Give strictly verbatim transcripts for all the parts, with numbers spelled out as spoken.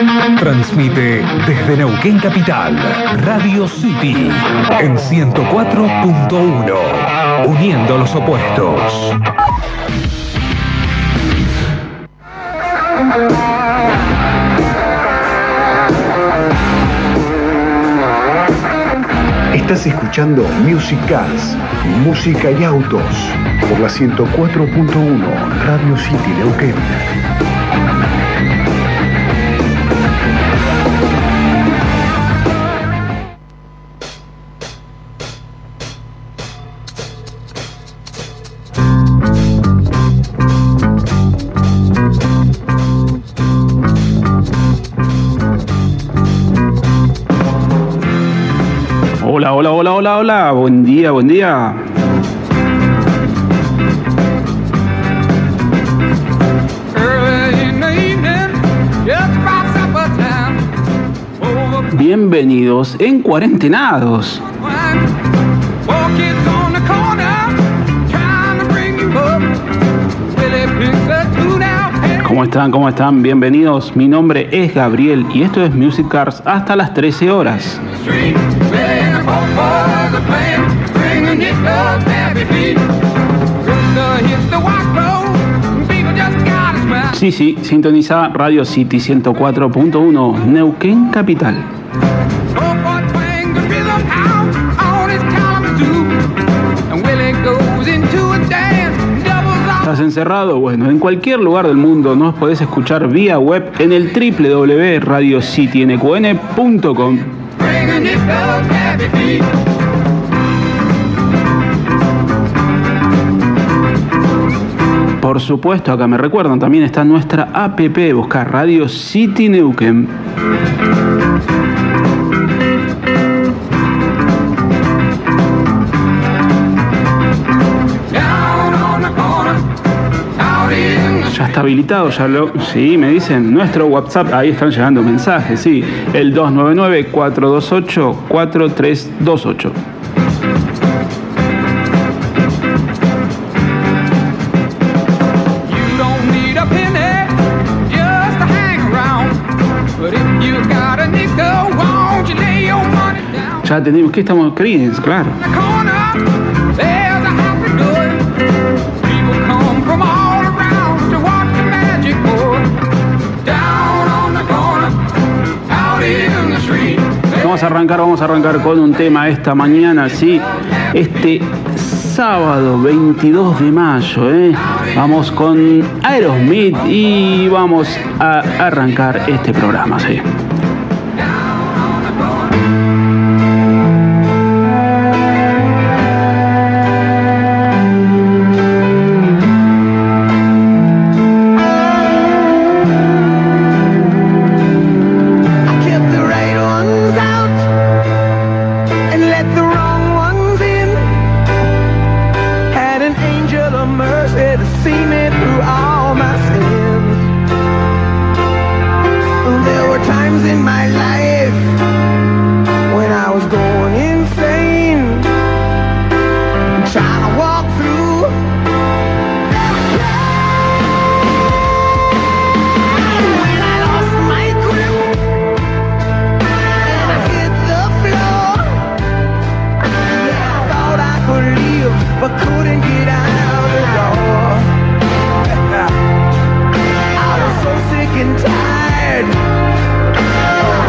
Transmite desde Neuquén Capital, Radio City, en ciento cuatro punto uno, uniendo los opuestos. Estás escuchando Music Cars, música y autos, por la ciento cuatro punto uno, Radio City Neuquén. Hola, hola, hola, hola, hola, buen día, buen día. Bienvenidos en Cuarentenados. ¿Cómo están? ¿Cómo están? Bienvenidos. Mi nombre es Gabriel y esto es Music Cars hasta las trece horas. Sí, sí, sintoniza Radio City ciento cuatro punto uno, Neuquén Capital. ¿Estás encerrado? Bueno, en cualquier lugar del mundo nos podés escuchar vía web en el doble u doble u doble u punto radio city n q n punto com. Por supuesto, acá me recuerdan, también está nuestra app, buscar Radio City Neuquén. Ya está habilitado, ya lo... Sí, me dicen, nuestro WhatsApp, ahí están llegando mensajes, sí. El dos nueve nueve, cuatro dos ocho, cuatro tres dos ocho. Ya tenemos, ¿qué estamos? Creedence, claro. Vamos a arrancar, vamos a arrancar con un tema esta mañana, sí, este sábado veintidós de mayo, ¿eh? Vamos con Aerosmith y vamos a arrancar este programa, sí. Tired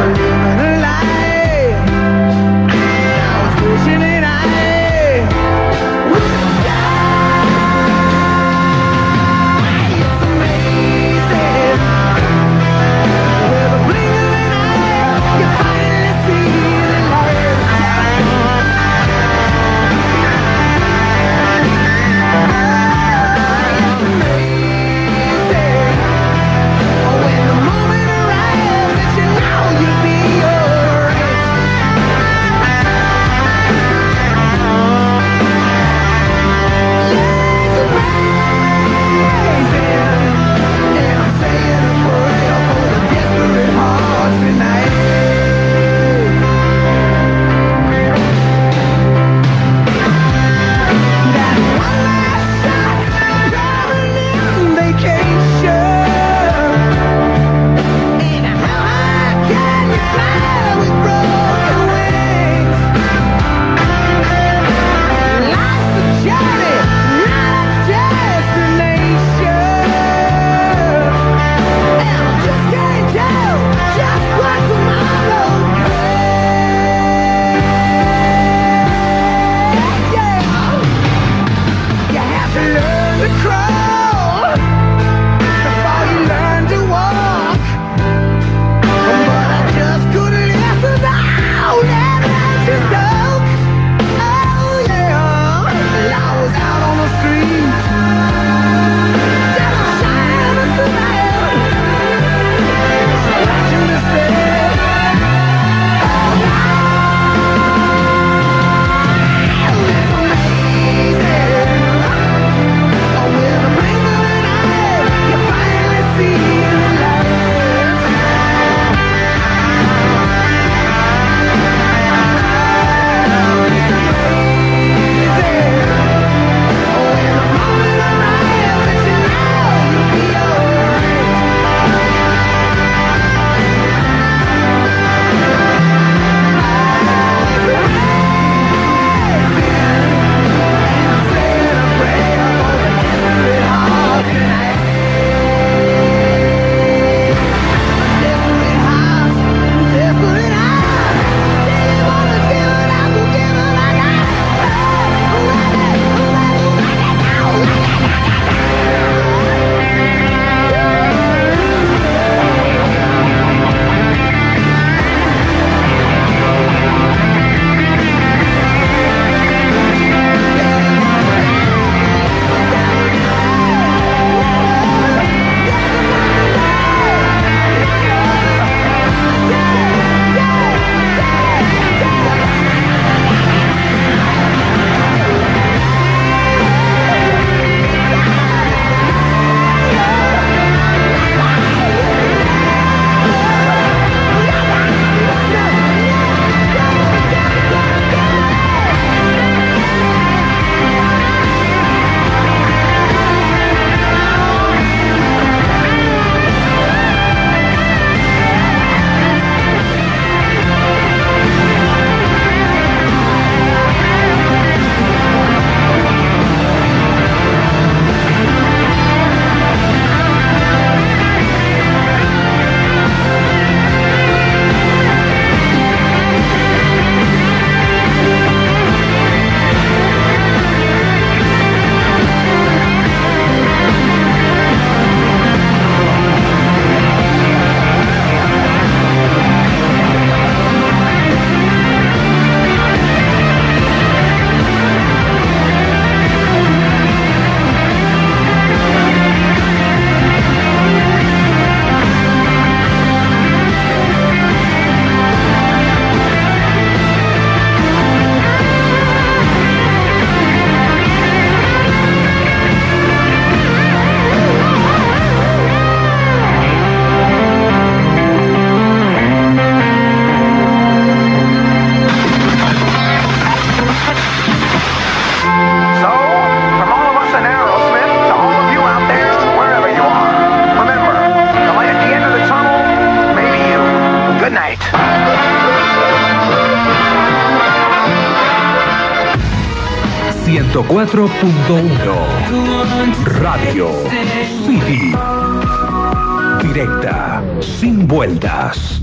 ciento cuatro punto uno Radio City. Directa, sin vueltas.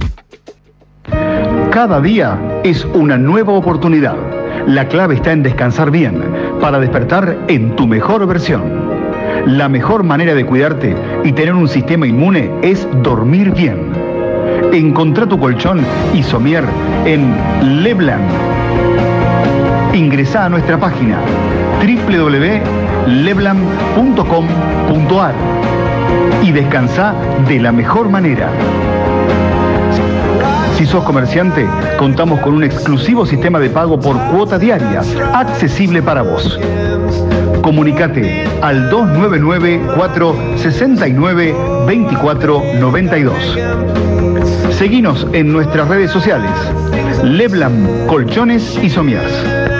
Cada día es una nueva oportunidad. La clave está en descansar bien para despertar en tu mejor versión. La mejor manera de cuidarte y tener un sistema inmune es dormir bien. Encontrá tu colchón Isomier en Leblanc. Ingresá a nuestra página doble u doble u doble u punto leblanc punto com punto a r y descansá de la mejor manera. Si sos comerciante, contamos con un exclusivo sistema de pago por cuota diaria, accesible para vos. Comunicate al dos nueve nueve, cuatro seis nueve, dos cuatro nueve dos. Seguinos en nuestras redes sociales. Leblanc Colchones y Somiers.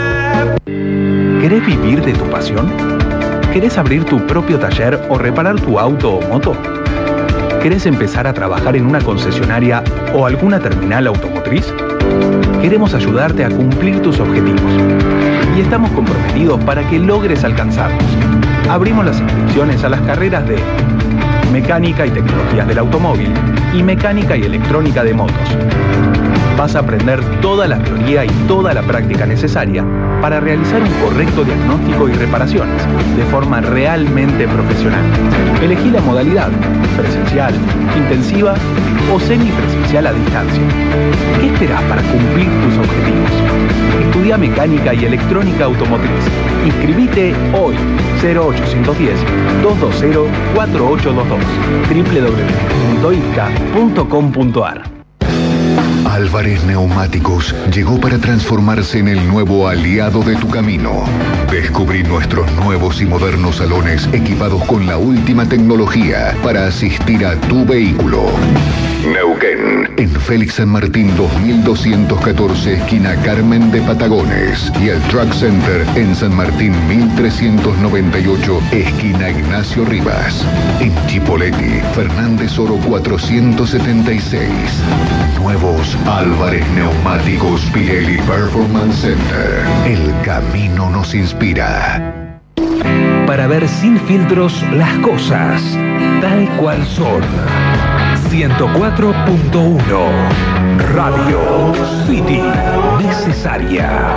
¿Querés vivir de tu pasión? ¿Querés abrir tu propio taller o reparar tu auto o moto? ¿Querés empezar a trabajar en una concesionaria o alguna terminal automotriz? Queremos ayudarte a cumplir tus objetivos y estamos comprometidos para que logres alcanzarlos. Abrimos las inscripciones a las carreras de Mecánica y Tecnologías del Automóvil y Mecánica y Electrónica de Motos. Vas a aprender toda la teoría y toda la práctica necesaria para realizar un correcto diagnóstico y reparaciones de forma realmente profesional. Elegí la modalidad, presencial, intensiva o semipresencial a distancia. ¿Qué esperás para cumplir tus objetivos? Estudia Mecánica y Electrónica Automotriz. Inscribite hoy. cero ocho uno cero, dos dos cero, cuatro ocho dos dos. doble u doble u doble u punto i t c a punto com punto a r. Álvarez Neumáticos llegó para transformarse en el nuevo aliado de tu camino. Descubrí nuestros nuevos y modernos salones equipados con la última tecnología para asistir a tu vehículo. Neuquén, en Félix San Martín dos mil doscientos catorce, esquina Carmen de Patagones, y el Truck Center en San Martín mil trescientos noventa y ocho, esquina Ignacio Rivas. En Chipoleti, Fernández Oro cuatrocientos setenta y seis. Nuevos Álvarez Neumáticos Pirelli Performance Center. El camino nos inspira. Para ver sin filtros las cosas, tal cual son. ciento cuatro punto uno Radio City. Necesaria.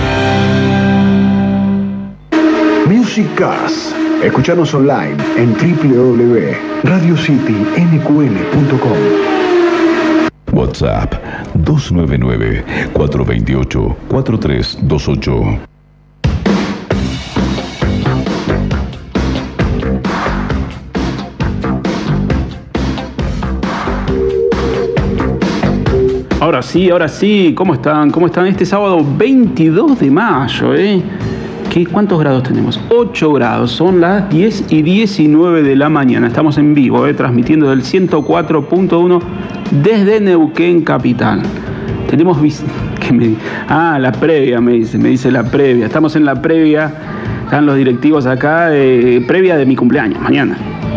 Music Cars. Escuchanos online en doble u doble u doble u punto radio city n q l punto com. WhatsApp dos nueve nueve, cuatro dos ocho, cuatro tres dos ocho. Ahora sí, ahora sí, ¿cómo están? ¿Cómo están? Este sábado veintidós de mayo, ¿eh? ¿Qué, ¿Cuántos grados tenemos? ocho grados, son las diez y diecinueve de la mañana. Estamos en vivo, ¿eh? Transmitiendo del ciento cuatro punto uno desde Neuquén Capital. Tenemos... Vis que me, ah, la previa, me dice, me dice la previa. Estamos en la previa, están los directivos acá, eh, previa de mi cumpleaños, mañana.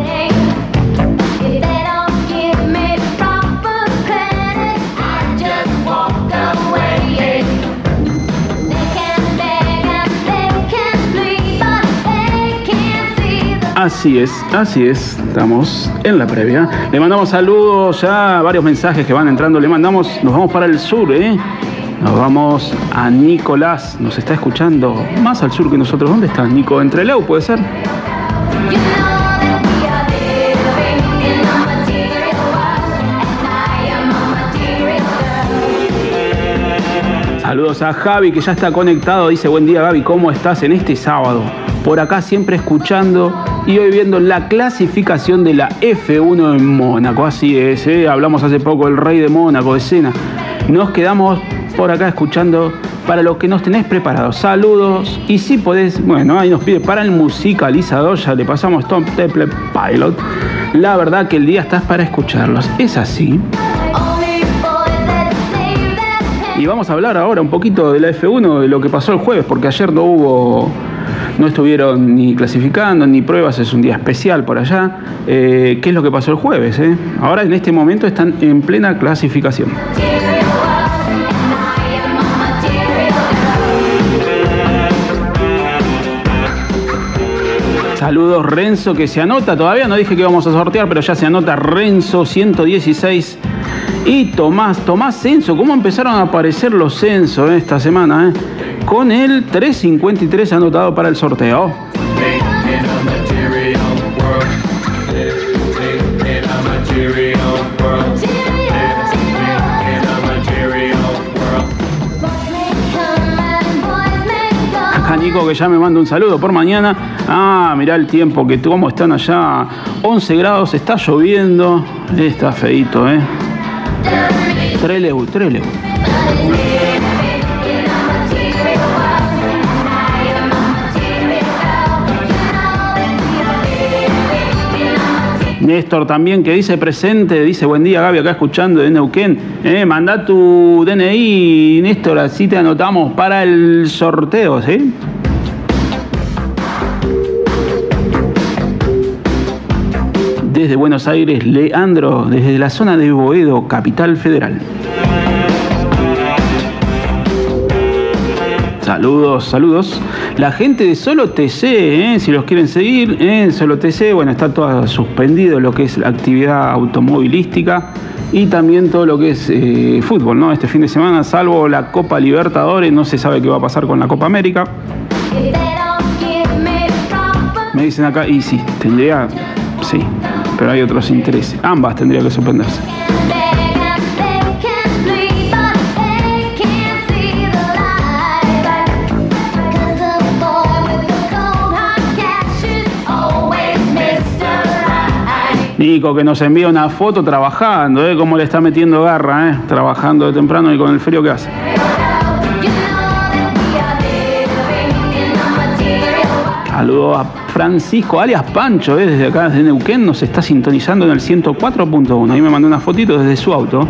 Así es, así es, estamos en la previa. Le mandamos saludos ya, varios mensajes que van entrando. Le mandamos, nos vamos para el sur, ¿eh? Nos vamos a Nicolás, nos está escuchando más al sur que nosotros. ¿Dónde está Nico? ¿Entreleu puede ser? Saludos a Javi, que ya está conectado. Dice, buen día, Gaby, ¿cómo estás en este sábado? Por acá siempre escuchando y hoy viendo la clasificación de la F uno en Mónaco. Así es, ¿eh? Hablamos hace poco del rey de Mónaco, de Senna. Nos quedamos por acá escuchando para los que nos tenés preparados. Saludos. Y si podés, bueno, ahí nos pide para el musicalizador, ya le pasamos Tom Temple Pilot. La verdad que el día estás para escucharlos. Es así. Y vamos a hablar ahora un poquito de la F uno, de lo que pasó el jueves, porque ayer no hubo, no estuvieron ni clasificando ni pruebas, es un día especial por allá. Eh, ¿Qué es lo que pasó el jueves? Eh? Ahora en este momento están en plena clasificación. Saludos Renzo, que se anota, todavía no dije que íbamos a sortear, pero ya se anota Renzo ciento dieciséis. Y Tomás, Tomás Censo, ¿cómo empezaron a aparecer los censos eh, esta semana? Eh? Con el trescientos cincuenta y tres anotado para el sorteo. Acá Nico, que ya me manda un saludo por mañana. Ah, mirá el tiempo, que cómo están allá. once grados, está lloviendo. Está feíto, eh. Treleu, Treleu. Néstor también, que dice presente, dice buen día Gaby, acá escuchando de Neuquén. Eh, mandá tu D N I, Néstor, así te anotamos para el sorteo, ¿sí? Desde Buenos Aires, Leandro, desde la zona de Boedo, Capital Federal. Saludos, saludos. La gente de Solo T C, ¿eh? Si los quieren seguir, ¿eh? Solo T C, bueno, está todo suspendido lo que es la actividad automovilística y también todo lo que es eh, fútbol, ¿no? Este fin de semana, salvo la Copa Libertadores, no se sabe qué va a pasar con la Copa América. Me dicen acá, y sí, tendría, sí, pero hay otros intereses. Ambas tendrían que suspenderse. Nico, que nos envía una foto trabajando, ¿eh? Cómo le está metiendo garra, ¿eh? Trabajando de temprano y con el frío que hace. Saludos a Francisco, alias Pancho, ¿eh? Desde acá, desde Neuquén, nos está sintonizando en el ciento cuatro punto uno. Ahí me mandó una fotito desde su auto.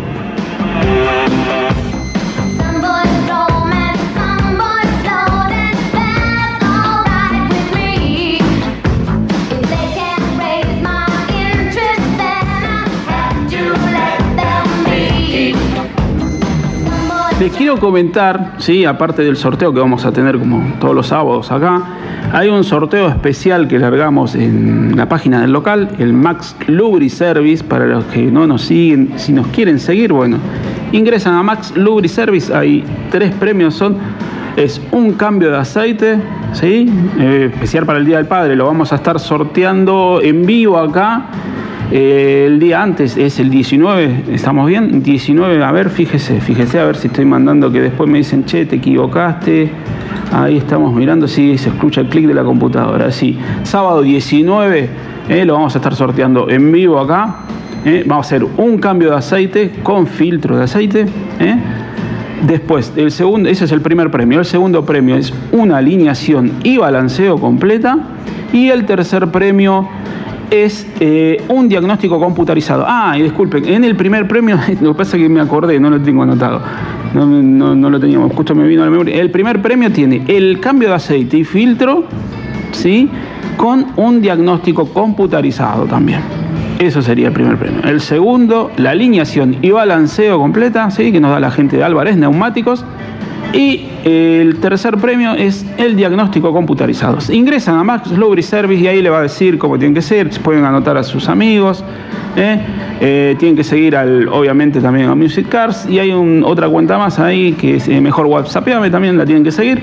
Les quiero comentar, sí, aparte del sorteo que vamos a tener como todos los sábados acá, hay un sorteo especial que largamos en la página del local, el Max Lubriservice, para los que no nos siguen, si nos quieren seguir, bueno, ingresan a Max Lubriservice, hay tres premios, son, es un cambio de aceite, sí, eh, especial para el Día del Padre, lo vamos a estar sorteando en vivo acá. Eh, el día antes es el diecinueve, ¿estamos bien? diecinueve, a ver, fíjese, fíjese, a ver si estoy mandando que después me dicen, che, te equivocaste. Ahí estamos mirando, sí, se escucha el clic de la computadora, sí. Sábado diecinueve, eh, lo vamos a estar sorteando en vivo acá. Eh, vamos a hacer un cambio de aceite con filtro de aceite. Eh. Después, el segundo, ese es el primer premio. El segundo premio es una alineación y balanceo completa. Y el tercer premio es eh, un diagnóstico computarizado. Ah, y disculpen, en el primer premio, lo que pasa es que me acordé, no lo tengo anotado, no, no, no lo teníamos, justo me vino a la memoria. El primer premio tiene el cambio de aceite y filtro, ¿sí? Con un diagnóstico computarizado también. Eso sería el primer premio. El segundo, la alineación y balanceo completa, ¿sí? Que nos da la gente de Álvarez Neumáticos. Y el tercer premio es el diagnóstico computarizado. Ingresan a Max Lubriservice y ahí le va a decir cómo tienen que ser. Pueden anotar a sus amigos. ¿eh? Eh, tienen que seguir al, obviamente también a Music Cars. Y hay un, otra cuenta más ahí que es eh, mejor WhatsAppame, también la tienen que seguir.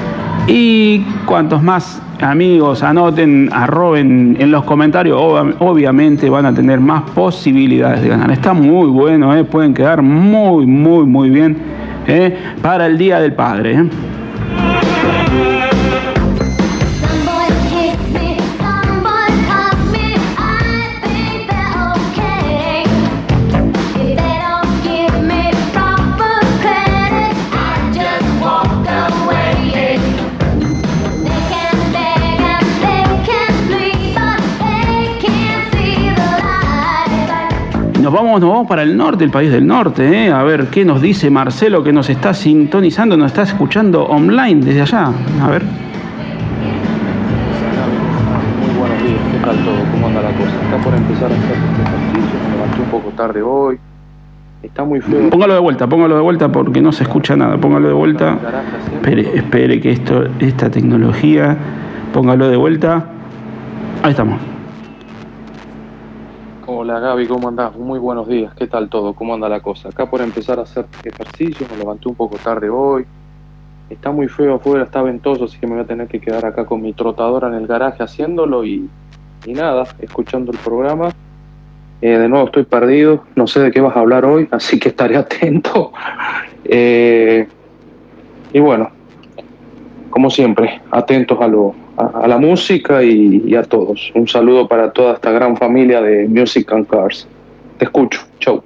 Y cuantos más amigos anoten, arroben en los comentarios, ob- obviamente van a tener más posibilidades de ganar. Está muy bueno, ¿eh? Pueden quedar muy, muy, muy bien. ¿Eh? Para el Día del Padre. ¿eh? Nos vamos, nos vamos para el norte, el país del norte, ¿eh? A ver qué nos dice Marcelo, que nos está sintonizando, nos está escuchando online desde allá. A ver. Muy buenos días, ¿qué tal todo? ¿Cómo anda la cosa? Está por empezar a hacer este ejercicio, me levanté un poco tarde hoy. Está muy feo. Póngalo de vuelta, póngalo de vuelta porque no se escucha nada. Póngalo de vuelta. Espere, espere que esto, esta tecnología, póngalo de vuelta. Ahí estamos. Hola Gaby, ¿cómo andás? Muy buenos días, ¿qué tal todo? ¿Cómo anda la cosa? Acá por empezar a hacer ejercicio, me levanté un poco tarde hoy. Está muy feo afuera, está ventoso, así que me voy a tener que quedar acá con mi trotadora en el garaje haciéndolo y, y nada, escuchando el programa. Eh, de nuevo estoy perdido, no sé de qué vas a hablar hoy, así que estaré atento. Eh, y bueno, como siempre, atentos a, lo, a, a la música y, y a todos. Un saludo para toda esta gran familia de Music and Cars. Te escucho, chau.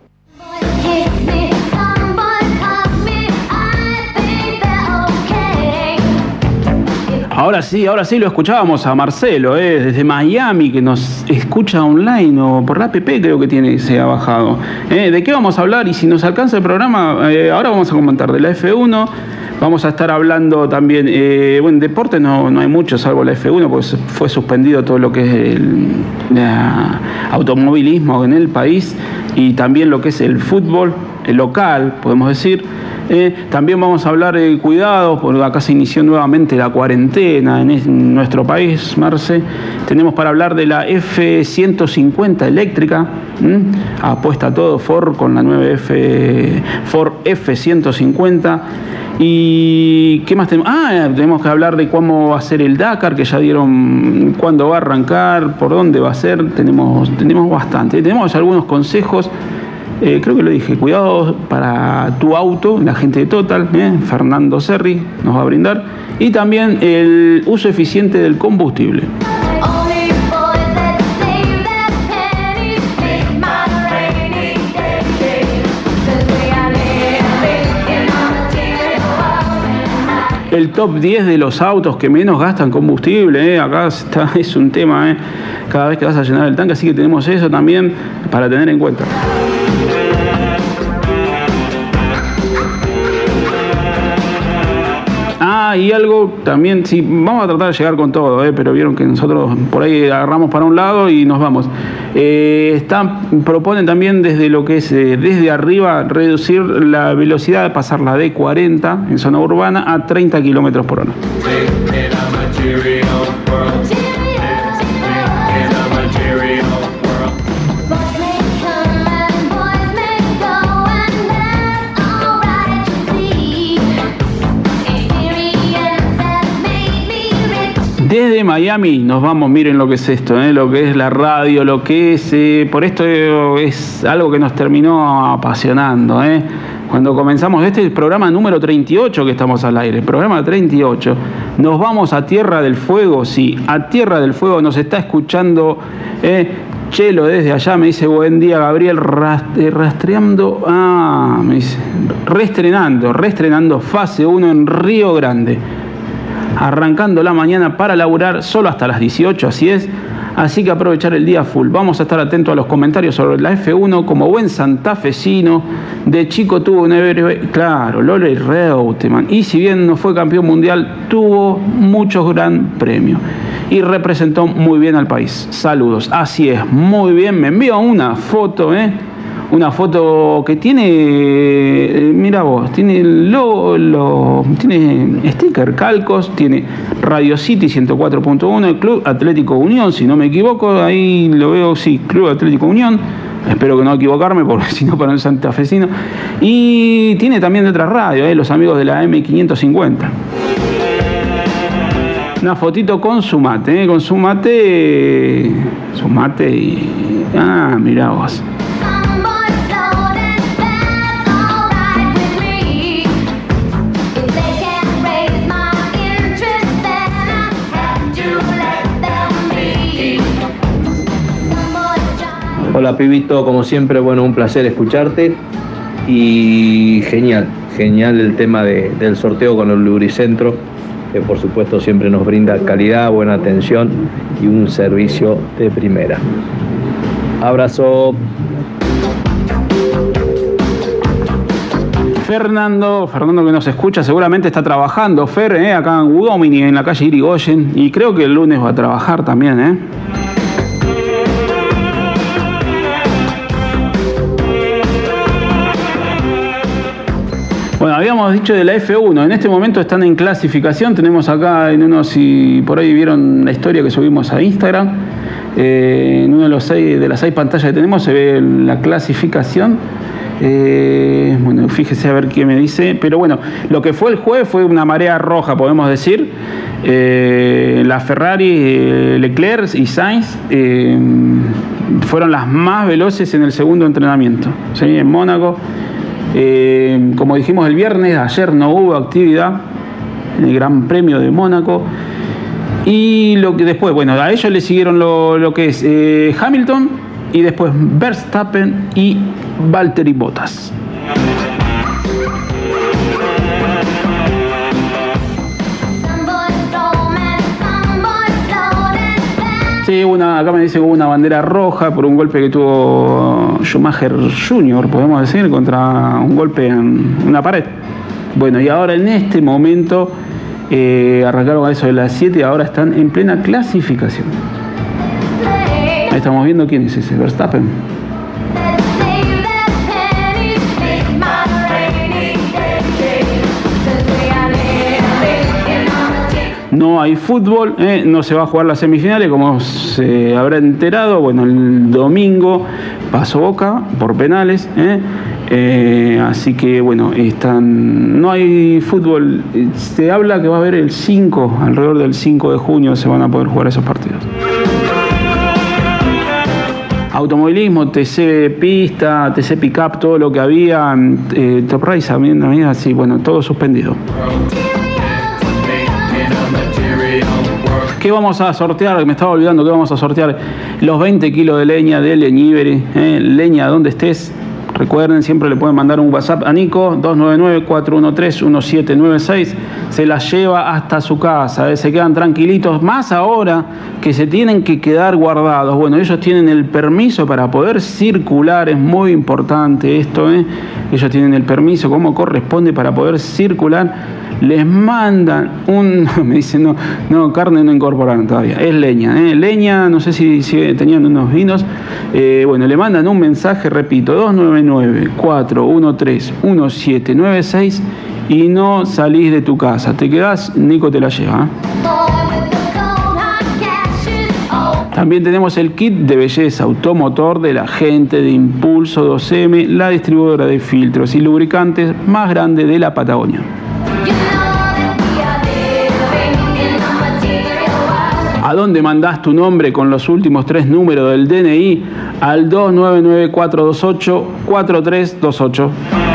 Ahora sí, ahora sí lo escuchábamos a Marcelo, eh, desde Miami, que nos escucha online o por la app, creo que tiene, se ha bajado. Eh, ¿De qué vamos a hablar? Y si nos alcanza el programa, eh, ahora vamos a comentar de la F uno. Vamos a estar hablando también, eh, bueno, deporte no, no hay mucho, salvo la F uno, pues fue suspendido todo lo que es el la, automovilismo en el país y también lo que es el fútbol, el local, podemos decir. Eh, también vamos a hablar de cuidados, porque acá se inició nuevamente la cuarentena en, es, en nuestro país, Marce. Tenemos para hablar de la F ciento cincuenta eléctrica, ¿m? Apuesta todo Ford con la nueva F, Ford F ciento cincuenta. ¿Y qué más tenemos? Ah, tenemos que hablar de cómo va a ser el Dakar, que ya dieron cuándo va a arrancar, por dónde va a ser. Tenemos, tenemos bastante. Tenemos algunos consejos. Eh, creo que lo dije, cuidado para tu auto, la gente de Total, eh, Fernando Serri nos va a brindar, y también el uso eficiente del combustible. El top diez de los autos que menos gastan combustible, eh, acá está, es un tema, eh, cada vez que vas a llenar el tanque, así que tenemos eso también para tener en cuenta. Ah, y algo también, sí, vamos a tratar de llegar con todo, eh, pero vieron que nosotros por ahí agarramos para un lado y nos vamos. Eh, están, proponen también desde lo que es, eh, desde arriba, reducir la velocidad, pasarla de cuarenta en zona urbana a treinta kilómetros por hora. Desde Miami nos vamos, miren lo que es esto, ¿eh? Lo que es la radio, lo que es, eh, por esto es algo que nos terminó apasionando, ¿eh? Cuando comenzamos, este es el programa número treinta y ocho que estamos al aire, programa treinta y ocho, nos vamos a Tierra del Fuego, sí, a Tierra del Fuego nos está escuchando, eh, Chelo desde allá, me dice, buen día Gabriel, rastre, rastreando, ah, me dice, reestrenando, reestrenando fase uno en Río Grande. Arrancando la mañana para laburar solo hasta las dieciocho, así es, así que aprovechar el día full. Vamos a estar atentos a los comentarios sobre la F uno. Como buen santafesino, de chico tuvo un héroe, claro, Lole Reutemann, y si bien no fue campeón mundial, tuvo muchos gran premios y representó muy bien al país. Saludos, así es, muy bien, me envió una foto, eh una foto que tiene, eh, mira vos, tiene logo, lo, tiene sticker, calcos, tiene Radio City ciento cuatro punto uno, el Club Atlético Unión, si no me equivoco, ahí lo veo, sí, Club Atlético Unión, espero que no equivocarme porque si no para un santafesino, y tiene también de otra radio, eh, los amigos de la M quinientos cincuenta. Una fotito con su mate, eh, con su mate, su mate y, ah, mirá vos. Hola Pibito, como siempre, bueno, un placer escucharte y genial, genial el tema de, del sorteo con el Lubricentro, que por supuesto siempre nos brinda calidad, buena atención y un servicio de primera. Abrazo. Fernando, Fernando que nos escucha, seguramente está trabajando, Fer, eh, acá en Udomini, en la calle Irigoyen, y creo que el lunes va a trabajar también, ¿eh? Bueno, habíamos dicho de la F uno, en este momento están en clasificación, tenemos acá en unos, si por ahí vieron la historia que subimos a Instagram, Eh, en uno de los seis, de las seis pantallas que tenemos se ve la clasificación. Eh, bueno, fíjese a ver qué me dice. Pero bueno, lo que fue el jueves fue una marea roja, podemos decir. Eh, la Ferrari, eh, Leclerc y Sainz eh, fueron las más veloces en el segundo entrenamiento, ¿sí? En Mónaco. Eh, como dijimos el viernes, ayer no hubo actividad en el Gran Premio de Mónaco. Y lo que después, bueno, a ellos le siguieron lo, lo que es eh, Hamilton y después Verstappen y Valtteri Bottas. Sí, una, acá me dice que hubo una bandera roja por un golpe que tuvo Schumacher junior, podemos decir, contra un golpe en una pared. Bueno, y ahora en este momento eh, arrancaron a eso de las siete y ahora están en plena clasificación. Ahí estamos viendo quién es ese, Verstappen. No hay fútbol, eh, no se va a jugar las semifinales, como se habrá enterado. Bueno, el domingo pasó Boca por penales, eh, eh, así que bueno, están, no hay fútbol. Se habla que va a haber el cinco, alrededor del cinco de junio se van a poder jugar esos partidos. Automovilismo, T C Pista, T C Pickup, todo lo que había, eh, Top Race también, así, bueno, todo suspendido. ¿Qué vamos a sortear? Me estaba olvidando que vamos a sortear los veinte kilos de leña de Leñívere, eh, leña donde estés. Recuerden, siempre le pueden mandar un WhatsApp a Nico, dos nueve nueve, cuatro uno tres, uno siete nueve seis. Se la lleva hasta su casa, eh, se quedan tranquilitos, más ahora que se tienen que quedar guardados. Bueno, ellos tienen el permiso para poder circular, es muy importante esto, eh. Ellos tienen el permiso como corresponde para poder circular. Les mandan un... Me dicen, no, no, carne no incorporaron todavía. Es leña, ¿eh? Leña, no sé si, si tenían unos vinos. Eh, bueno, le mandan un mensaje, repito, dos nueve nueve, cuatro uno tres, uno siete nueve seis y no salís de tu casa. Te quedás, Nico te la lleva, ¿eh? También tenemos el kit de belleza automotor de la gente de Impulso dos eme, la distribuidora de filtros y lubricantes más grande de la Patagonia. ¿A dónde mandás tu nombre con los últimos tres números del D N I? Al dos nueve nueve, cuatro dos ocho, cuatro tres dos ocho.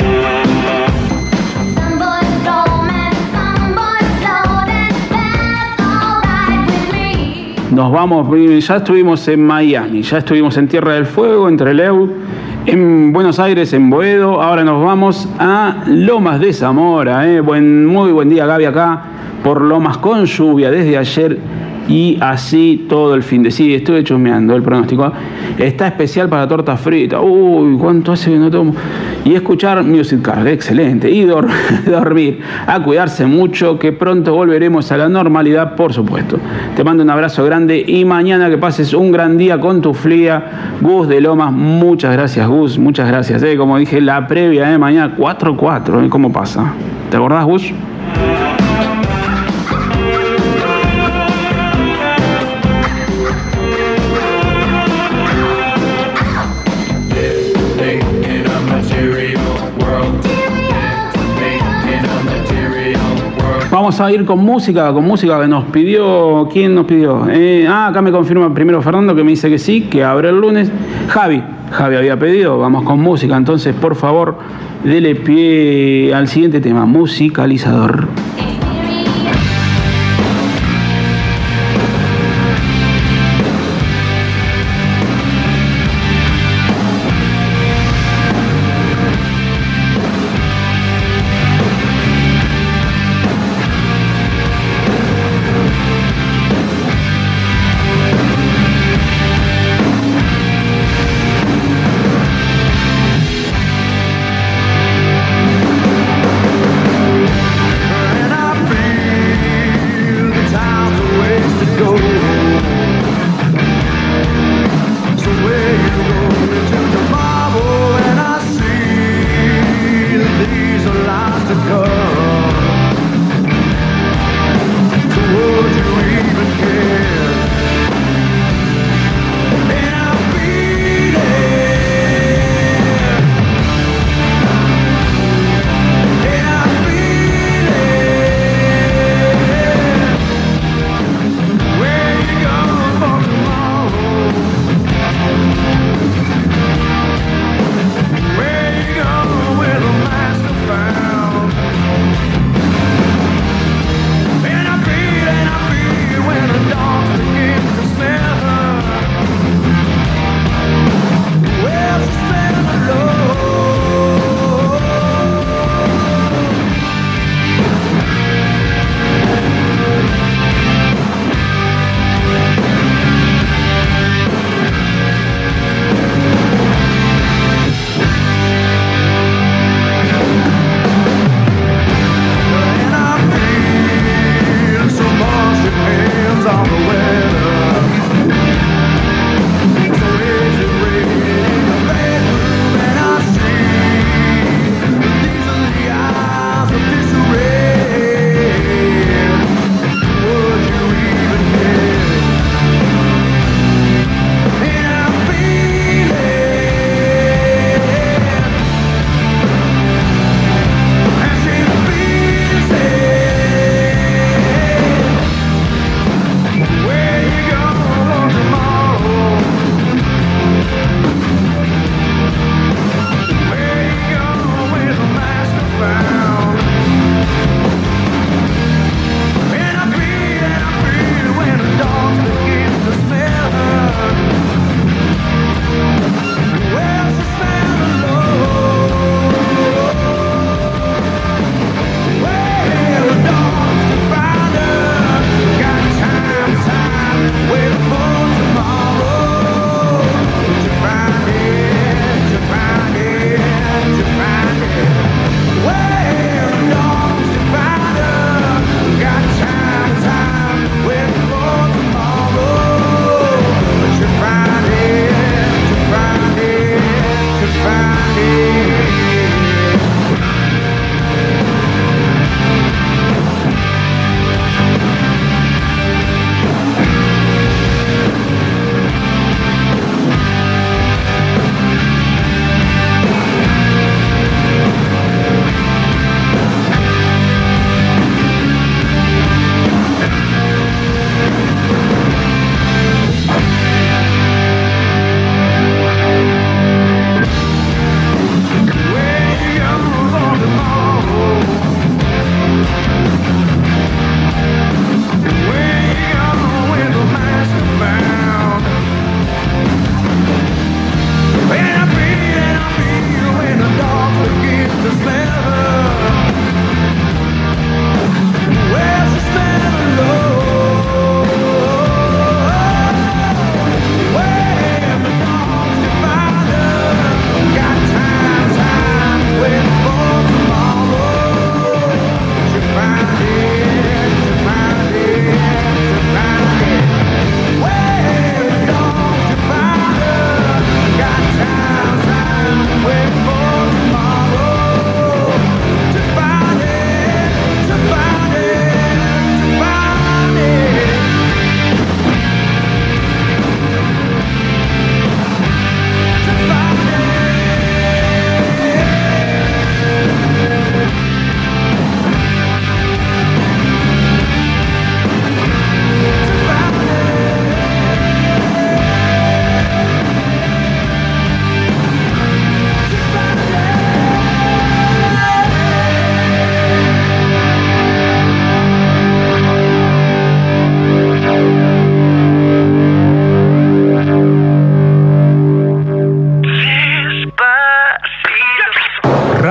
Nos vamos, ya estuvimos en Miami, ya estuvimos en Tierra del Fuego, en Trelew, en Buenos Aires, en Boedo. Ahora nos vamos a Lomas de Zamora. ¿eh? Buen, muy buen día, Gaby, acá por Lomas con lluvia desde ayer. Y así todo el fin de sí, estuve chusmeando el pronóstico. Está especial para torta frita. Uy, cuánto hace que no tomo. Y escuchar Music Car, excelente. Y dor- dormir, a cuidarse mucho, que pronto volveremos a la normalidad, por supuesto. Te mando un abrazo grande y mañana que pases un gran día con tu fría. Gus de Lomas, muchas gracias, Gus, muchas gracias. ¿eh? Como dije, la previa de ¿eh? mañana cuatro cuatro, ¿eh? ¿Cómo pasa? ¿Te acordás, Gus? Vamos a ir con música, con música que nos pidió. ¿Quién nos pidió? Eh, ah, acá me confirma primero Fernando que me dice que sí, que abre el lunes. Javi, Javi había pedido, vamos con música. Entonces, por favor, dele pie al siguiente tema, musicalizador. And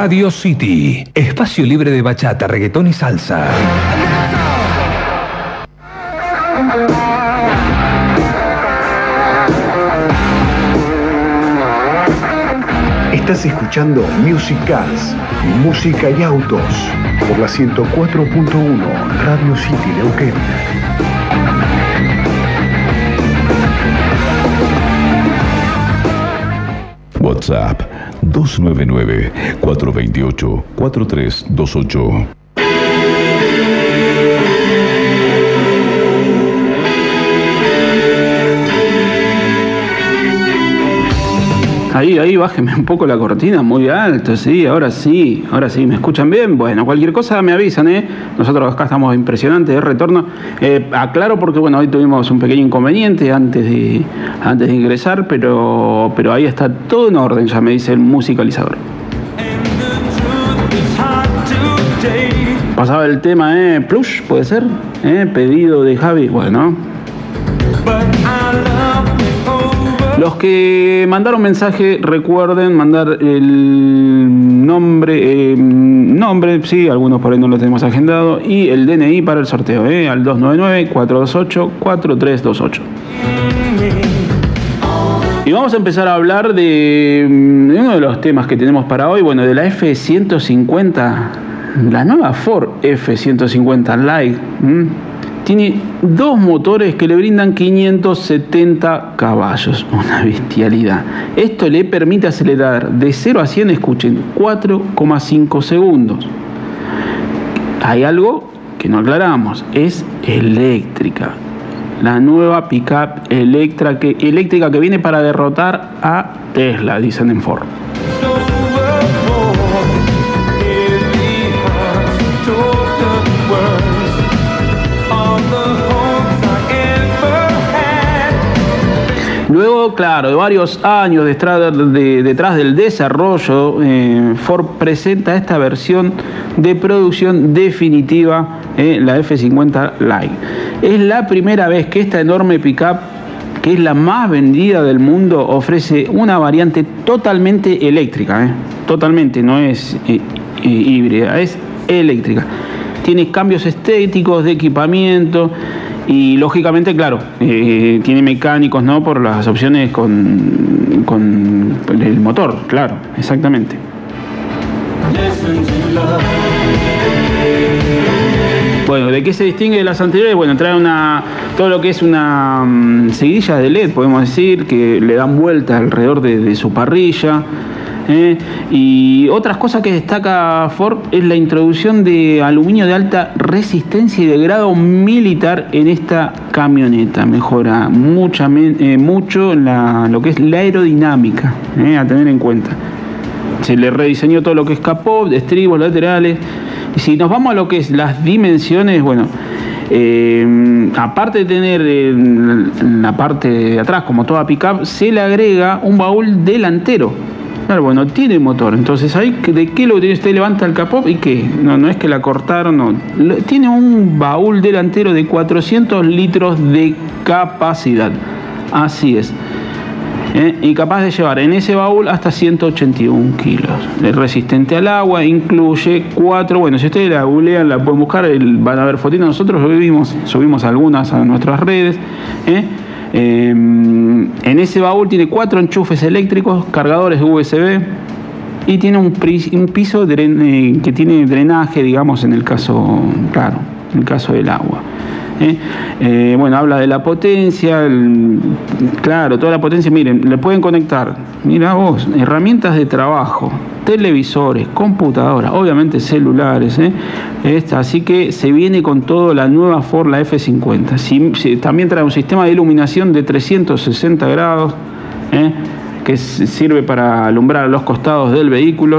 Radio City, espacio libre de bachata, reggaetón y salsa. Estás escuchando Music Cars, música y autos, por la ciento cuatro punto uno Radio City Neuquén. WhatsApp dos nueve nueve, cuatro dos ocho, cuatro tres dos ocho. Ahí, ahí, bájeme un poco la cortina, muy alto, sí, ahora sí, ahora sí, ¿me escuchan bien? Bueno, cualquier cosa me avisan, ¿eh? Nosotros acá estamos impresionantes de retorno. Eh, aclaro porque, bueno, hoy tuvimos un pequeño inconveniente antes de, antes de ingresar, pero, pero ahí está todo en orden, ya me dice el musicalizador. Pasaba el tema, ¿eh? Plush, ¿puede ser? ¿Eh? Pedido de Javi, bueno. Los que mandaron mensaje, recuerden mandar el nombre, eh, nombre, sí, algunos por ahí no lo tenemos agendado, y el D N I para el sorteo, eh, al dos nueve nueve, cuatro dos ocho, cuatro tres dos ocho. Y vamos a empezar a hablar de, de uno de los temas que tenemos para hoy, bueno, de la F ciento cincuenta, la nueva Ford F ciento cincuenta Light. ¿Mm? Tiene dos motores que le brindan quinientos setenta caballos, una bestialidad. Esto le permite acelerar de cero a cien, escuchen, cuatro coma cinco segundos. Hay algo que no aclaramos, es eléctrica. La nueva pickup eléctrica que, eléctrica que viene para derrotar a Tesla, dicen en Ford. Luego, claro, de varios años detrás, de, detrás del desarrollo, eh, Ford presenta esta versión de producción definitiva, eh, la F cincuenta Light. Es la primera vez que esta enorme pickup, que es la más vendida del mundo, ofrece una variante totalmente eléctrica, eh, totalmente, no es eh, eh, híbrida, es eléctrica. Tiene cambios estéticos, de equipamiento. Y lógicamente, claro, eh, tiene mecánicos, ¿no? Por las opciones con, con el motor, claro, exactamente. Bueno, ¿de qué se distingue de las anteriores? Bueno, trae una, todo lo que es una um, seguidilla de L E D, podemos decir, que le dan vuelta alrededor de, de su parrilla. Eh, y otras cosas que destaca Ford es la introducción de aluminio de alta resistencia y de grado militar en esta camioneta. Mejora mucha, eh, mucho la, lo que es la aerodinámica, eh, a tener en cuenta. Se le rediseñó todo lo que es capó, estribos laterales. Y si nos vamos a lo que es las dimensiones, bueno, eh, aparte de tener en la parte de atrás, como toda pickup, se le agrega un baúl delantero. Claro, bueno, tiene motor, entonces ahí, ¿de qué lo tiene? Usted levanta el capó y ¿qué? No, no es que la cortaron, no. Tiene un baúl delantero de cuatrocientos litros de capacidad, así es. ¿Eh? Y capaz de llevar en ese baúl hasta ciento ochenta y uno kilos. Es resistente al agua, incluye cuatro, bueno, si ustedes la googlean, la pueden buscar, el, van a ver fotitos, nosotros subimos, subimos algunas a nuestras redes, ¿eh? Eh, en ese baúl tiene cuatro enchufes eléctricos, cargadores U S B y tiene un, un piso dren, eh, que tiene drenaje, digamos, en el caso, claro, en el caso del agua. ¿Eh? Eh, bueno, habla de la potencia, el, claro, toda la potencia, miren, le pueden conectar, mira vos, herramientas de trabajo, televisores, computadoras, obviamente celulares, ¿eh? Esta, así que se viene con todo la nueva Ford, la F cincuenta. Si, si, también trae un sistema de iluminación de trescientos sesenta grados, ¿eh? Que sirve para alumbrar los costados del vehículo.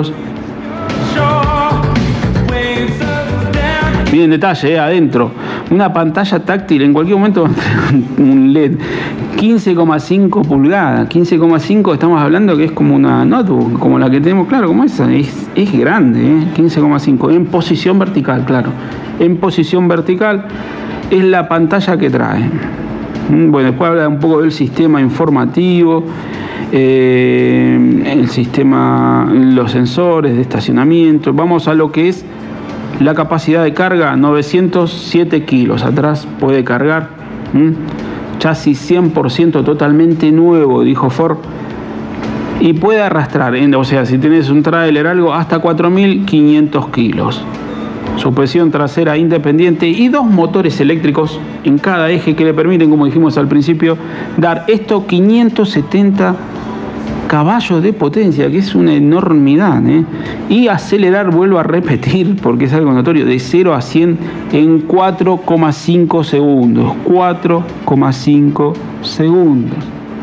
Miren detalle, eh, adentro, una pantalla táctil, en cualquier momento un L E D, quince coma cinco pulgadas, quince coma cinco, estamos hablando que es como una notebook, como la que tenemos, claro, como esa, es, es grande, eh, quince coma cinco, en posición vertical, claro, en posición vertical es la pantalla que trae. Bueno, después habla un poco del sistema informativo. eh, el sistema, los sensores de estacionamiento. Vamos a lo que es la capacidad de carga, novecientos siete kilos. Atrás puede cargar. ¿Mm? Chasis cien por ciento totalmente nuevo, dijo Ford. Y puede arrastrar, o sea, si tenés un tráiler algo, hasta cuatro mil quinientos kilos. Suspensión trasera independiente y dos motores eléctricos en cada eje que le permiten, como dijimos al principio, dar esto quinientos setenta caballos de potencia, que es una enormidad, ¿eh? Y acelerar, vuelvo a repetir, porque es algo notorio, de cero a cien en cuatro coma cinco segundos. cuatro coma cinco segundos.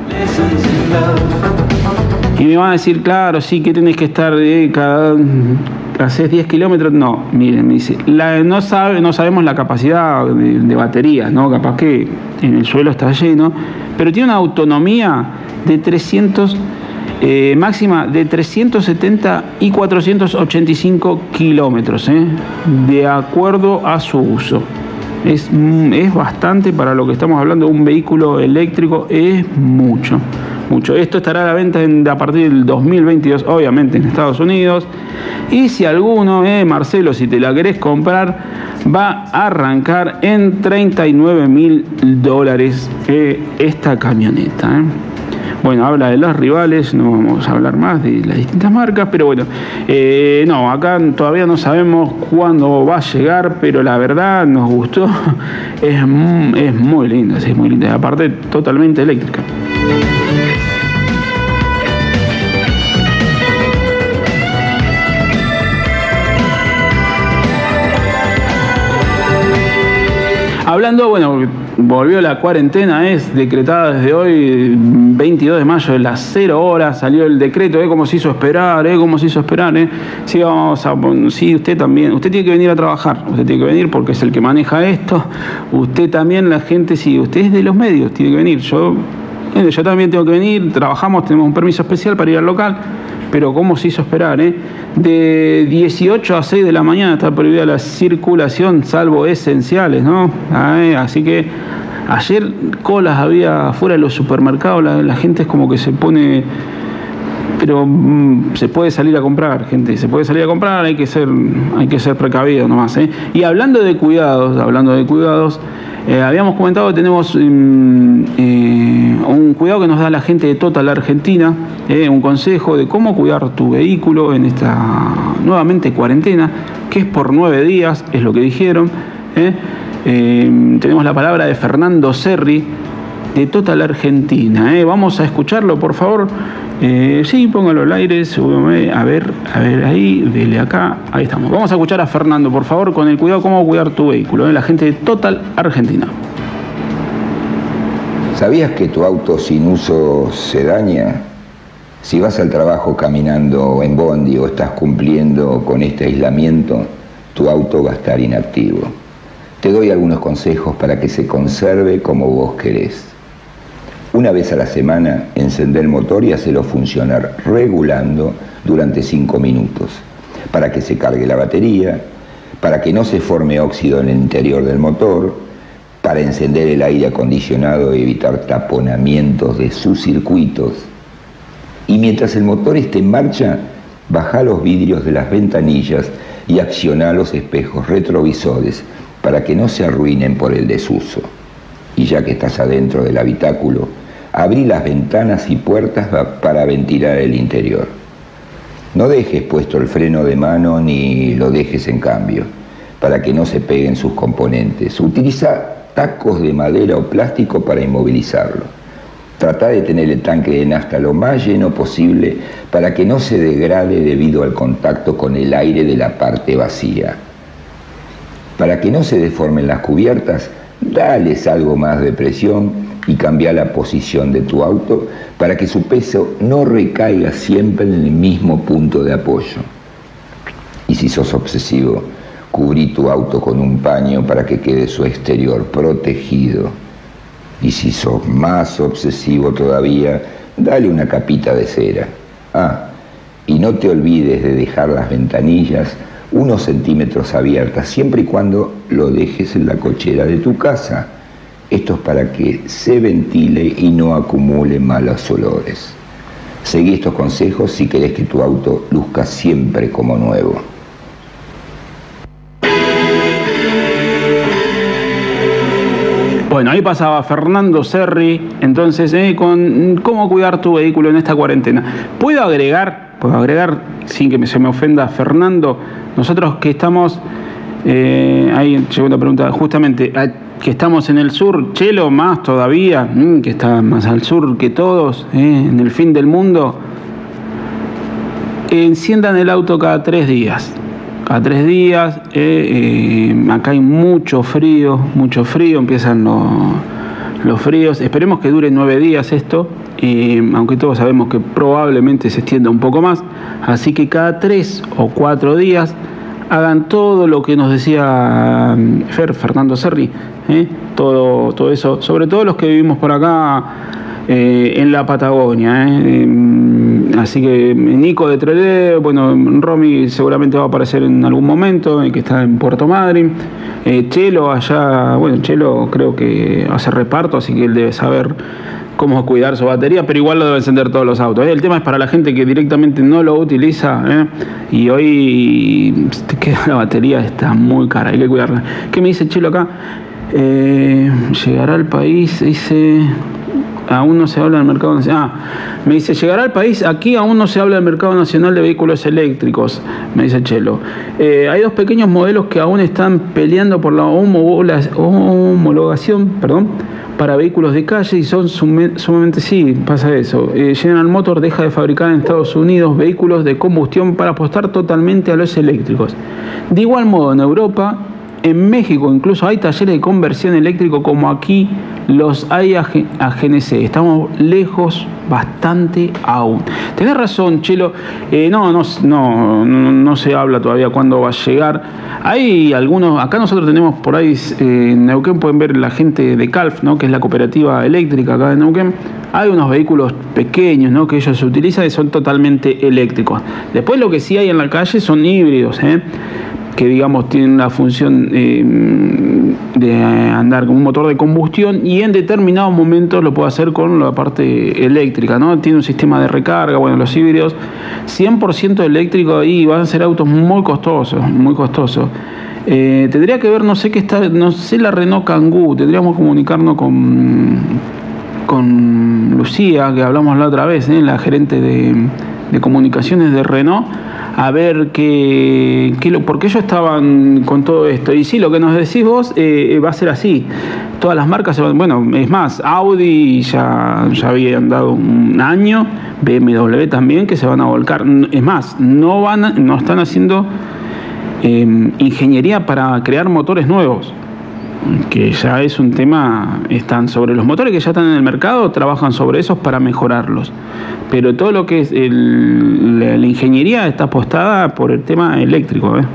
Y me van a decir, claro, sí, que tenés que estar eh, cada... ¿Haces diez kilómetros? No, miren, me dice, la, no, sabe, no sabemos la capacidad de, de batería, ¿no? Capaz que en el suelo está lleno, pero tiene una autonomía de trescientos, eh, máxima de trescientos setenta y cuatrocientos ochenta y cinco kilómetros, ¿eh? De acuerdo a su uso. Es, es bastante para lo que estamos hablando. Un vehículo eléctrico es mucho, mucho. Esto estará a la venta en, a partir del dos mil veintidós, obviamente en Estados Unidos. Y si alguno, eh, Marcelo, si te la querés comprar, va a arrancar en treinta y nueve mil dólares eh, esta camioneta. Eh. Bueno, habla de los rivales, no vamos a hablar más de las distintas marcas, pero bueno, eh, no, acá todavía no sabemos cuándo va a llegar, pero la verdad nos gustó, es, es muy linda, es muy linda, aparte totalmente eléctrica. Hablando, bueno, volvió la cuarentena, es decretada desde hoy, veintidós de mayo, de las cero horas, salió el decreto, ¿eh? Como se hizo esperar, ¿eh? Como se hizo esperar, ¿eh? Sí, vamos a, sí, usted también, usted tiene que venir a trabajar, usted tiene que venir porque es el que maneja esto, usted también, la gente, sí, usted es de los medios, tiene que venir, yo, yo también tengo que venir, trabajamos, tenemos un permiso especial para ir al local, pero ¿cómo se hizo esperar, eh? De dieciocho a seis de la mañana está prohibida la circulación, salvo esenciales, ¿no? Ay, así que ayer colas había afuera de los supermercados, la, la gente es como que se pone... Pero mmm, se puede salir a comprar, gente, se puede salir a comprar, hay que ser, hay que ser precavido nomás, ¿eh? Y hablando de cuidados, hablando de cuidados, eh, habíamos comentado que tenemos um, eh, un cuidado que nos da la gente de Total Argentina, eh, un consejo de cómo cuidar tu vehículo en esta nuevamente cuarentena, que es por nueve días, es lo que dijeron, ¿eh? Eh, tenemos la palabra de Fernando Cerri, de Total Argentina, ¿eh? Vamos a escucharlo, por favor. Eh, sí, póngalo al aire, súbeme, a ver, a ver ahí, dele acá, ahí estamos. Vamos a escuchar a Fernando, por favor, con el cuidado, cómo cuidar tu vehículo, ¿eh? La gente de Total Argentina. ¿Sabías que tu auto sin uso se daña? Si vas al trabajo caminando en bondi o estás cumpliendo con este aislamiento, tu auto va a estar inactivo. Te doy algunos consejos para que se conserve como vos querés. Una vez a la semana, encender el motor y hacerlo funcionar regulando durante cinco minutos, para que se cargue la batería, para que no se forme óxido en el interior del motor, para encender el aire acondicionado y evitar taponamientos de sus circuitos. Y mientras el motor esté en marcha, baja los vidrios de las ventanillas y acciona los espejos retrovisores para que no se arruinen por el desuso. Y ya que estás adentro del habitáculo, abrí las ventanas y puertas para ventilar el interior. No dejes puesto el freno de mano ni lo dejes en cambio, para que no se peguen sus componentes. Utiliza tacos de madera o plástico para inmovilizarlo. Trata de tener el tanque de nafta lo más lleno posible para que no se degrade debido al contacto con el aire de la parte vacía. Para que no se deformen las cubiertas, dales algo más de presión y cambia la posición de tu auto para que su peso no recaiga siempre en el mismo punto de apoyo. Y si sos obsesivo, cubrí tu auto con un paño para que quede su exterior protegido. Y si sos más obsesivo todavía, dale una capita de cera. Ah, y no te olvides de dejar las ventanillas unos centímetros abiertas, siempre y cuando lo dejes en la cochera de tu casa. Esto es para que se ventile y no acumule malos olores. Seguí estos consejos si querés que tu auto luzca siempre como nuevo. Bueno, ahí pasaba Fernando Serri, entonces, eh, con cómo cuidar tu vehículo en esta cuarentena. ¿Puedo agregar, puedo agregar, sin que se me ofenda Fernando, nosotros que estamos, eh, ahí llegó una pregunta, justamente, que estamos en el sur, Chelo más todavía, mmm, que está más al sur que todos, eh, en el fin del mundo, enciendan el auto cada tres días. Cada tres días, eh, eh, acá hay mucho frío, mucho frío, empiezan los, los fríos. Esperemos que dure nueve días esto, eh, aunque todos sabemos que probablemente se extienda un poco más. Así que cada tres o cuatro días hagan todo lo que nos decía Fer, Fernando Serri, eh, todo, todo eso, sobre todo los que vivimos por acá eh, en la Patagonia. Eh, Así que Nico de Trelé, bueno, Romy seguramente va a aparecer en algún momento, que está en Puerto Madryn. Eh, Chelo allá, bueno, Chelo creo que hace reparto, así que él debe saber cómo cuidar su batería, pero igual lo deben encender todos los autos. El tema es para la gente que directamente no lo utiliza, ¿eh? Y hoy te queda la batería, está muy cara, hay que cuidarla. ¿Qué me dice Chelo acá? Eh, llegará al país, dice... Aún no se habla del mercado nacional. Ah, me dice, llegará al país, aquí aún no se habla del mercado nacional de vehículos eléctricos, me dice Chelo. Eh, hay dos pequeños modelos que aún están peleando por la homologación, perdón, para vehículos de calle y son sumamente, sí, pasa eso. Eh, General Motors deja de fabricar en Estados Unidos vehículos de combustión para apostar totalmente a los eléctricos. De igual modo, en Europa, en México incluso hay talleres de conversión eléctrico como aquí los hay a G N C. Estamos lejos bastante aún. Tenés razón, Chelo. Eh, no, no, no, no, no se habla todavía cuándo va a llegar. Hay algunos, acá nosotros tenemos por ahí eh, en Neuquén, pueden ver la gente de Calf, ¿no? Que es la cooperativa eléctrica acá de Neuquén. Hay unos vehículos pequeños, ¿no? Que ellos se utilizan y son totalmente eléctricos. Después lo que sí hay en la calle son híbridos, ¿eh? Que digamos tienen la función eh, de andar con un motor de combustión y en determinados momentos lo puede hacer con la parte eléctrica, ¿no? Tiene un sistema de recarga, bueno, los híbridos cien por ciento eléctrico y van a ser autos muy costosos, muy costosos. Eh, tendría que ver, no sé qué está, no sé la Renault Kangoo, tendríamos que comunicarnos con, con Lucía, que hablamos la otra vez, ¿eh? La gerente de, de comunicaciones de Renault, a ver qué, qué lo, porque ellos estaban con todo esto. Y sí, lo que nos decís vos eh, va a ser así. Todas las marcas se van, bueno, es más, Audi ya, ya habían dado un año, B M W también, que se van a volcar. Es más, no van, no están haciendo eh, ingeniería para crear motores nuevos, que ya es un tema. Están sobre los motores que ya están en el mercado, trabajan sobre esos para mejorarlos, pero todo lo que es el, la, la ingeniería está apostada por el tema eléctrico, ¿eh?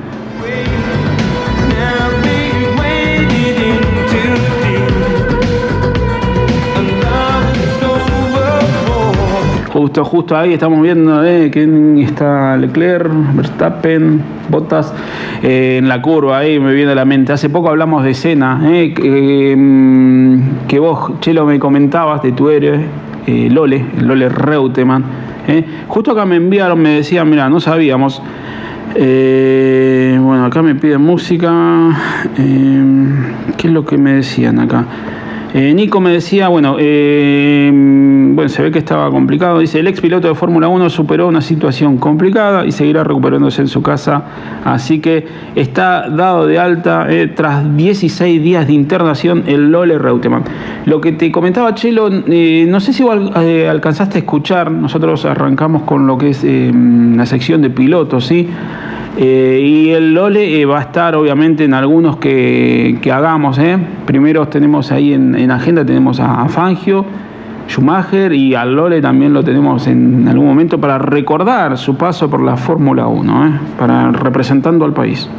Justo, justo ahí estamos viendo eh, que está Leclerc, Verstappen, Bottas eh, en la curva, ahí me viene a la mente. Hace poco hablamos de Senna, eh, que, que vos, Chelo, me comentabas de tu héroe, eh, Lole, el Lole Reutemann. Eh. Justo acá me enviaron, me decían, mira, no sabíamos. Eh, bueno, acá me piden música. Eh, ¿Qué es lo que me decían acá? Eh, Nico me decía, bueno, eh, bueno, se ve que estaba complicado. Dice, el ex piloto de Fórmula uno superó una situación complicada y seguirá recuperándose en su casa. Así que está dado de alta eh, tras dieciséis días de internación el Lole Reutemann. Lo que te comentaba, Chelo, eh, no sé si igual, eh, alcanzaste a escuchar. Nosotros arrancamos con lo que es eh, la sección de pilotos, ¿sí? Eh, y el Lole eh, va a estar obviamente en algunos que, que hagamos, ¿eh? Primero tenemos ahí en, en agenda, tenemos a, a Fangio, Schumacher, y al Lole también lo tenemos en algún momento para recordar su paso por la Fórmula uno, ¿eh? Para representando al país.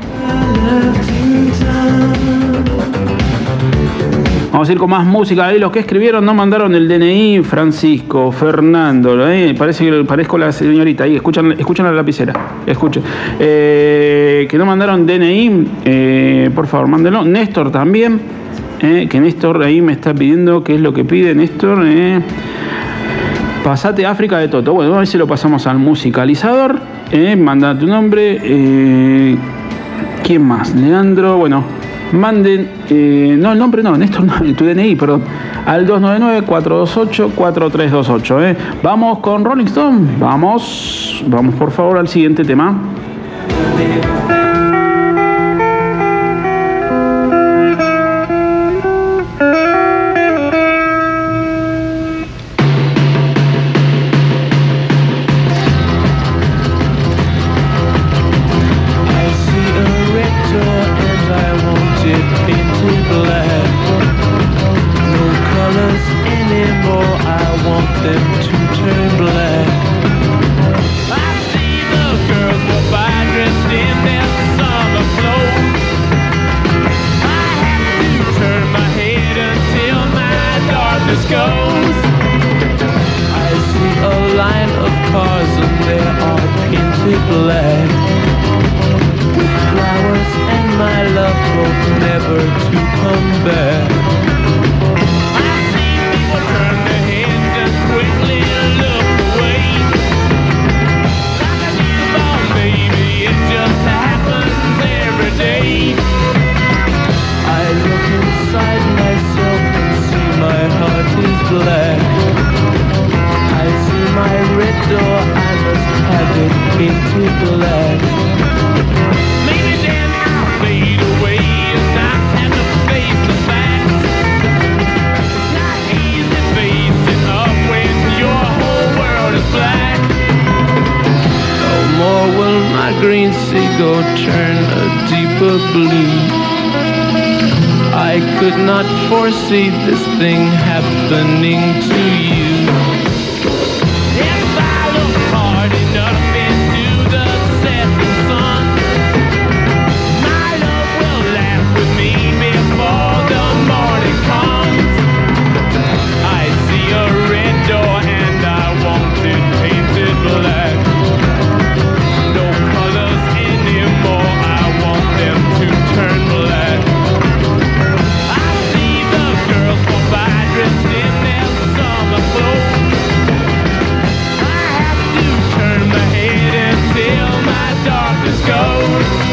Vamos a ir con más música. Ahí los que escribieron no mandaron el D N I. Francisco, Fernando, ¿eh? Parece que parezco la señorita. Ahí, escuchan, escuchan la lapicera. Escuchen. Eh, que no mandaron D N I, eh, por favor, mándenlo. Néstor también, eh, que Néstor ahí me está pidiendo qué es lo que pide Néstor. Eh. Pasate África de Toto. Bueno, a ver si lo pasamos al musicalizador. Eh, manda tu nombre. Eh, ¿Quién más? Leandro. Bueno, manden. Eh, no, el nombre no, Néstor, no, tu D N I, perdón. Al dos nueve nueve, cuatro dos ocho, cuatro tres dos ocho. Eh. Vamos con Rolling Stone. Vamos. Vamos por favor al siguiente tema. See this thing happening to you. If I look hard enough into the setting sun, my love will laugh with me before the morning comes. I see a red door and I want it painted black. No colors anymore, I want them to turn black. Dressed in their summer clothes, I have to turn my head until my darkness goes.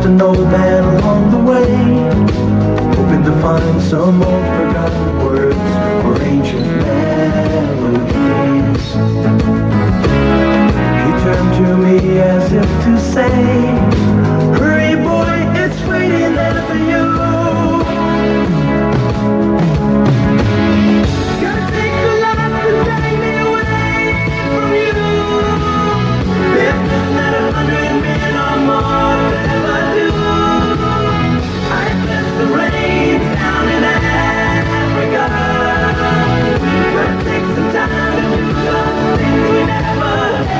an old man along the way, hoping to find some old forgotten words or ancient melodies. He turned to me as if to say, hurry boy, it's waiting there for you. Gotta take a lot to drag me away from you. There's nothing that a hundred men or more could ever do. I bless the rain down in Africa. Gotta take some time to do something we never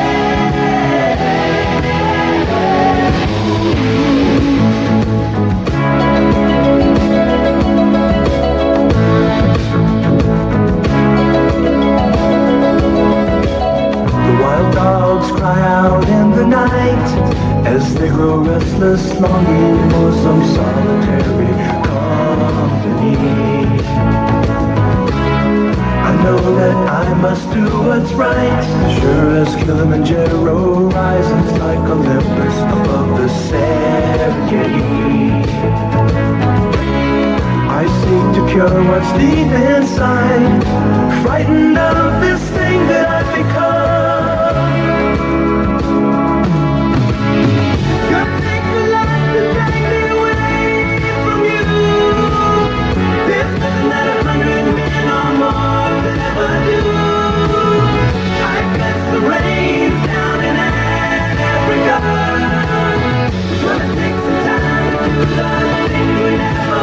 The wild dogs cry out in the night as they grow restless, longing for some solitary company. I know that I must do what's right, sure as Kilimanjaro rises like Olympus above the Serengeti. I seek to cure what's deep inside, frightened of this thing that I've become. Gotta take a lot to drag me away from you. There's nothing that a hundred men or more could ever do. I bless the rains down in Africa. Gonna take some time to do something we never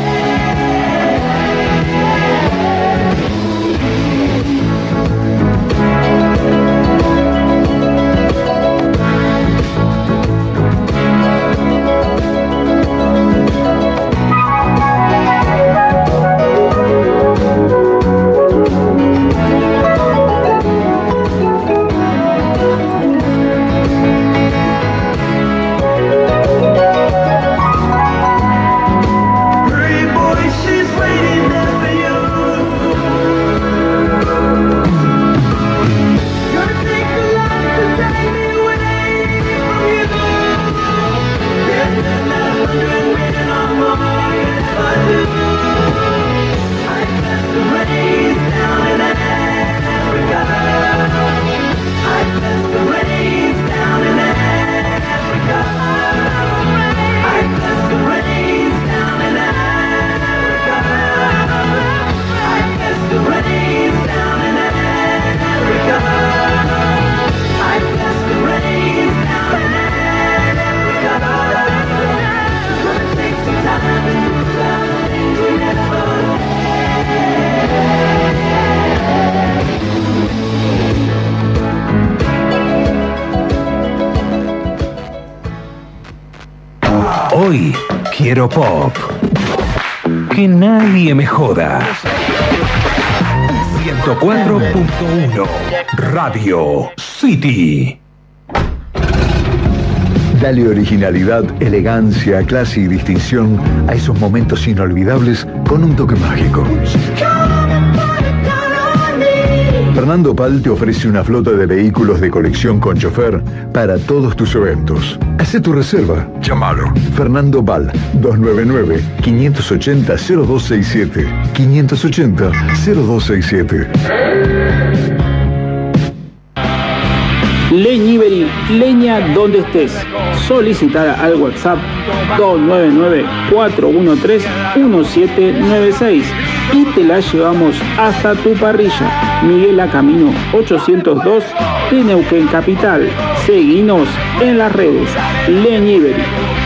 Hoy quiero pop. Que nadie me joda. ciento cuatro punto uno Radio City. Dale originalidad, elegancia, clase y distinción a esos momentos inolvidables con un toque mágico. Fernando Pal te ofrece una flota de vehículos de colección con chofer para todos tus eventos. Hacé tu reserva. Llámalo. Fernando Pal, dos nueve nueve, cinco ocho cero, cero dos seis siete. cinco ocho cero, cero dos seis siete. Leñiberi, leña donde estés. Solicitar al WhatsApp dos nueve nueve, cuatro uno tres, uno siete nueve seis y te la llevamos hasta tu parrilla. Miguel A. Camino ochocientos dos de Neuquén Capital. Seguinos en las redes. Leñiberi.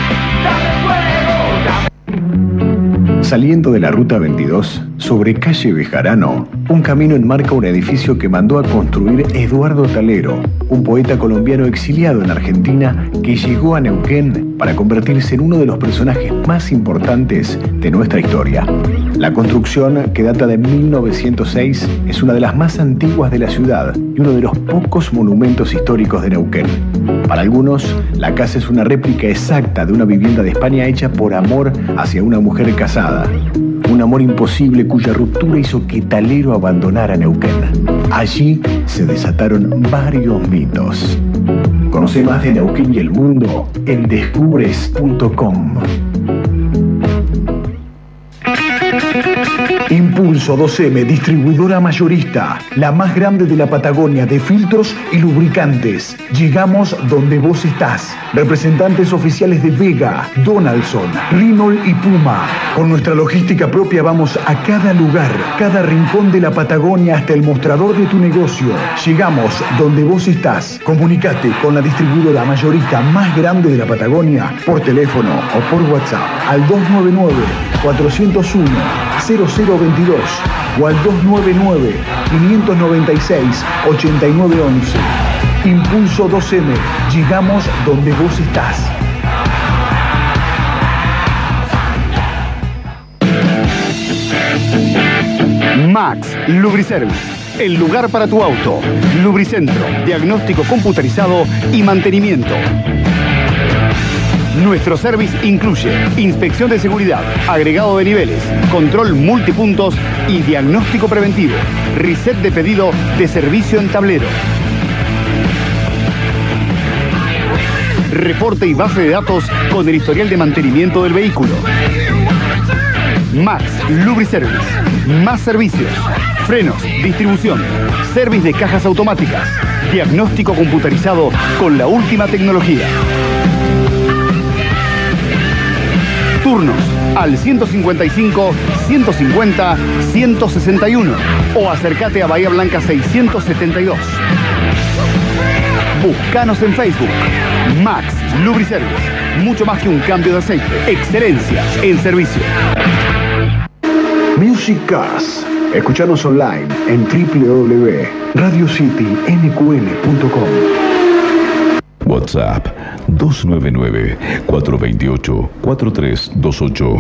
Saliendo de la Ruta veintidós, sobre calle Bejarano, un camino enmarca un edificio que mandó a construir Eduardo Talero, un poeta colombiano exiliado en Argentina que llegó a Neuquén para convertirse en uno de los personajes más importantes de nuestra historia. La construcción, que data de mil novecientos seis, es una de las más antiguas de la ciudad y uno de los pocos monumentos históricos de Neuquén. Para algunos, la casa es una réplica exacta de una vivienda de España hecha por amor hacia una mujer casada. Un amor imposible cuya ruptura hizo que Talero abandonara Neuquén. Allí se desataron varios mitos. Conoce más de Neuquén y el mundo en descubres punto com. Impulso dos eme, distribuidora mayorista, la más grande de la Patagonia de filtros y lubricantes. Llegamos donde vos estás. Representantes oficiales de Vega, Donaldson, Renault y Puma. Con nuestra logística propia vamos a cada lugar, cada rincón de la Patagonia hasta el mostrador de tu negocio. Llegamos donde vos estás. Comunicate con la distribuidora mayorista más grande de la Patagonia por teléfono o por WhatsApp al dos nueve nueve, cuatro cero uno, cero cero veintidós o al dos nueve nueve, cinco nueve seis, ocho nueve once. Impulso dos eme, llegamos donde vos estás. Max Lubriservice, el lugar para tu auto. Lubricentro, diagnóstico computarizado y mantenimiento. Nuestro service incluye inspección de seguridad, agregado de niveles, control multipuntos y diagnóstico preventivo. Reset de pedido de servicio en tablero. Reporte y base de datos con el historial de mantenimiento del vehículo. Max Lubriservice. Más servicios. Frenos, distribución, service de cajas automáticas, diagnóstico computarizado con la última tecnología. Turnos al ciento cincuenta y cinco, ciento cincuenta, ciento sesenta y uno o acércate a Bahía Blanca seiscientos setenta y dos. Búscanos en Facebook. Max Lubriservice. Mucho más que un cambio de aceite. Excelencia en servicio. Music Cars. Escuchanos online en doble u doble u doble u punto radio city n q l punto com. WhatsApp dos nueve nueve, cuatro dos ocho, cuatro tres dos ocho.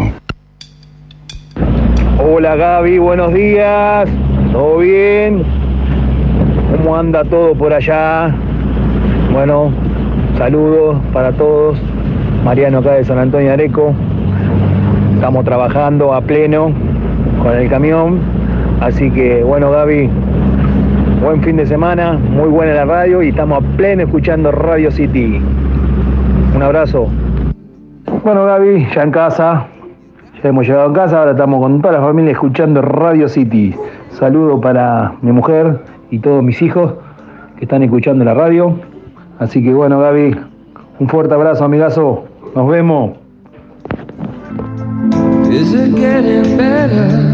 Hola Gaby, buenos días. ¿Todo bien? ¿Cómo anda todo por allá? Bueno, saludos para todos. Mariano acá de San Antonio de Areco. Estamos trabajando a pleno con el camión. Así que bueno Gaby, buen fin de semana, muy buena la radio y estamos a pleno escuchando Radio City. Un abrazo. Bueno Gaby, ya en casa, ya hemos llegado a casa, ahora estamos con toda la familia escuchando Radio City. Saludo para mi mujer y todos mis hijos que están escuchando la radio. Así que bueno Gaby, un fuerte abrazo amigazo, nos vemos. Is it getting better?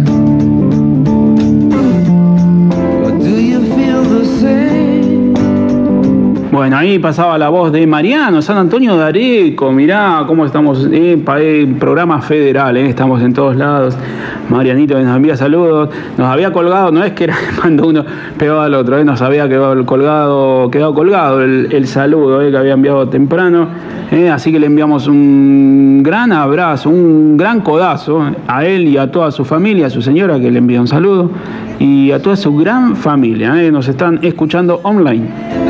Bueno, ahí pasaba la voz de Mariano, San Antonio de Areco. Mirá cómo estamos, eh, pa, eh, programa federal, eh, estamos en todos lados. Marianito nos envía saludos. Nos había colgado, no es que era cuando uno pegaba al otro, eh, nos había quedado colgado, quedado colgado el, el saludo eh, que había enviado temprano. Eh, así que le enviamos un gran abrazo, un gran codazo a él y a toda su familia, a su señora que le envía un saludo, y a toda su gran familia. Eh, nos están escuchando online.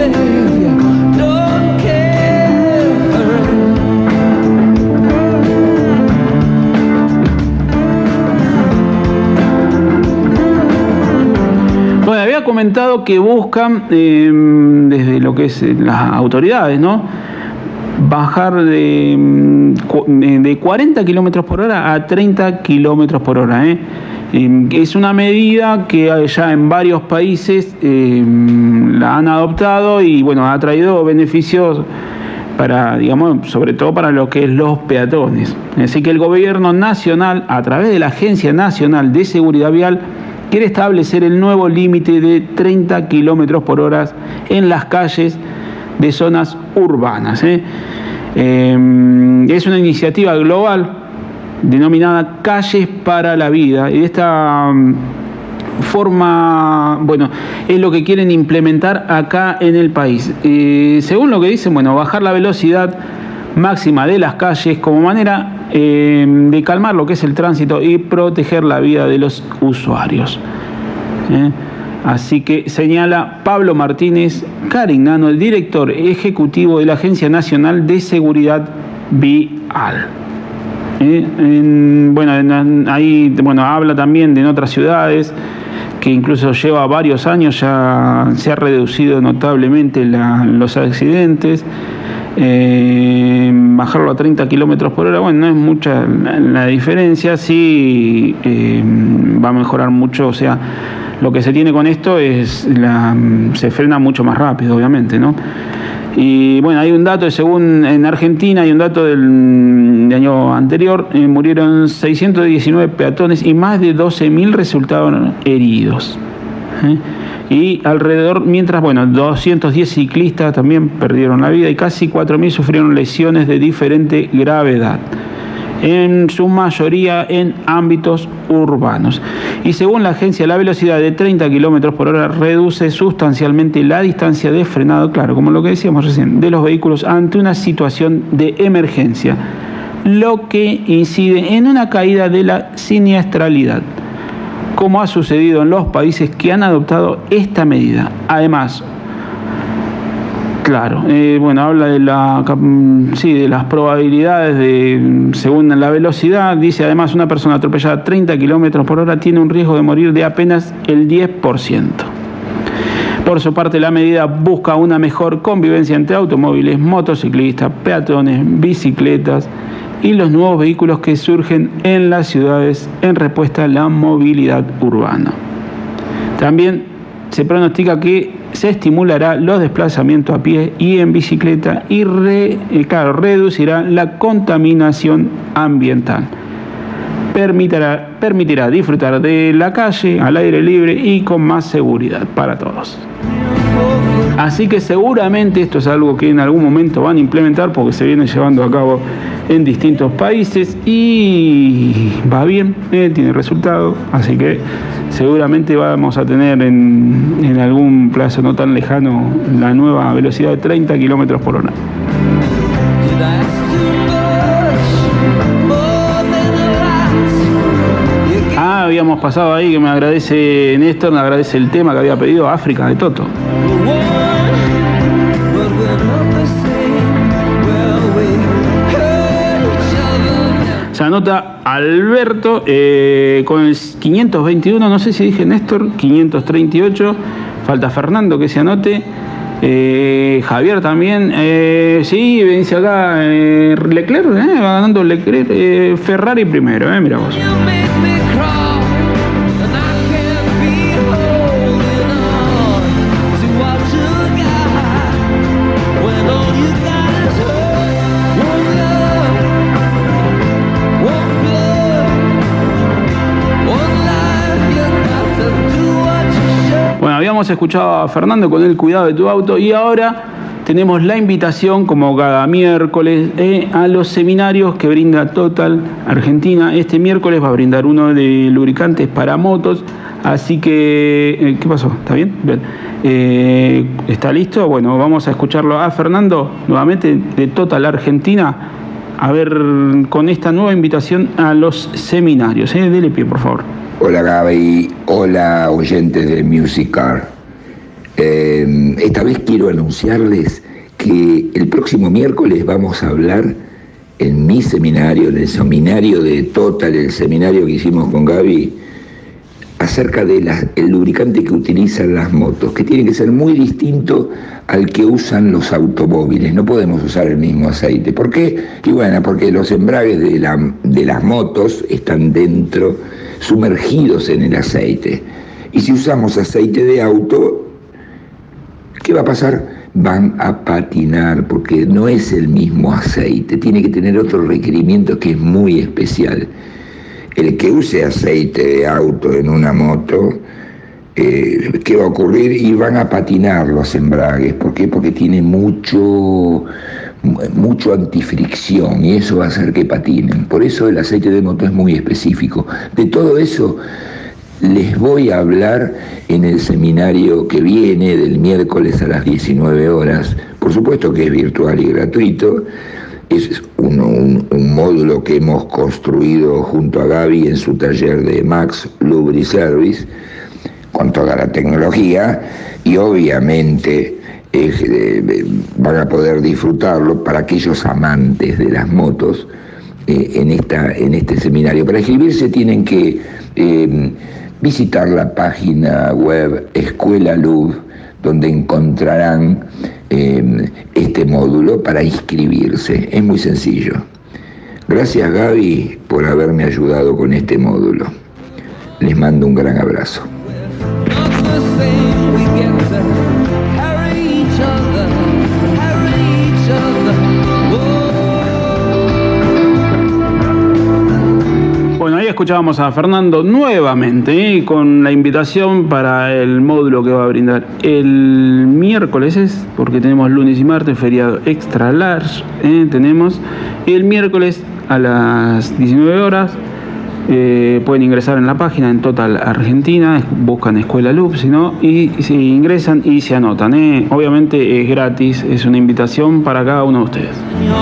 Bueno, había comentado que buscan eh, desde lo que es las autoridades, ¿no?, bajar de, de cuarenta kilómetros por hora a treinta kilómetros por hora. ¿eh? Es una medida que ya en varios países eh, la han adoptado y bueno, ha traído beneficios para, digamos, sobre todo para lo que es los peatones. Así que el gobierno nacional, a través de la Agencia Nacional de Seguridad Vial, quiere establecer el nuevo límite de treinta kilómetros por hora en las calles de zonas urbanas. ¿eh? Eh, es una iniciativa global denominada Calles para la Vida, y de esta um, forma, bueno, es lo que quieren implementar acá en el país. Eh, según lo que dicen, bueno, bajar la velocidad máxima de las calles como manera eh, de calmar lo que es el tránsito y proteger la vida de los usuarios. ¿eh? Así que señala Pablo Martínez Carignano, el director ejecutivo de la Agencia Nacional de Seguridad Vial. Eh, en, bueno, en, ahí bueno, habla también de en otras ciudades que incluso lleva varios años, ya se ha reducido notablemente la, los accidentes. Eh, bajarlo a treinta kilómetros por hora, bueno, no es mucha la, la diferencia, sí eh, va a mejorar mucho, o sea, lo que se tiene con esto es, la, se frena mucho más rápido, obviamente, ¿no? Y bueno, hay un dato, según en Argentina, hay un dato del, del año anterior, eh, murieron seiscientos diecinueve peatones y más de doce mil resultaron heridos. ¿eh? Y alrededor, mientras, bueno, doscientos diez ciclistas también perdieron la vida y casi cuatro mil sufrieron lesiones de diferente gravedad, en su mayoría en ámbitos urbanos. Y según la agencia, la velocidad de treinta kilómetros por hora reduce sustancialmente la distancia de frenado, claro, como lo que decíamos recién, de los vehículos ante una situación de emergencia, lo que incide en una caída de la siniestralidad, como ha sucedido en los países que han adoptado esta medida. Además, claro, eh, bueno, habla de la sí, de las probabilidades de, según la velocidad, dice además una persona atropellada a treinta kilómetros por hora tiene un riesgo de morir de apenas el diez por ciento. Por su parte, la medida busca una mejor convivencia entre automóviles, motociclistas, peatones, bicicletas y los nuevos vehículos que surgen en las ciudades en respuesta a la movilidad urbana. También se pronostica que se estimulará los desplazamientos a pie y en bicicleta y re, eh, claro, reducirá la contaminación ambiental. Permitirá, permitirá disfrutar de la calle al aire libre y con más seguridad para todos. Así que seguramente esto es algo que en algún momento van a implementar porque se viene llevando a cabo en distintos países y va bien, eh, tiene resultado, así que seguramente vamos a tener en, en algún plazo no tan lejano la nueva velocidad de treinta kilómetros por hora. Ah, habíamos pasado ahí que me agradece Néstor, me agradece el tema que había pedido, África de Toto. Se anota Alberto eh, con el quinientos veintiuno, no sé si dije Néstor, quinientos treinta y ocho, falta Fernando que se anote, eh, Javier también, eh, sí, vence acá eh, Leclerc, eh, va ganando Leclerc, eh, Ferrari primero, eh, mira vos. Habíamos escuchado a Fernando con el cuidado de tu auto y ahora tenemos la invitación, como cada miércoles, eh, a los seminarios que brinda Total Argentina. Este miércoles va a brindar uno de lubricantes para motos, así que... Eh, ¿qué pasó? ¿Está bien? Bien. Eh, ¿Está listo? Bueno, vamos a escucharlo a Fernando, nuevamente, de Total Argentina, a ver con esta nueva invitación a los seminarios. Eh, dele pie, por favor. Hola Gaby, hola oyentes de Music Car. Eh, esta vez quiero anunciarles que el próximo miércoles vamos a hablar en mi seminario, en el seminario de Total, el seminario que hicimos con Gaby, acerca del lubricante que utilizan las motos, que tiene que ser muy distinto al que usan los automóviles. No podemos usar el mismo aceite. ¿Por qué? Y bueno, porque los embragues de, la, de las motos están dentro, sumergidos en el aceite. Y si usamos aceite de auto, ¿qué va a pasar? Van a patinar porque no es el mismo aceite, tiene que tener otro requerimiento que es muy especial. El que use aceite de auto en una moto, eh, ¿qué va a ocurrir? Y van a patinar los embragues. ¿Por qué? Porque tiene mucho, mucho antifricción y eso va a hacer que patinen. Por eso el aceite de moto es muy específico. De todo eso les voy a hablar en el seminario que viene del miércoles a las diecinueve horas. Por supuesto que es virtual y gratuito. Es un, un, un módulo que hemos construido junto a Gaby en su taller de Max Lubriservice con toda la tecnología y obviamente eh, eh, van a poder disfrutarlo para aquellos amantes de las motos eh, en, esta, en este seminario. Para inscribirse tienen que eh, visitar la página web Escuela Luz, donde encontrarán eh, este módulo para inscribirse. Es muy sencillo. Gracias, Gaby, por haberme ayudado con este módulo. Les mando un gran abrazo. Bueno, ahí escuchábamos a Fernando nuevamente, ¿eh? Con la invitación para el módulo que va a brindar el miércoles, es porque tenemos lunes y martes, feriado extra large, ¿eh? Tenemos el miércoles a las diecinueve horas. Eh, pueden ingresar en la página en Total Argentina, buscan Escuela Loop, si no, y si ingresan y se anotan, ¿eh? Obviamente es gratis, es una invitación para cada uno de ustedes.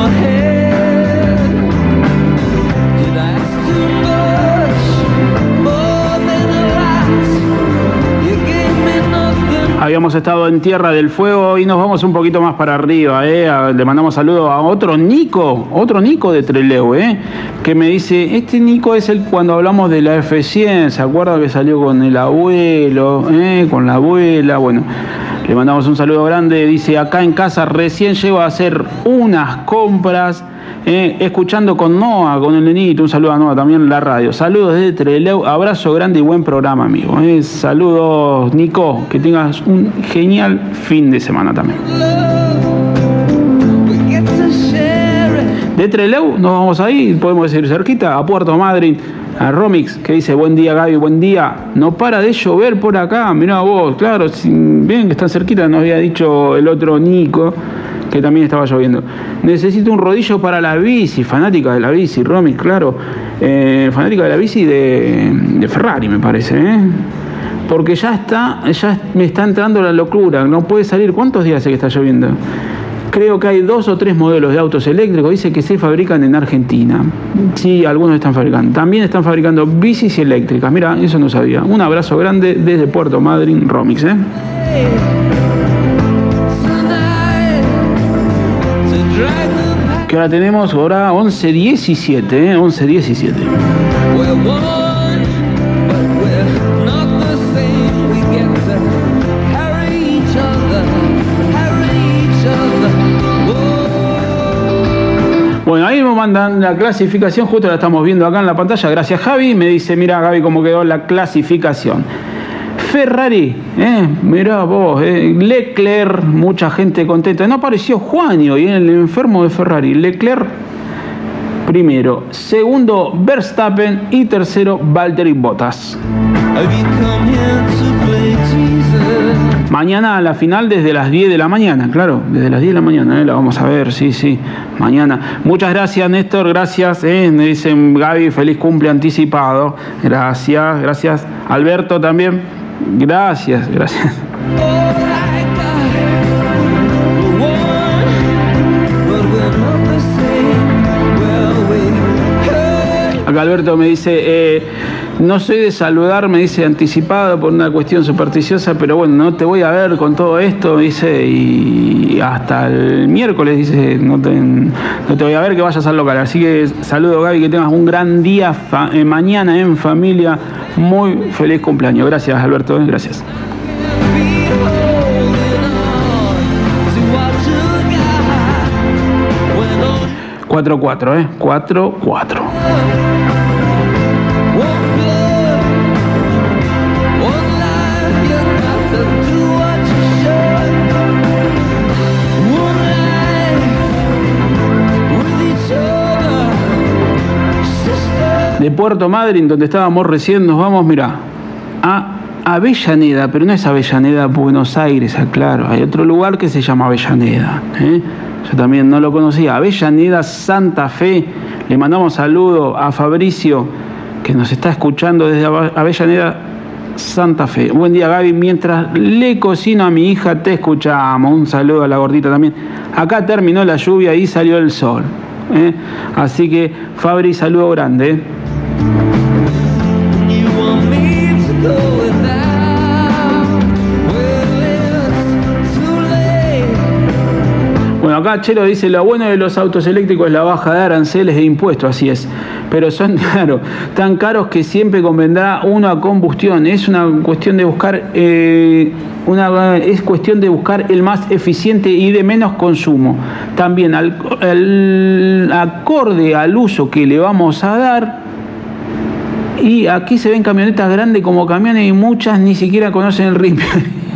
Habíamos estado en Tierra del Fuego y nos vamos un poquito más para arriba, ¿eh? Le mandamos saludos a otro Nico, otro Nico de Trelew, ¿eh? Que me dice, este Nico es el cuando hablamos de la F cien, ¿se acuerda que salió con el abuelo, ¿eh? Con la abuela? Bueno, le mandamos un saludo grande. Dice, acá en casa recién llego a hacer unas compras, Eh, escuchando con Noah, con el nenito. Un saludo a Noah también en la radio. Saludos desde Trelew, abrazo grande y buen programa, amigo. Eh, saludos, Nico, que tengas un genial fin de semana también. De Trelew nos vamos ahí, podemos decir cerquita, a Puerto Madryn, a Romix, que dice, buen día, Gaby, buen día. No para de llover por acá, mirá vos, claro, si, bien que están cerquita, nos había dicho el otro Nico, que también estaba lloviendo. Necesito un rodillo para la bici, fanática de la bici, Romix, claro. Eh, fanática de la bici de, de Ferrari, me parece, ¿eh? Porque ya está, ya me está entrando la locura, no puede salir. ¿Cuántos días hace que está lloviendo? Creo que hay dos o tres modelos de autos eléctricos, dice que se fabrican en Argentina. Sí, algunos están fabricando. También están fabricando bicis eléctricas. Mira, eso no sabía. Un abrazo grande desde Puerto Madryn, Romix, ¿eh? Que ahora tenemos, ahora once diecisiete, ¿eh? once diecisiete. Bueno, ahí me mandan la clasificación, justo la estamos viendo acá en la pantalla. Gracias, Javi. Me dice, mira, Gaby, cómo quedó la clasificación. Ferrari, eh, mirá vos, eh, Leclerc, mucha gente contenta. No apareció Juanio y el enfermo de Ferrari. Leclerc primero, segundo Verstappen y tercero Valtteri Bottas. Mañana a la final desde las diez de la mañana, claro, desde las diez de la mañana, eh, la vamos a ver, sí, sí, mañana. Muchas gracias, Néstor, gracias, eh, me dicen Gaby, feliz cumple anticipado. Gracias, gracias. Alberto también. Gracias, gracias. Acá Alberto me dice, eh, no soy de saludar, me dice anticipado por una cuestión supersticiosa, pero bueno, no te voy a ver con todo esto, me dice, y hasta el miércoles, dice, no te, no te voy a ver, que vayas al local. Así que saludo, Gaby, que tengas un gran día fa- eh, mañana en familia. Muy feliz cumpleaños. Gracias, Alberto, eh, gracias. cuatro cuatro, ¿eh? cuatro cuatro. De Puerto Madryn, donde estábamos recién, nos vamos, mirá, a Avellaneda, pero no es Avellaneda, Buenos Aires, aclaro. Hay otro lugar que se llama Avellaneda, ¿eh? Yo también no lo conocía. Avellaneda, Santa Fe. Le mandamos saludo a Fabricio, que nos está escuchando desde Avellaneda, Santa Fe. Buen día, Gaby. Mientras le cocino a mi hija, te escuchamos. Un saludo a la gordita también. Acá terminó la lluvia y salió el sol, ¿eh? Así que, Fabri, saludo grande, ¿eh? Bueno, acá Chelo dice, lo bueno de los autos eléctricos es la baja de aranceles e impuestos, así es. pero son, claro, tan caros que siempre convendrá uno a combustión. Es una cuestión de buscar, eh, una, es cuestión de buscar el más eficiente y de menos consumo. También al, al acorde al uso que le vamos a dar. Y aquí se ven camionetas grandes como camiones y muchas ni siquiera conocen el R I P.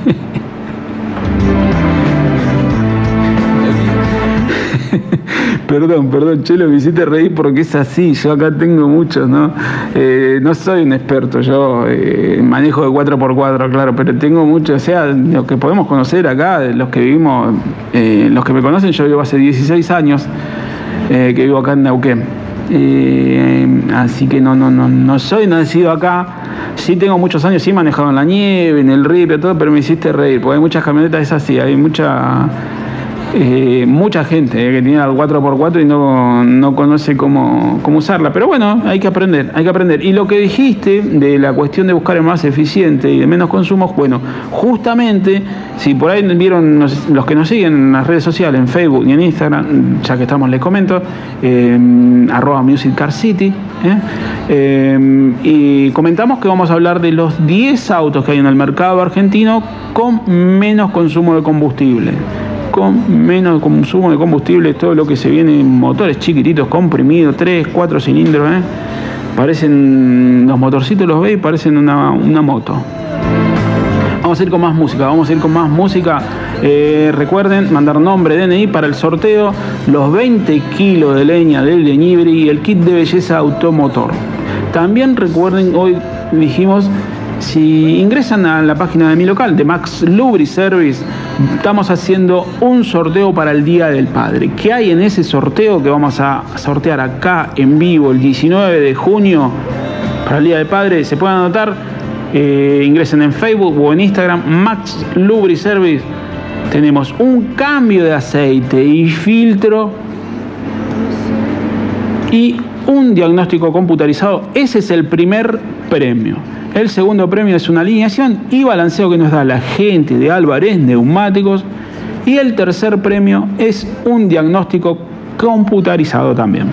Perdón, perdón, Chelo, me hiciste reír porque es así. Yo acá tengo muchos, ¿no? Eh, no soy un experto, yo eh, manejo de cuatro por cuatro, claro, pero tengo muchos, o sea, los que podemos conocer acá, los que vivimos, eh, los que me conocen, yo vivo hace dieciséis años eh, que vivo acá en Neuquén. Eh, así que no, no, no, no soy nacido acá. Sí tengo muchos años, sí he manejado en la nieve, en el río, todo, pero me hiciste reír, porque hay muchas camionetas, es así, hay mucha... Eh, mucha gente eh, que tiene el cuatro por cuatro y no, no conoce cómo, cómo usarla, pero bueno, hay que aprender, hay que aprender. Y lo que dijiste de la cuestión de buscar el más eficiente y de menos consumos, bueno, justamente, si por ahí vieron los, los que nos siguen en las redes sociales, en Facebook y en Instagram, ya que estamos les comento, eh, arroba Music Car City, eh, eh, y comentamos que vamos a hablar de los diez autos que hay en el mercado argentino con menos consumo de combustible. Con menos consumo de combustible, todo lo que se viene en motores chiquititos, comprimidos, tres, cuatro cilindros, ¿eh? Parecen, los motorcitos los ve y parecen una, una moto. Vamos a ir con más música, vamos a ir con más música. Eh, recuerden mandar nombre, D N I para el sorteo, los veinte kilos de leña del Leñibri y el kit de belleza automotor. También recuerden, hoy dijimos, si ingresan a la página de mi local, de Max Lubri Service, estamos haciendo un sorteo para el Día del Padre. ¿Qué hay en ese sorteo que vamos a sortear acá en vivo el diecinueve de junio para el Día del Padre? Se pueden anotar, eh, ingresen en Facebook o en Instagram, Max Lubri Service. Tenemos un cambio de aceite y filtro y un diagnóstico computarizado. Ese es el primer premio. El segundo premio es una alineación y balanceo que nos da la gente de Álvarez Neumáticos. Y el tercer premio es un diagnóstico computarizado también.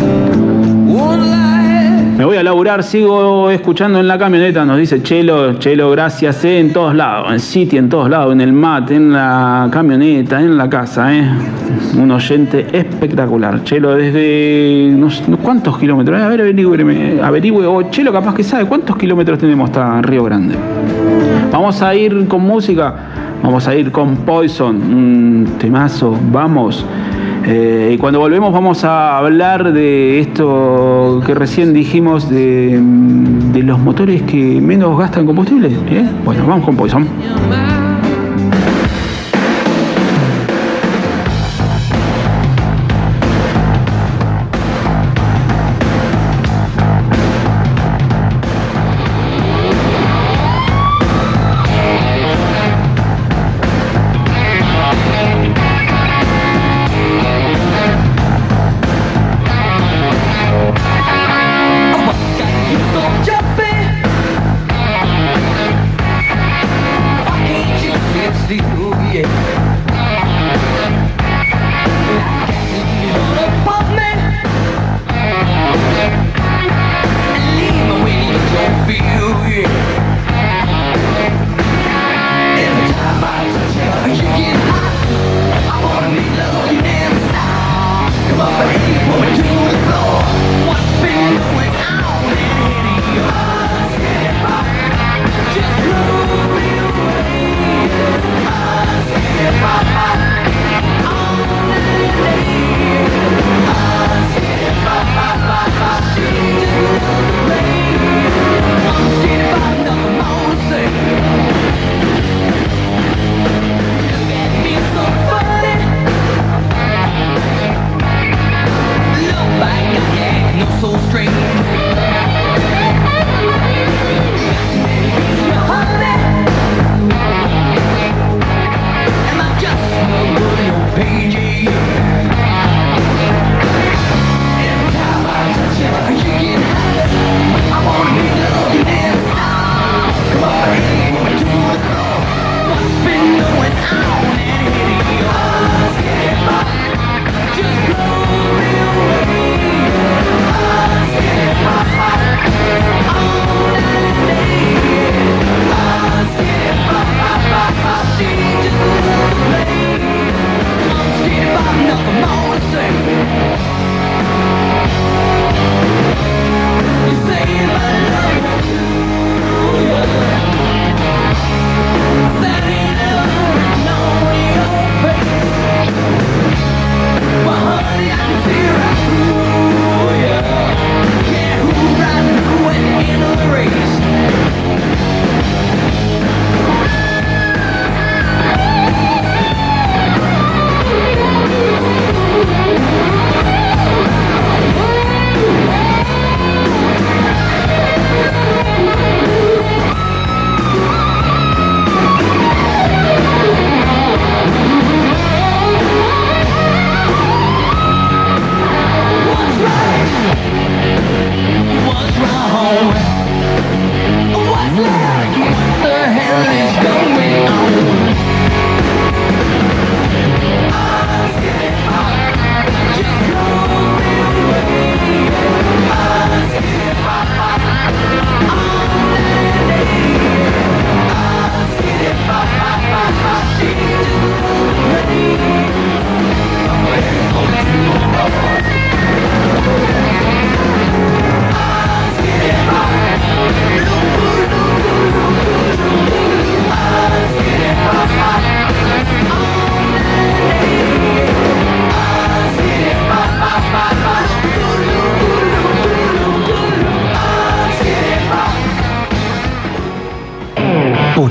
Me voy a laburar, sigo escuchando en la camioneta, nos dice Chelo, Chelo, gracias, eh, en todos lados, en City, en todos lados, en el mate, en la camioneta, en la casa, eh. Un oyente espectacular. Chelo, desde no sé, ¿cuántos kilómetros? A ver, averigüe, averigüe, o Chelo capaz que sabe cuántos kilómetros tenemos hasta Río Grande. Vamos a ir con música, vamos a ir con Poison, un temazo, vamos. Eh, y cuando volvemos vamos a hablar de esto que recién dijimos de, de los motores que menos gastan combustible, ¿eh? Bueno, vamos con Poison. Jumping. I can't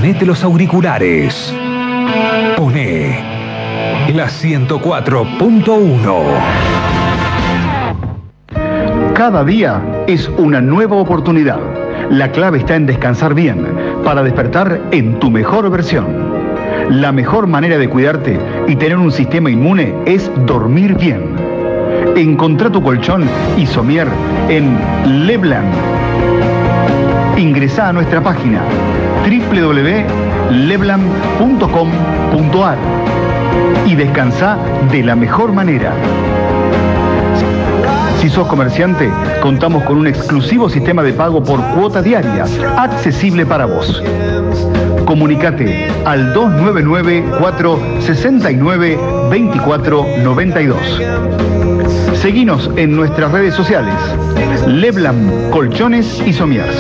Ponete los auriculares. Poné la ciento cuatro punto uno. Cada día es una nueva oportunidad. La clave está en descansar bien para despertar en tu mejor versión. La mejor manera de cuidarte y tener un sistema inmune es dormir bien. Encontrá tu colchón Isomier en Lebland. Ingresá a nuestra página doble u doble u doble u punto lebland punto com punto a r y descansá de la mejor manera. Si sos comerciante, contamos con un exclusivo sistema de pago por cuota diaria, accesible para vos. Comunicate al dos nueve nueve, cuatro seis nueve, dos cuatro nueve dos. Seguinos en nuestras redes sociales. Lebland Colchones y Somiers.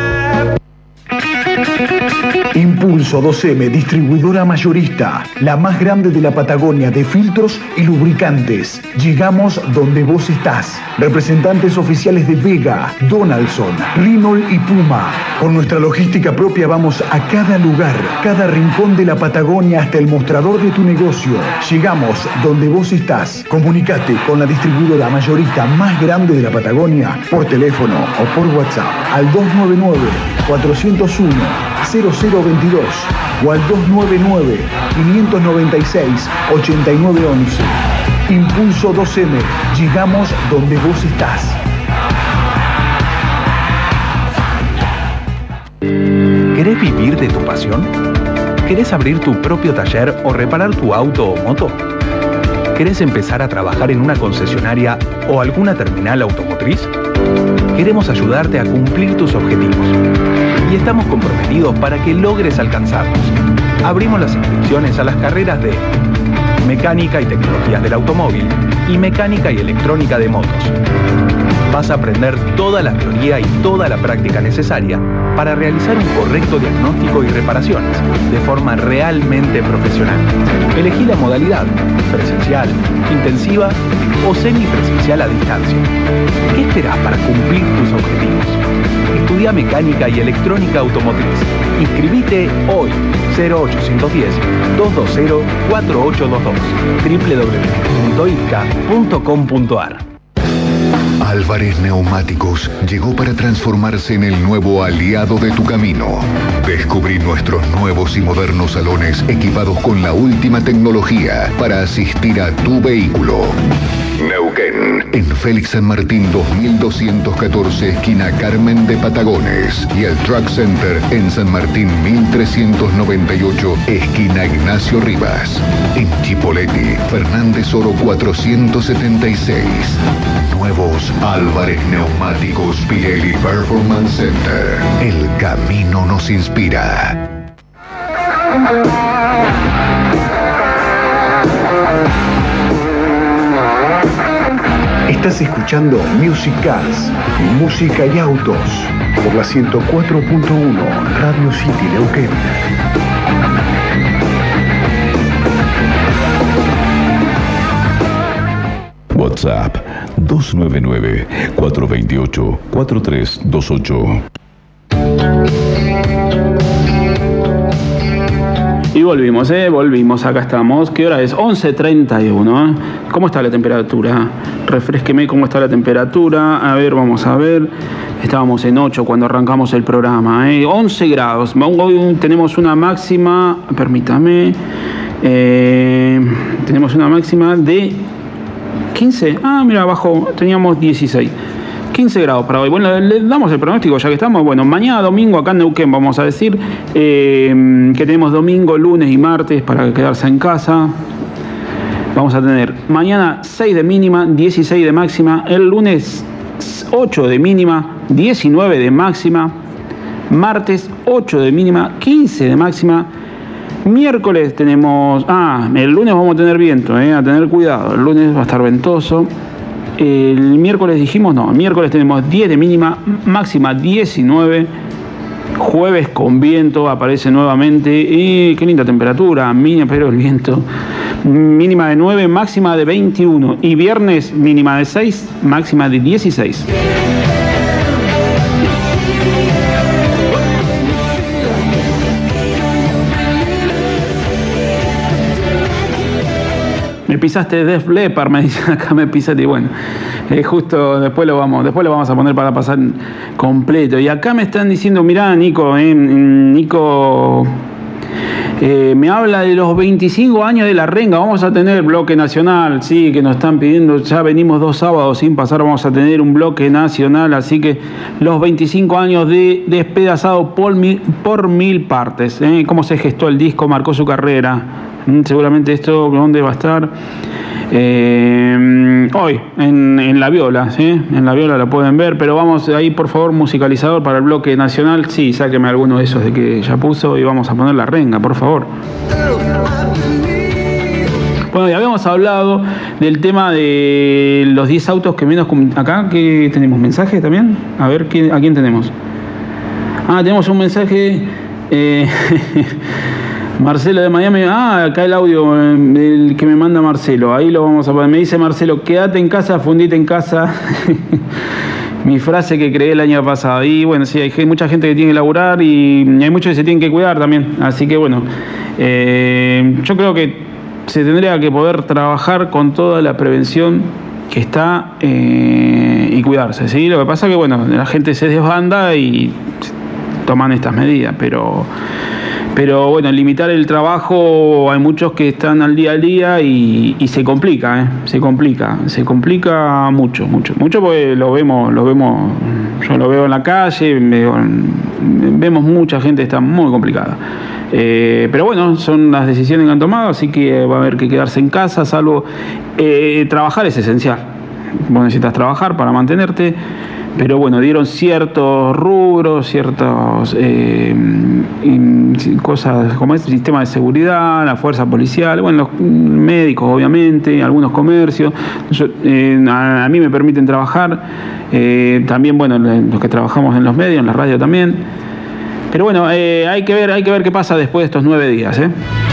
Impulso dos eme, distribuidora mayorista, la más grande de la Patagonia de filtros y lubricantes. Llegamos donde vos estás. Representantes oficiales de Vega, Donaldson, Renault y Puma. Con nuestra logística propia vamos a cada lugar, cada rincón de la Patagonia hasta el mostrador de tu negocio. Llegamos donde vos estás. Comunicate con la distribuidora mayorista más grande de la Patagonia por teléfono o por WhatsApp al dos nueve nueve, cuatro cero uno, cero cero veintidós o al dos nueve nueve, cinco nueve seis, ocho nueve once. Impulso dos eme, llegamos donde vos estás. ¿Querés vivir de tu pasión? ¿Querés abrir tu propio taller o reparar tu auto o moto? ¿Querés empezar a trabajar en una concesionaria o alguna terminal automotriz? Queremos ayudarte a cumplir tus objetivos y estamos comprometidos para que logres alcanzarlos. Abrimos las inscripciones a las carreras de Mecánica y Tecnologías del Automóvil y Mecánica y Electrónica de Motos. Vas a aprender toda la teoría y toda la práctica necesaria para realizar un correcto diagnóstico y reparaciones de forma realmente profesional. Elegí la modalidad, presencial, intensiva o semipresencial a distancia. ¿Qué esperás para cumplir tus objetivos? Estudia Mecánica y Electrónica Automotriz. Inscribite hoy. cero ocho uno cero, dos dos cero, cuatro ocho dos dos. doble u doble u doble u punto i t c a punto com punto a r. Álvarez Neumáticos llegó para transformarse en el nuevo aliado de tu camino. Descubrí nuestros nuevos y modernos salones equipados con la última tecnología para asistir a tu vehículo. Neuquén, en Félix San Martín dos mil doscientos catorce, esquina Carmen de Patagones, y el Truck Center en San Martín mil trescientos noventa y ocho, esquina Ignacio Rivas. En Chipoleti, Fernández Oro cuatrocientos setenta y seis. Nuevos Álvarez Neumáticos Pirelli Performance Center. El camino nos inspira. Estás escuchando Music Cars, música y autos, por la ciento cuatro punto uno Radio City Neuquén. WhatsApp dos nueve nueve, cuatro dos ocho, cuatro tres dos ocho. Y volvimos, ¿eh? Volvimos, acá estamos. ¿Qué hora es? once treinta y uno, ¿eh? ¿Cómo está la temperatura? Refrésqueme cómo está la temperatura. A ver, vamos a ver. Estábamos en ocho cuando arrancamos el programa, ¿eh? once grados. Hoy tenemos una máxima, permítame, eh, tenemos una máxima de quince. Ah, mira, abajo teníamos dieciséis. quince grados para hoy. Bueno, le damos el pronóstico ya que estamos. Bueno, mañana domingo acá en Neuquén vamos a decir eh, que tenemos domingo, lunes y martes para quedarse en casa. Vamos a tener mañana seis de mínima, dieciséis de máxima. El lunes ocho de mínima, diecinueve de máxima. Martes ocho de mínima, quince de máxima. Miércoles tenemos... Ah, el lunes vamos a tener viento, eh, a tener cuidado. El lunes va a estar ventoso. El miércoles dijimos, no, el miércoles tenemos diez de mínima, máxima diecinueve. Jueves con viento, aparece nuevamente. Y qué linda temperatura, mínima, pero el viento. Mínima de nueve, máxima de veintiuno. Y viernes mínima de seis, máxima de dieciséis. Me pisaste Def Leppard, me dicen acá, me pisaste. Y bueno, eh, justo después lo vamos después lo vamos a poner para pasar completo. Y acá me están diciendo, mirá, Nico, eh, Nico... Eh, me habla de los veinticinco años de La Renga. Vamos a tener bloque nacional, sí, que nos están pidiendo. Ya venimos dos sábados sin pasar, vamos a tener un bloque nacional. Así que los veinticinco años de Despedazado por mil, por mil partes. ¿eh? Cómo se gestó el disco, marcó su carrera. ¿Mm? Seguramente esto, ¿dónde va a estar? Eh, hoy, en, en La Viola, ¿sí? En La Viola lo pueden ver, pero vamos ahí, por favor, musicalizador para el bloque nacional. Sí, sáqueme alguno de esos de que ya puso y vamos a poner La Renga, por favor. Bueno, ya habíamos hablado del tema de los diez autos que menos... Acá, ¿qué tenemos? ¿Mensaje también? A ver, ¿qué, ¿a quién tenemos? Ah, tenemos un mensaje... Eh, Marcelo de Miami, ah, acá el audio el que me manda Marcelo, ahí lo vamos a poner. Me dice Marcelo, quédate en casa, fundite en casa. Mi frase que creé el año pasado. Y bueno, sí, hay mucha gente que tiene que laburar y hay muchos que se tienen que cuidar también. Así que bueno, eh, yo creo que se tendría que poder trabajar con toda la prevención que está eh, y cuidarse, ¿sí? Lo que pasa es que bueno, la gente se desbanda y toman estas medidas, pero... Pero bueno, limitar el trabajo, hay muchos que están al día al día y, y se complica, ¿eh? se complica, se complica mucho, mucho, mucho porque lo vemos, lo vemos, yo lo veo en la calle, veo, vemos mucha gente, está muy complicada. Eh, pero bueno, son las decisiones que han tomado, así que va a haber que quedarse en casa, salvo eh, trabajar es esencial. Vos necesitas trabajar para mantenerte. Pero bueno, dieron ciertos rubros, ciertas eh, cosas como el sistema de seguridad, la fuerza policial, bueno, los médicos obviamente, algunos comercios. Yo, eh, a, a mí me permiten trabajar, eh, también bueno, los que trabajamos en los medios, en la radio también. Pero bueno, eh, hay que ver, hay que ver qué pasa después de estos nueve días, ¿eh?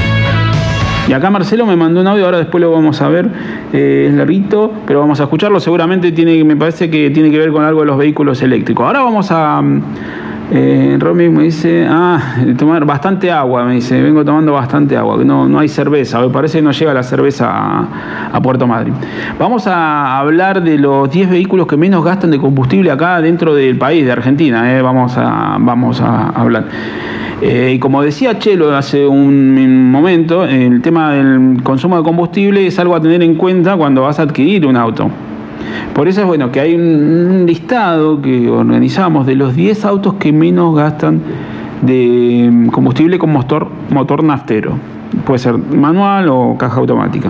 Y acá Marcelo me mandó un audio, ahora después lo vamos a ver, eh, es larguito, pero vamos a escucharlo, seguramente tiene, me parece que tiene que ver con algo de los vehículos eléctricos. Ahora vamos a, eh, Romy me dice, ah, tomar bastante agua, me dice, vengo tomando bastante agua, no, no hay cerveza, me parece que no llega la cerveza a, a Puerto Madryn. Vamos a hablar de los diez vehículos que menos gastan de combustible acá dentro del país, de Argentina, eh, vamos, a, vamos a hablar. Eh, y como decía Chelo hace un momento, el tema del consumo de combustible es algo a tener en cuenta cuando vas a adquirir un auto. Por eso es bueno que hay un listado que organizamos de los diez autos que menos gastan de combustible con motor, motor naftero. Puede ser manual o caja automática.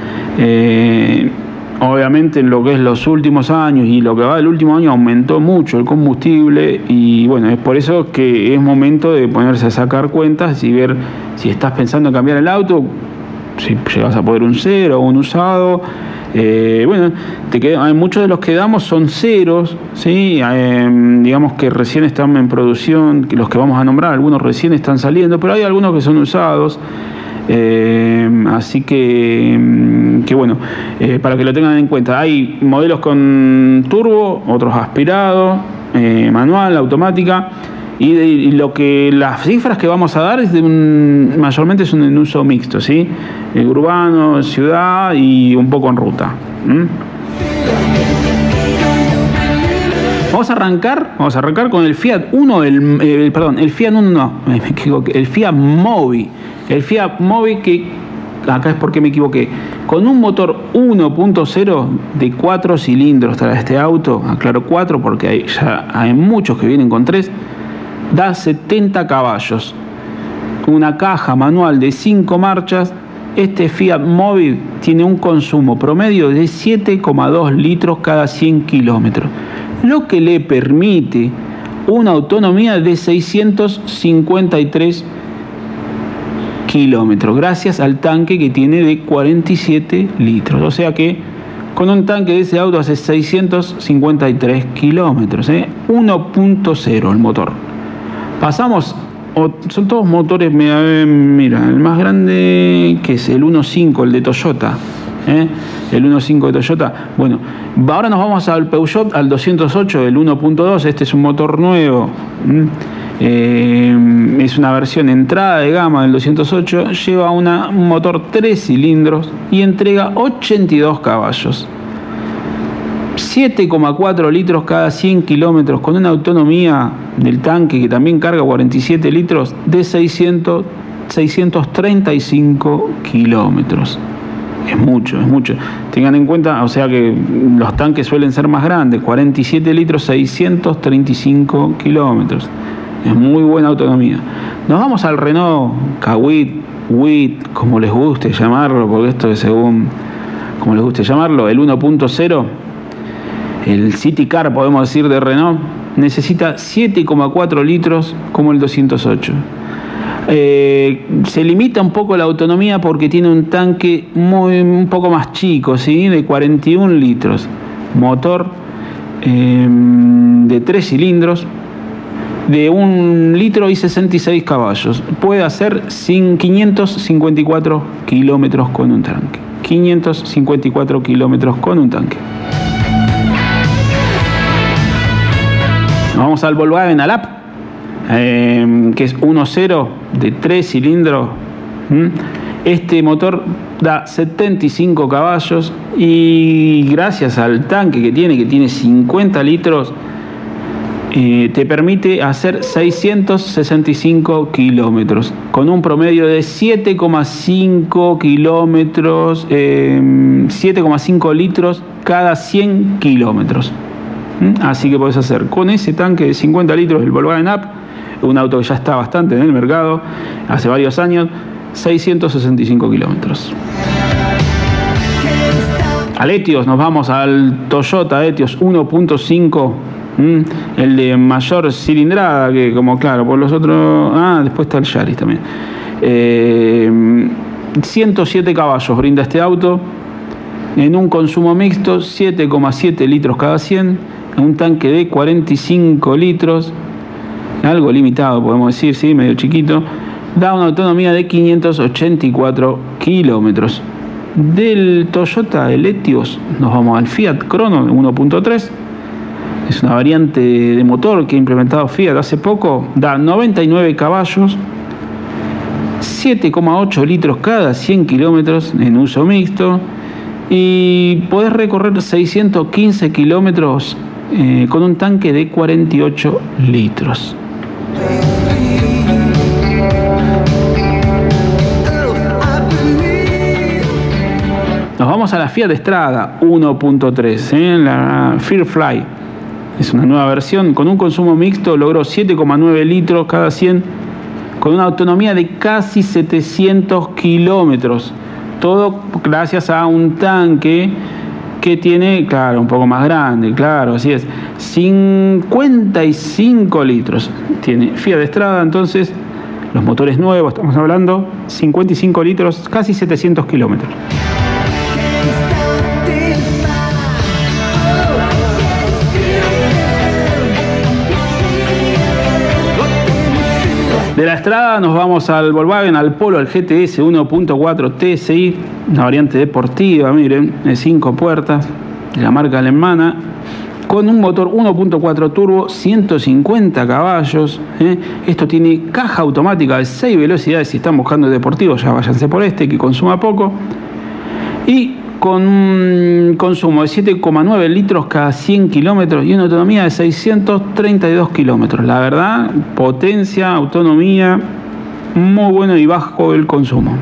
Eh, Obviamente en lo que es los últimos años y lo que va del último año aumentó mucho el combustible y bueno, es por eso que es momento de ponerse a sacar cuentas y ver si estás pensando en cambiar el auto, si llegas a poder un cero o un usado. Eh, bueno, te queda, hay muchos de los que damos son ceros, ¿sí? Eh, digamos que recién están en producción, que los que vamos a nombrar, algunos recién están saliendo, pero hay algunos que son usados. Eh, así que, que bueno, eh, para que lo tengan en cuenta, hay modelos con turbo, otros aspirados, eh, manual, automática, y, de, y lo que las cifras que vamos a dar es de un, mayormente son en uso mixto, ¿sí? Eh, urbano, ciudad y un poco en ruta. ¿Mm? Vamos a arrancar, vamos a arrancar con el Fiat Uno, el, el perdón, el Fiat Uno no, me equivoqué, el Fiat Mobi. El Fiat Mobi que, acá es porque me equivoqué, con un motor uno punto cero de cuatro cilindros trae este auto, aclaro cuatro porque hay, ya hay muchos que vienen con tres, da setenta caballos, una caja manual de cinco marchas. Este Fiat Mobi tiene un consumo promedio de siete coma dos litros cada cien kilómetros, lo que le permite una autonomía de seiscientos cincuenta y tres kilómetros, gracias al tanque que tiene de cuarenta y siete litros. O sea que con un tanque de ese auto hace seiscientos cincuenta y tres kilómetros, ¿eh? uno punto cero el motor. Pasamos, son todos motores, mira, el más grande que es el uno punto cinco, el de Toyota. ¿Eh? El uno punto cinco de Toyota. Bueno, ahora nos vamos al Peugeot, al doscientos ocho, el uno punto dos. Este es un motor nuevo. ¿Mm? Eh, es una versión entrada de gama del doscientos ocho, lleva una, un motor tres cilindros y entrega ochenta y dos caballos. siete coma cuatro litros cada cien kilómetros, con una autonomía del tanque que también carga cuarenta y siete litros de seiscientos, seiscientos treinta y cinco kilómetros. Es mucho, es mucho. Tengan en cuenta, o sea que los tanques suelen ser más grandes, cuarenta y siete litros, seiscientos treinta y cinco kilómetros. Es muy buena autonomía. Nos vamos al Renault Kwid, Wid, como les guste llamarlo, porque esto es según como les guste llamarlo, el uno punto cero. El City Car, podemos decir, de Renault, necesita siete coma cuatro litros como el doscientos ocho. Eh, se limita un poco la autonomía porque tiene un tanque muy, un poco más chico, ¿sí? De cuarenta y un litros. Motor eh, de tres cilindros, de un litro y sesenta y seis caballos. Puede hacer sin quinientos cincuenta y cuatro kilómetros con un tanque. quinientos cincuenta y cuatro kilómetros con un tanque. Vamos al Volkswagen Alap, eh, que es uno punto cero de tres cilindros. ¿Mm? Este motor da setenta y cinco caballos y gracias al tanque que tiene, que tiene cincuenta litros, eh, te permite hacer seiscientos sesenta y cinco kilómetros con un promedio de siete coma cinco kilómetros, eh, siete coma cinco litros cada cien kilómetros. Así que podés hacer con ese tanque de cincuenta litros el Volkswagen Up, un auto que ya está bastante en el mercado, hace varios años, seiscientos sesenta y cinco kilómetros. Al Etios, nos vamos al Toyota Etios uno punto cinco, ¿m? el de mayor cilindrada, que como claro, por los otros... Ah, después está el Yaris también. Eh, ciento siete caballos brinda este auto, en un consumo mixto, siete coma siete litros cada cien, un tanque de cuarenta y cinco litros, algo limitado podemos decir, sí, medio chiquito, da una autonomía de quinientos ochenta y cuatro kilómetros. Del Toyota el Etios nos vamos al Fiat Crono uno punto tres, es una variante de motor que ha implementado Fiat hace poco, da noventa y nueve caballos, siete coma ocho litros cada cien kilómetros en uso mixto, y podés recorrer seiscientos quince kilómetros eh, con un tanque de cuarenta y ocho litros. Nos vamos a la Fiat Strada uno punto tres, ¿eh? La Firefly. Es una nueva versión con un consumo mixto, logró siete coma nueve litros cada cien, con una autonomía de casi setecientos kilómetros. Todo gracias a un tanque que tiene, claro, un poco más grande, claro, así es, cincuenta y cinco litros. Tiene Fiat Strada, entonces, los motores nuevos, estamos hablando, cincuenta y cinco litros, casi setecientos kilómetros. De la Strada nos vamos al Volkswagen, al Polo, al G T S uno punto cuatro T S I, una variante deportiva, miren, de cinco puertas, de la marca alemana, con un motor uno punto cuatro turbo, ciento cincuenta caballos. ¿eh? Esto tiene caja automática de seis velocidades. Si están buscando deportivo, ya váyanse por este, que consuma poco. Y con un consumo de siete coma nueve litros cada cien kilómetros y una autonomía de seiscientos treinta y dos kilómetros. La verdad, potencia, autonomía, muy bueno y bajo el consumo.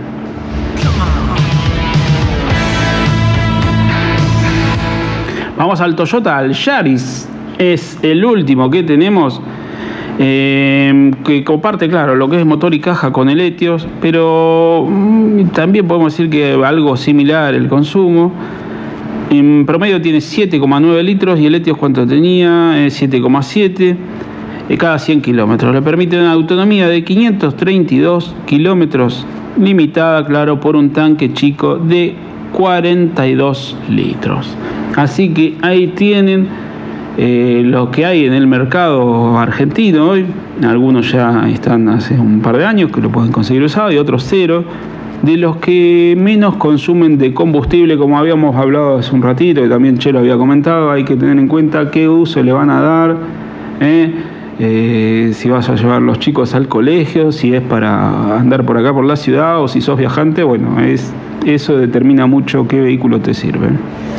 Vamos al Toyota, al Yaris. Es el último que tenemos, eh, que comparte, claro, lo que es motor y caja con el Etios, pero mm, también podemos decir que algo similar el consumo. En promedio tiene siete coma nueve litros y el Etios, ¿cuánto tenía? Eh, siete coma siete eh, cada cien kilómetros. Le permite una autonomía de quinientos treinta y dos kilómetros, limitada, claro, por un tanque chico de cuarenta y dos litros. Así que ahí tienen eh, lo que hay en el mercado argentino hoy. Algunos ya están hace un par de años que lo pueden conseguir usado y otros cero. De los que menos consumen de combustible, como habíamos hablado hace un ratito, y también Chelo había comentado, hay que tener en cuenta qué uso le van a dar. ¿eh? eh, si vas a llevar los chicos al colegio, si es para andar por acá por la ciudad o si sos viajante, bueno, es, eso determina mucho qué vehículo te sirve.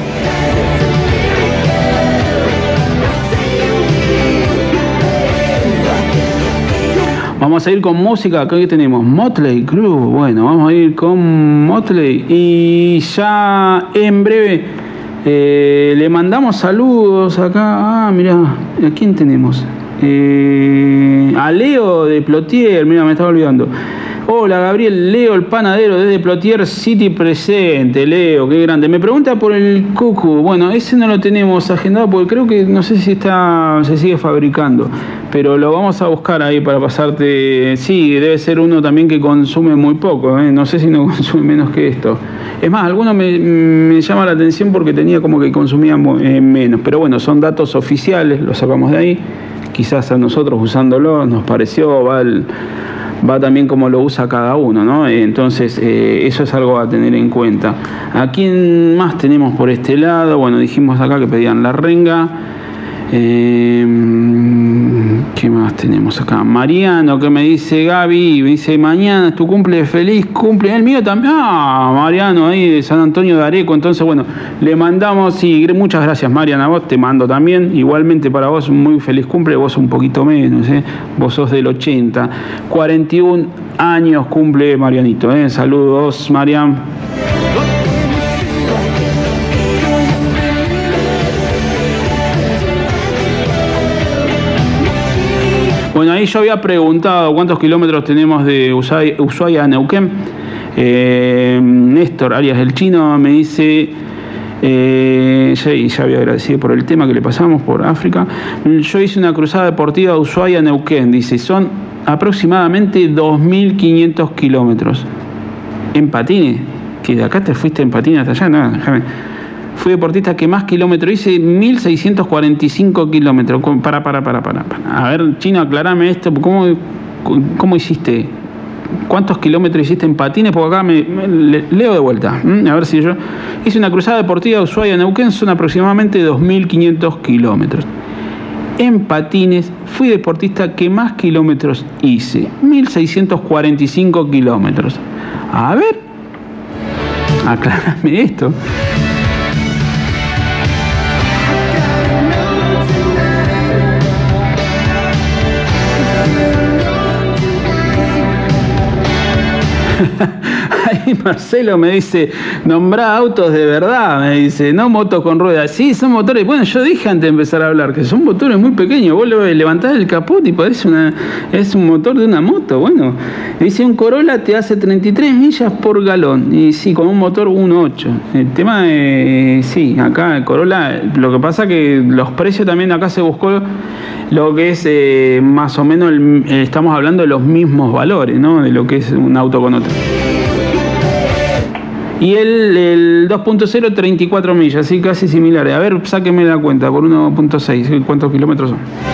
Vamos a ir con música, acá que tenemos Motley Crue, bueno, vamos a ir con Motley y ya en breve eh, le mandamos saludos acá, ah, mirá, ¿a quién tenemos? Eh, a Leo de Plotier, mira, me estaba olvidando. Hola Gabriel, Leo el panadero desde Plotier City presente. Leo, qué grande. Me pregunta por el cucu. Bueno, ese no lo tenemos agendado porque creo que no sé si está se sigue fabricando, pero lo vamos a buscar ahí para pasarte. Sí, debe ser uno también que consume muy poco, ¿eh? No sé si no consume menos que esto. Es más, alguno me, me llama la atención porque tenía como que consumía eh, menos, pero bueno, son datos oficiales, los sacamos de ahí. Quizás a nosotros usándolo nos pareció, va el va también como lo usa cada uno, ¿no? Entonces, eh, eso es algo a tener en cuenta. ¿A quién más tenemos por este lado? Bueno, dijimos acá que pedían la renga. Eh, ¿Qué más tenemos acá? Mariano, que me dice Gaby, me dice, mañana es tu cumple, feliz cumple. El mío también. Ah, Mariano, ahí de San Antonio de Areco. Entonces, bueno, le mandamos, y muchas gracias, Mariana, a vos te mando también. Igualmente para vos, un muy feliz cumple, vos un poquito menos, ¿eh? Vos sos del ochenta. cuarenta y un años cumple Marianito, ¿eh? Saludos, Marian. Bueno, ahí yo había preguntado cuántos kilómetros tenemos de Ushuaia, Ushuaia a Neuquén. Eh, Néstor Arias del Chino me dice, eh, ya, ya había agradecido por el tema que le pasamos por África. Yo hice una cruzada deportiva de Ushuaia a Neuquén, dice, son aproximadamente dos mil quinientos kilómetros. ¿En patines? ¿Que de acá te fuiste en patines hasta allá? No, déjame. Fui deportista que más kilómetros hice, mil seiscientos cuarenta y cinco kilómetros. Para, para, para, para, para. A ver, Chino, aclarame esto. ¿Cómo, cómo hiciste? ¿Cuántos kilómetros hiciste en patines? Porque acá me, me leo de vuelta. ¿Mm? A ver si yo... Hice una cruzada deportiva de Ushuaia a Neuquén, son aproximadamente dos mil quinientos kilómetros. En patines fui deportista que más kilómetros hice, mil seiscientos cuarenta y cinco kilómetros. A ver, aclárame esto. Ahí Marcelo me dice, nombrá autos de verdad, me dice, no motos con ruedas. Sí, son motores, bueno, yo dije antes de empezar a hablar que son motores muy pequeños, vos lo levantás el capot y parece una, es un motor de una moto. Bueno, dice, un Corolla te hace treinta y tres millas por galón, y sí, con un motor uno punto ocho. El tema de, sí, acá el Corolla, lo que pasa que los precios también acá se buscó lo que es eh, más o menos, el, eh, estamos hablando de los mismos valores, ¿no? De lo que es un auto con otro. Y el, el dos punto cero, treinta y cuatro millas, sí, casi similares. A ver, sáqueme la cuenta por uno punto seis, ¿cuántos kilómetros son?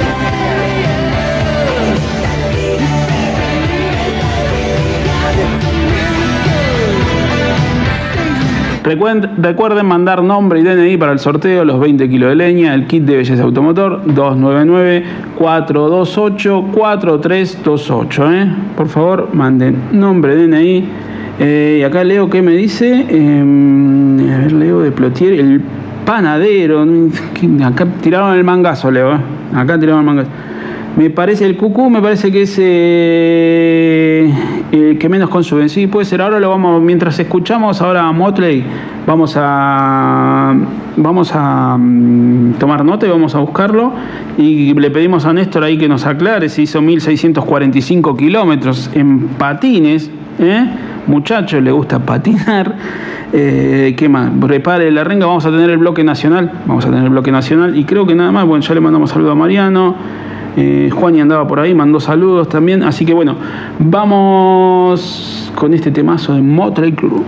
Recuerden, recuerden mandar nombre y D N I para el sorteo, los veinte kilos de leña, el kit de belleza automotor, dos nueve nueve, cuatro dos ocho, cuatro tres dos ocho. ¿eh? Por favor, manden nombre, D N I. Eh, y acá Leo, ¿qué me dice? Eh, a ver, Leo de Plotier, el panadero. Acá tiraron el mangazo, Leo. ¿eh? Acá tiraron el mangazo. Me parece el cucú, me parece que es eh, el que menos consume. Sí, puede ser. Ahora lo vamos, mientras escuchamos ahora a Motley, vamos a vamos a um, tomar nota y vamos a buscarlo. Y le pedimos a Néstor ahí que nos aclare si hizo mil seiscientos cuarenta y cinco kilómetros en patines. ¿eh? Muchachos, le gusta patinar. Eh, ¿Qué más? Prepare la renga, vamos a tener el bloque nacional. Vamos a tener el bloque nacional. Y creo que nada más. Bueno, ya le mandamos saludo a Mariano. Eh, Juani andaba por ahí, mandó saludos también. Así que bueno, vamos con este temazo de Motley Crue.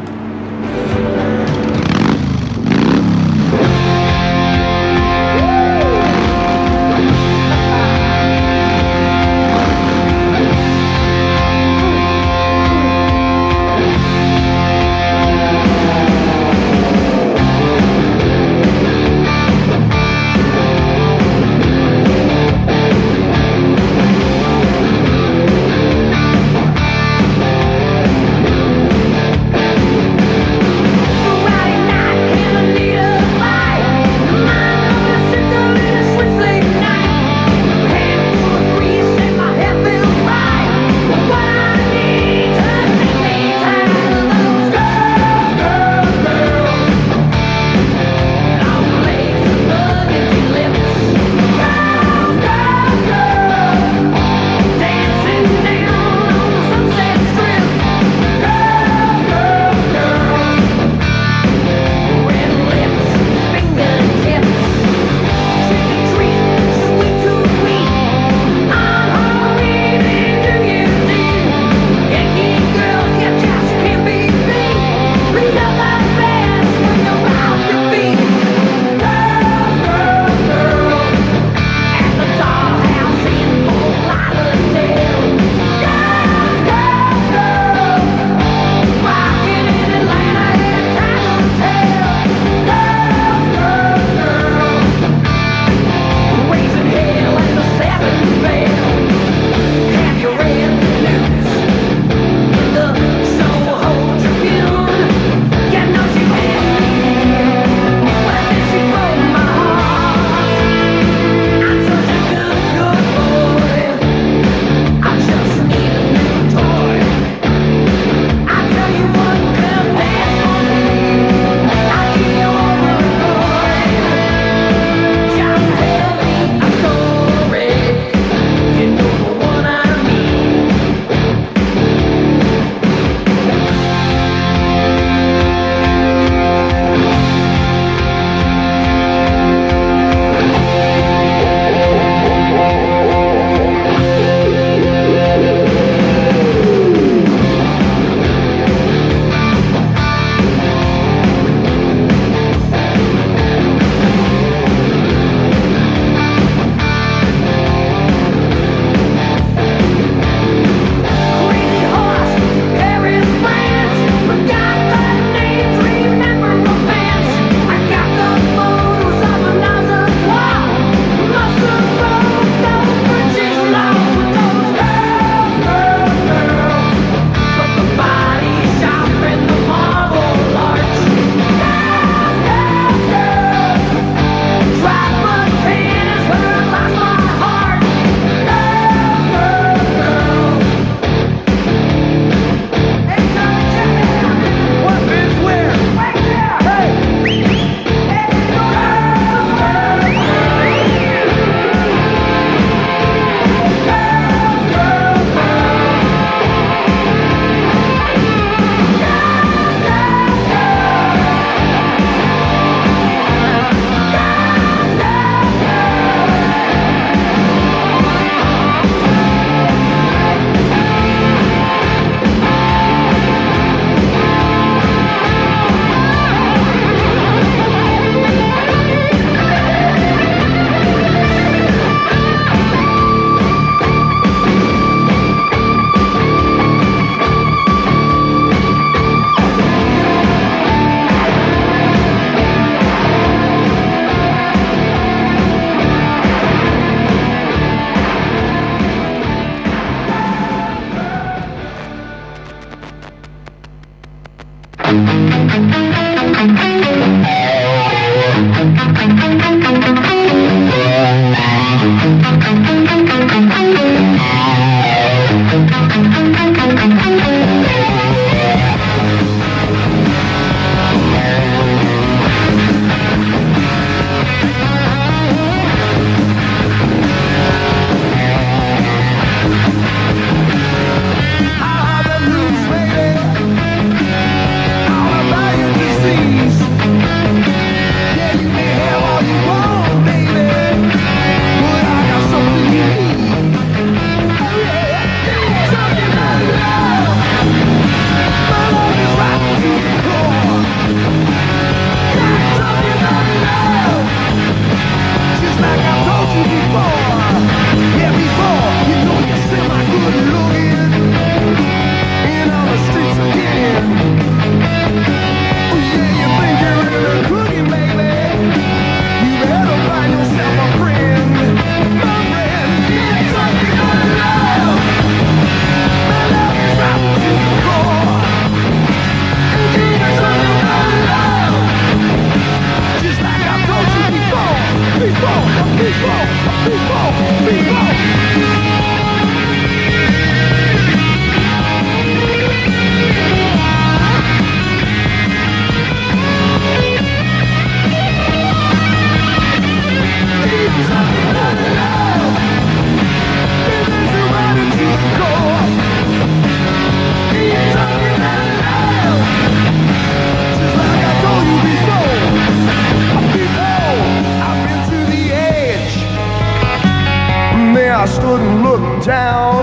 I stood and looked down.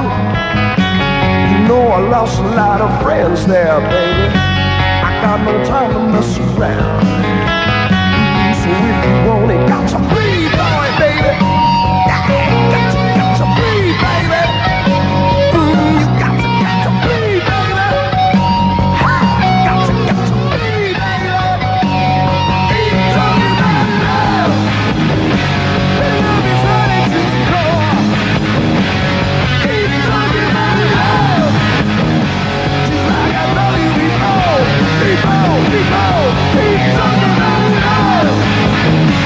You know I lost a lot of friends there, baby. I got no time to mess around. So if you want it, got to bleed, boy, baby. Yeah, got to, got to bleed, baby. Mm, you got to, got to bleed, baby. Ha, got to, got to bleed, baby. Keep talking about love. The love is running to the core. Keep talking about love. Just like I told you before. Before, before. Keep talking about love.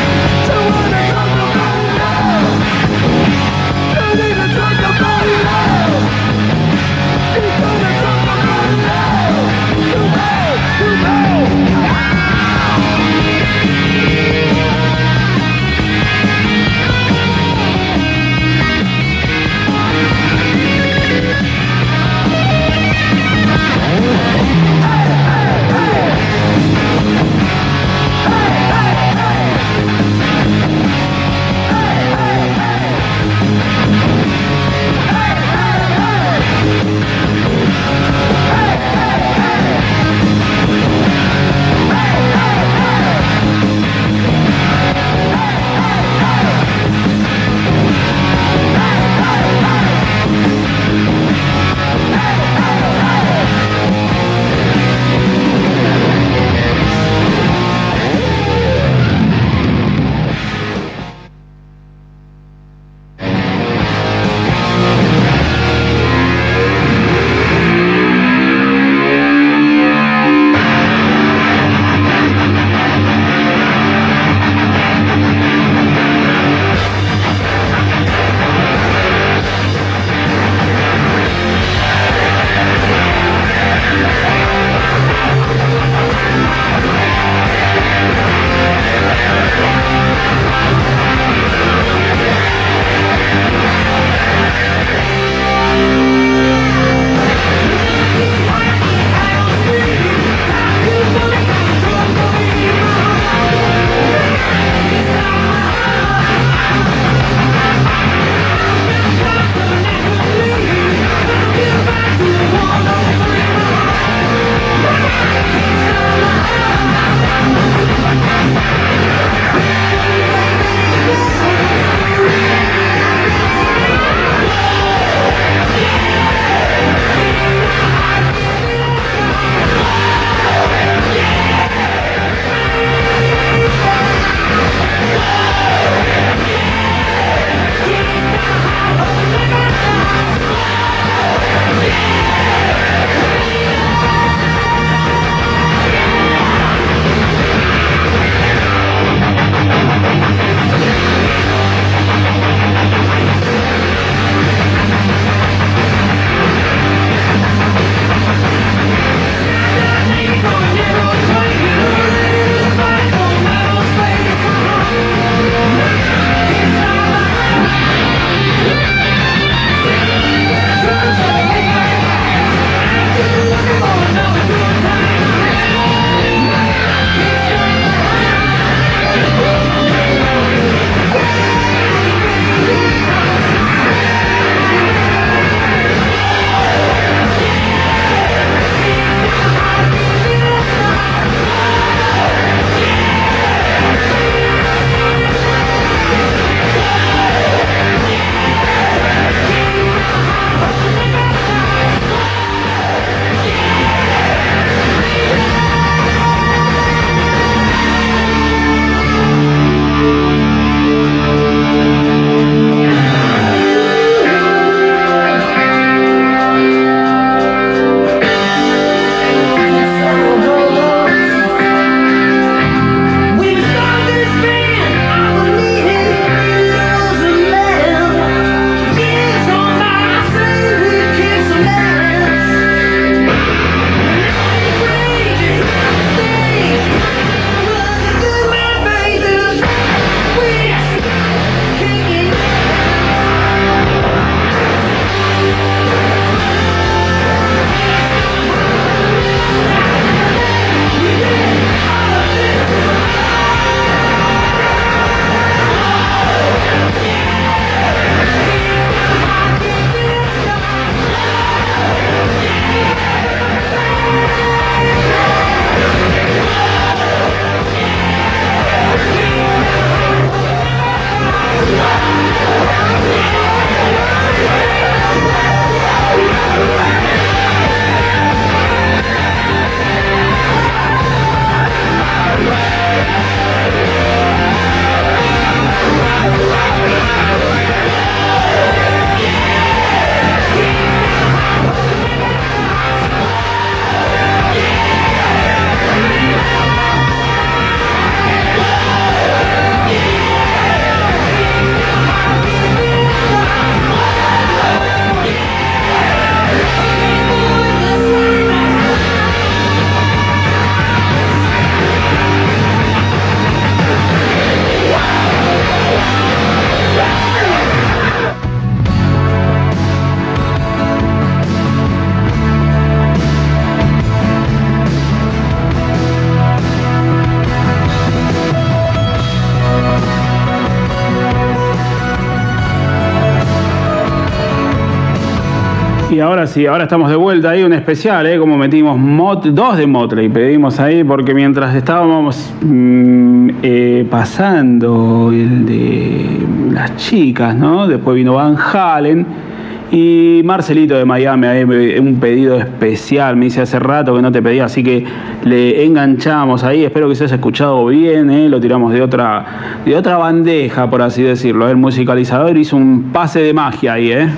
Y ahora sí, ahora estamos de vuelta ahí, un especial, ¿eh? Como metimos Mot, dos de Motley, pedimos ahí, porque mientras estábamos mmm, eh, pasando el de las chicas, ¿no? Después vino Van Halen y Marcelito de Miami, ahí un pedido especial, me dice hace rato que no te pedía, así que le enganchamos ahí, espero que se haya escuchado bien, ¿eh? Lo tiramos de otra, de otra bandeja, por así decirlo, el musicalizador hizo un pase de magia ahí, ¿eh?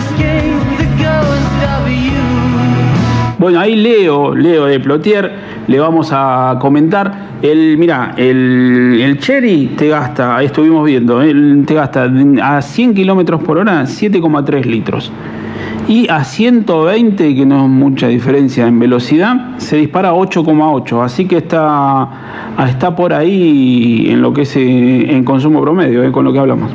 Bueno, ahí Leo, Leo de Plotier, le vamos a comentar. El, mira, el, el Cherry te gasta, ahí estuvimos viendo, el, te gasta a cien kilómetros por hora siete coma tres litros. Y a ciento veinte, que no es mucha diferencia en velocidad, se dispara ocho coma ocho. Así que está, está por ahí en lo que es en consumo promedio, eh, con lo que hablamos.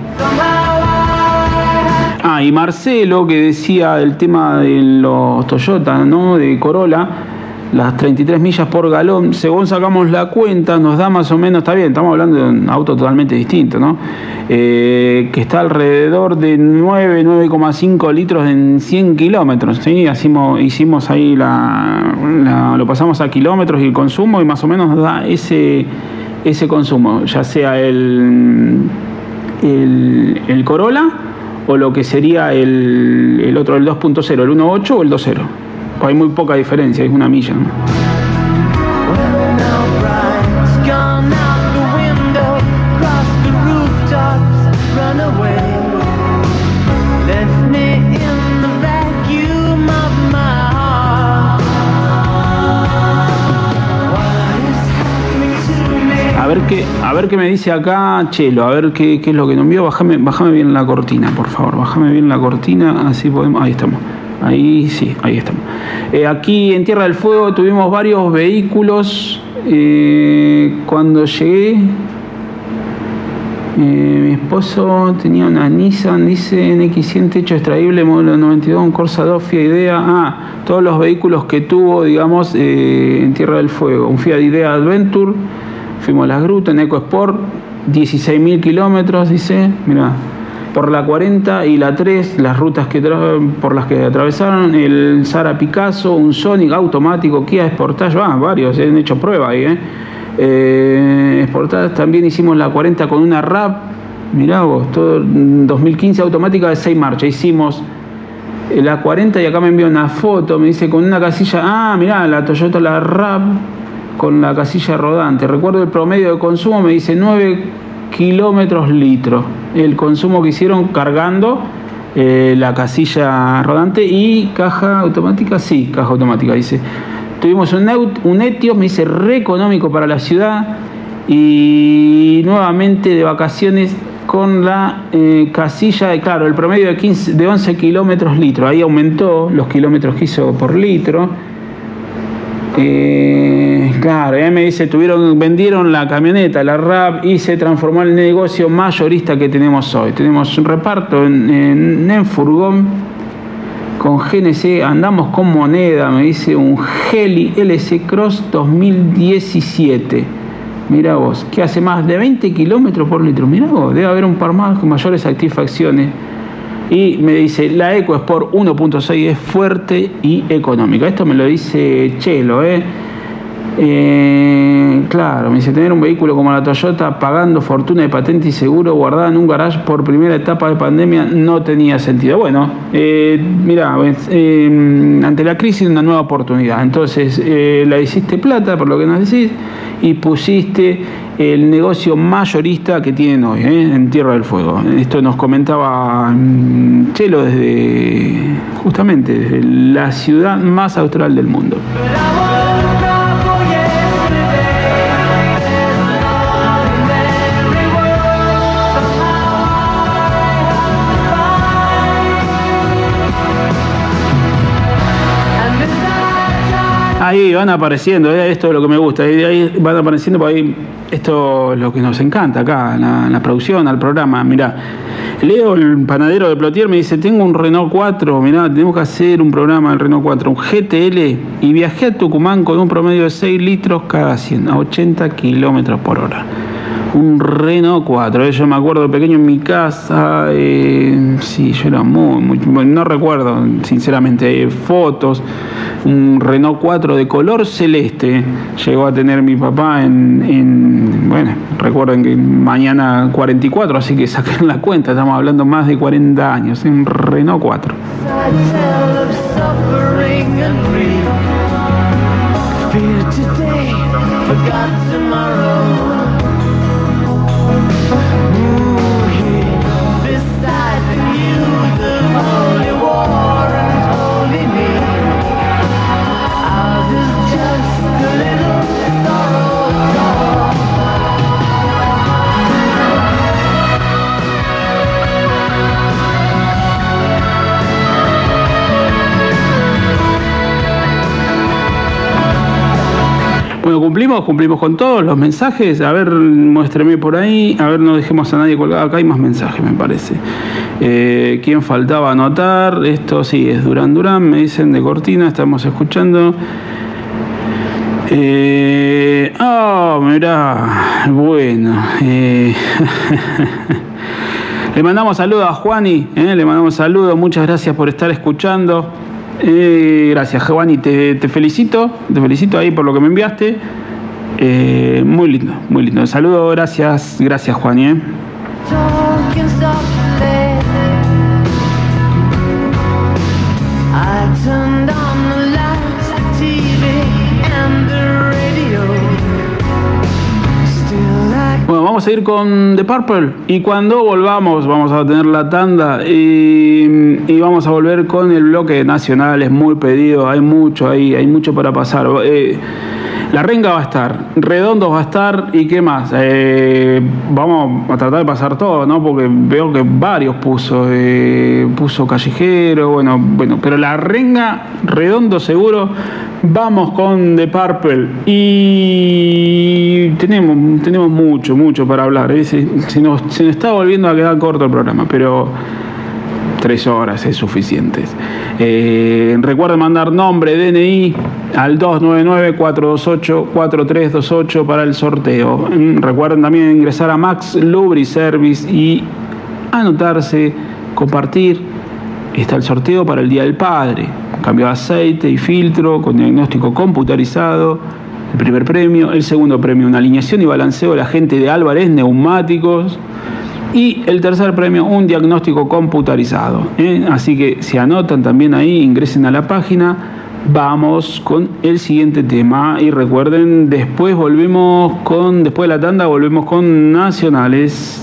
Ah, y Marcelo, que decía el tema de los Toyota, ¿no? De Corolla, las treinta y tres millas por galón, según sacamos la cuenta, nos da más o menos, está bien, estamos hablando de un auto totalmente distinto, ¿no? Eh, que está alrededor de nueve, nueve coma cinco litros en cien kilómetros, ¿sí? Hicimos, hicimos ahí la, la, lo pasamos a kilómetros y el consumo, y más o menos nos da ese, ese consumo, ya sea el, el, el Corolla, o lo que sería el, el otro, el dos punto cero, el uno punto ocho o el dos punto cero. Pues hay muy poca diferencia, es una milla, ¿no? A ver qué, a ver qué me dice acá Chelo, a ver qué, qué es lo que nos envió. Bájame, bájame bien la cortina, por favor, bájame bien la cortina, así podemos. Ahí estamos. Ahí sí, ahí estamos. Eh, aquí en Tierra del Fuego tuvimos varios vehículos. Eh, cuando llegué, eh, mi esposo tenía una Nissan, dice N X cien techo extraíble, modelo noventa y dos, un Corsa dos, Fiat Idea. Ah, todos los vehículos que tuvo, digamos, eh, en Tierra del Fuego. Un Fiat Idea Adventure. Fuimos a las grutas en EcoSport, dieciséis mil kilómetros, dice, mirá, por la cuarenta y la tres, las rutas que por las que atravesaron, el Sara Picasso, un Sonic automático, Kia Sportage, ah, varios, han hecho prueba ahí, eh. eh Sportage, también hicimos la cuarenta con una R A V, mirá vos, todo dos mil quince automática de seis marchas, hicimos la cuarenta y acá me envió una foto, me dice con una casilla, ah, mirá, la Toyota, la R A V, con la casilla rodante. Recuerdo el promedio de consumo, me dice nueve kilómetros litro. El consumo que hicieron cargando eh, la casilla rodante y caja automática, sí, caja automática, dice. Tuvimos un, un Etios, me dice, re económico para la ciudad, y nuevamente de vacaciones con la eh, casilla, de, claro, el promedio de, quince, de once kilómetros litro. Ahí aumentó los kilómetros que hizo por litro. Eh, claro, eh, me dice, tuvieron, vendieron la camioneta, la R A V, y se transformó en el negocio mayorista que tenemos hoy. Tenemos un reparto en, en, en furgón con G N C, andamos con moneda, me dice, un Heli L C Cross dos mil diecisiete. Mirá vos, que hace más de veinte kilómetros por litro. Mirá vos, debe haber un par más con mayores satisfacciones. Y me dice, la EcoSport uno punto seis es fuerte y económica. Esto me lo dice Chelo, ¿eh? Eh, claro, me dice, tener un vehículo como la Toyota pagando fortuna de patente y seguro guardada en un garage por primera etapa de pandemia no tenía sentido. Bueno, eh, mirá, eh, ante la crisis una nueva oportunidad. Entonces eh, la hiciste plata, por lo que nos decís, y pusiste el negocio mayorista que tienen hoy, ¿eh? En Tierra del Fuego. Esto nos comentaba Chelo desde, justamente, desde la ciudad más austral del mundo. Ahí van apareciendo, ¿eh? Esto es lo que me gusta, ahí, ahí van apareciendo, por ahí, esto es lo que nos encanta acá, la, la producción, al programa. Mirá, Leo, el panadero de Plotier, me dice, tengo un Renault cuatro, mirá, tenemos que hacer un programa del Renault cuatro, un G T L, y viajé a Tucumán con un promedio de seis litros cada cien, a ochenta kilómetros por hora. Un Renault cuatro, eh, yo me acuerdo de pequeño en mi casa, eh, sí, yo era muy, muy, bueno, no recuerdo sinceramente, eh, fotos, un Renault cuatro de color celeste llegó a tener mi papá en, en bueno, recuerden que mañana cuarenta y cuatro, así que saquen la cuenta, estamos hablando más de cuarenta años, un Renault cuatro. Bueno, cumplimos, cumplimos con todos los mensajes. A ver, muéstreme por ahí. A ver, no dejemos a nadie colgado. Acá hay más mensajes, me parece. Eh, ¿Quién faltaba anotar? Esto sí, es Durán Durán, me dicen de Cortina. Estamos escuchando. Eh, oh, mirá. Bueno. Eh, le mandamos saludos a Juani. Eh, le mandamos saludos. Muchas gracias por estar escuchando. Eh, gracias, Giovanni, te, te felicito, te felicito ahí por lo que me enviaste. Eh, muy lindo, muy lindo. Saludo, gracias, gracias, Juan. ¿eh? Bueno, vamos a ir con The Purple y cuando volvamos vamos a tener la tanda y, y vamos a volver con el bloque nacional. Es muy pedido, hay mucho ahí, hay mucho para pasar. Eh, la renga va a estar, Redondos va a estar y qué más. Eh, vamos a tratar de pasar todo, ¿no? Porque veo que varios puso, eh, puso Callejero, bueno, bueno, pero la renga, Redondo seguro. Vamos con The Purple y tenemos, tenemos mucho, mucho para hablar. ¿eh? Se, se, nos, se nos está volviendo a quedar corto el programa, pero tres horas es suficiente. Eh, recuerden mandar nombre, D N I al dos nueve nueve, cuatro dos ocho, cuatro tres dos ocho para el sorteo. Recuerden también ingresar a Max Lubriservice y anotarse, compartir. Está el sorteo para el Día del Padre. Cambio de aceite y filtro con diagnóstico computarizado. El primer premio. El segundo premio, una alineación y balanceo de la gente de Álvarez Neumáticos. Y el tercer premio, un diagnóstico computarizado. ¿eh? Así que si anotan también ahí, ingresen a la página. Vamos con el siguiente tema. Y recuerden, después volvemos con, después de la tanda, volvemos con Nacionales.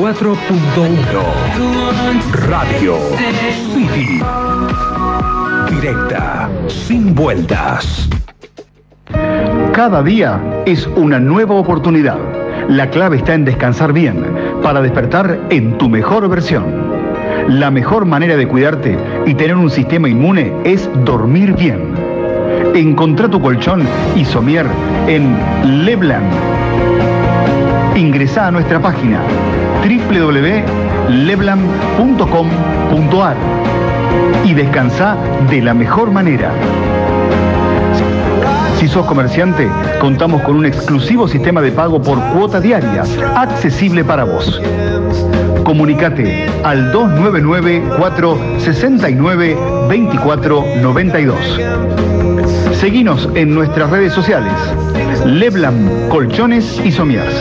cuatro punto uno. Radio City. Directa, sin vueltas. Cada día es una nueva oportunidad. La clave está en descansar bien para despertar en tu mejor versión. La mejor manera de cuidarte y tener un sistema inmune es dormir bien. Encontrá tu colchón Isomier en Lebland. Ingresá a nuestra página doble u doble u doble u punto lebland punto com punto a r y descansá de la mejor manera. Si sos comerciante, contamos con un exclusivo sistema de pago por cuota diaria, accesible para vos. Comunicate al dos nueve nueve, cuatro seis nueve, dos cuatro nueve dos. Seguinos en nuestras redes sociales. Lebland Colchones y Somiers.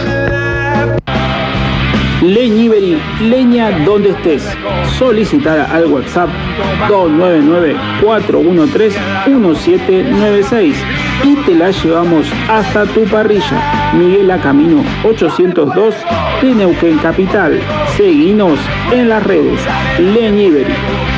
Leñiberi, leña donde estés. Solicitar al WhatsApp dos nueve nueve, cuatro uno tres, uno siete nueve seis y te la llevamos hasta tu parrilla. Miguel A. Camino ochocientos dos de Neuquén Capital. Seguinos en las redes. Leñiberi.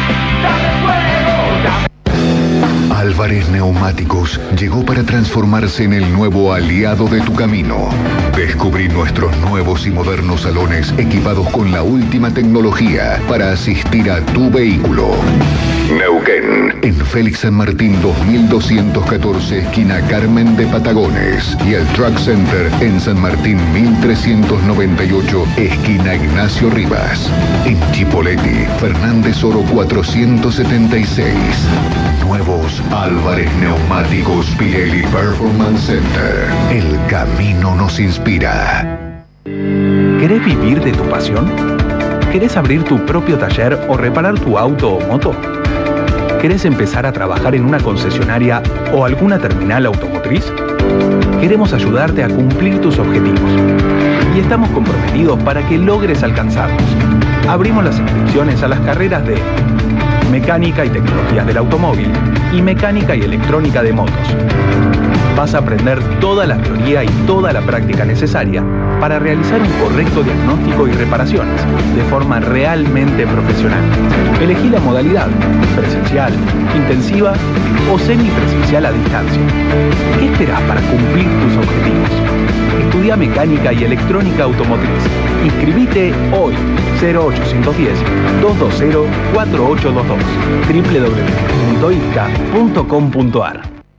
Álvarez Neumáticos llegó para transformarse en el nuevo aliado de tu camino. Descubrí nuestros nuevos y modernos salones equipados con la última tecnología para asistir a tu vehículo. Neuquén, en Félix San Martín dos mil doscientos catorce, esquina Carmen de Patagones, y el Truck Center en San Martín mil trescientos noventa y ocho, esquina Ignacio Rivas. En Chipoleti, Fernández Oro cuatrocientos setenta y seis. Nuevos Álvarez Neumáticos Pirelli Performance Center. El camino nos inspira. ¿Querés vivir de tu pasión? ¿Querés abrir tu propio taller o reparar tu auto o moto? ¿Querés empezar a trabajar en una concesionaria o alguna terminal automotriz? Queremos ayudarte a cumplir tus objetivos y estamos comprometidos para que logres alcanzarlos. Abrimos las inscripciones a las carreras de Mecánica y Tecnologías del Automóvil y Mecánica y Electrónica de Motos. Vas a aprender toda la teoría y toda la práctica necesaria para realizar un correcto diagnóstico y reparaciones de forma realmente profesional. Elegí la modalidad, presencial, intensiva o semipresencial a distancia. ¿Qué esperás para cumplir tus objetivos? Estudia Mecánica y Electrónica Automotriz. Inscribite hoy. cero ochocientos diez, doscientos veinte, cuatro ocho dos dos. doble u doble u doble u punto i c a punto com punto a r.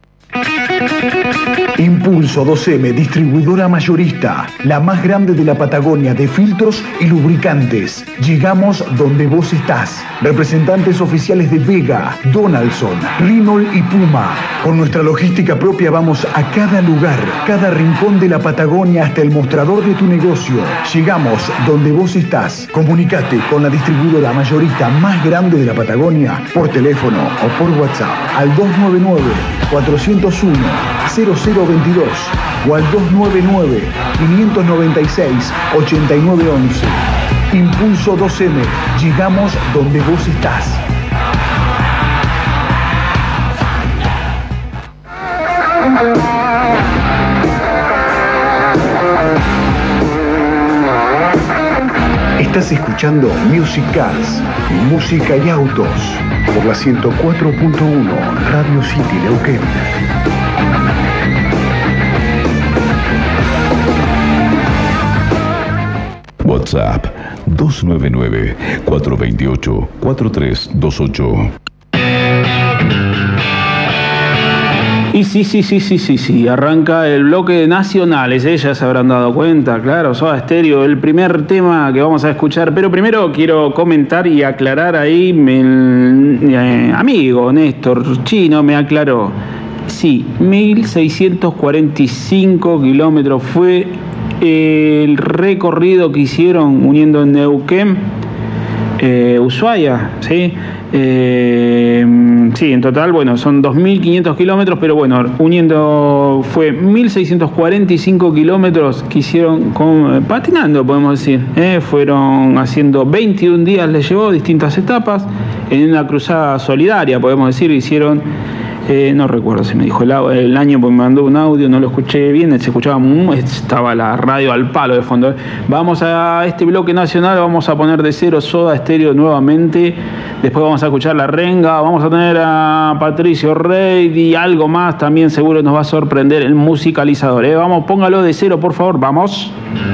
Impulso dos eme, distribuidora mayorista, la más grande de la Patagonia de filtros y lubricantes. Llegamos donde vos estás. Representantes oficiales de Vega, Donaldson, Renault y Puma. Con nuestra logística propia vamos a cada lugar, cada rincón de la Patagonia hasta el mostrador de tu negocio. Llegamos donde vos estás. Comunicate con la distribuidora mayorista más grande de la Patagonia por teléfono o por WhatsApp al dos nueve nueve, cuatro cero uno, cero cero veintidós o al dos nueve nueve, cinco nueve seis, ocho nueve once. Impulso dos eme, llegamos donde vos estás. Estás escuchando Music Cars, música y autos, por la ciento cuatro punto uno, Radio City Neuquén. WhatsApp dos nueve nueve, cuatro dos ocho, cuatro tres dos ocho. Y sí, sí, sí, sí, sí, sí, arranca el bloque de nacionales, ¿eh? Ya se habrán dado cuenta, claro, Soda Stereo, el primer tema que vamos a escuchar, pero primero quiero comentar y aclarar ahí, mi eh, amigo Néstor Chino me aclaró, sí, mil seiscientos cuarenta y cinco kilómetros fue el recorrido que hicieron uniendo Neuquén, eh, Ushuaia, ¿sí? Eh, sí, en total, bueno, son dos mil quinientos kilómetros, pero bueno, uniendo fue mil seiscientos cuarenta y cinco kilómetros que hicieron con, patinando, podemos decir. ¿eh? Fueron haciendo veintiún días, les llevó distintas etapas en una cruzada solidaria, podemos decir, hicieron Eh, no recuerdo si me dijo el, el año, porque me mandó un audio, no lo escuché bien, se escuchaba, estaba la radio al palo de fondo. Vamos a este bloque nacional, vamos a poner de cero Soda Stereo nuevamente, después vamos a escuchar La Renga, vamos a tener a Patricio Rey y algo más también, seguro nos va a sorprender el musicalizador. ¿eh? Vamos, póngalo de cero, por favor, vamos.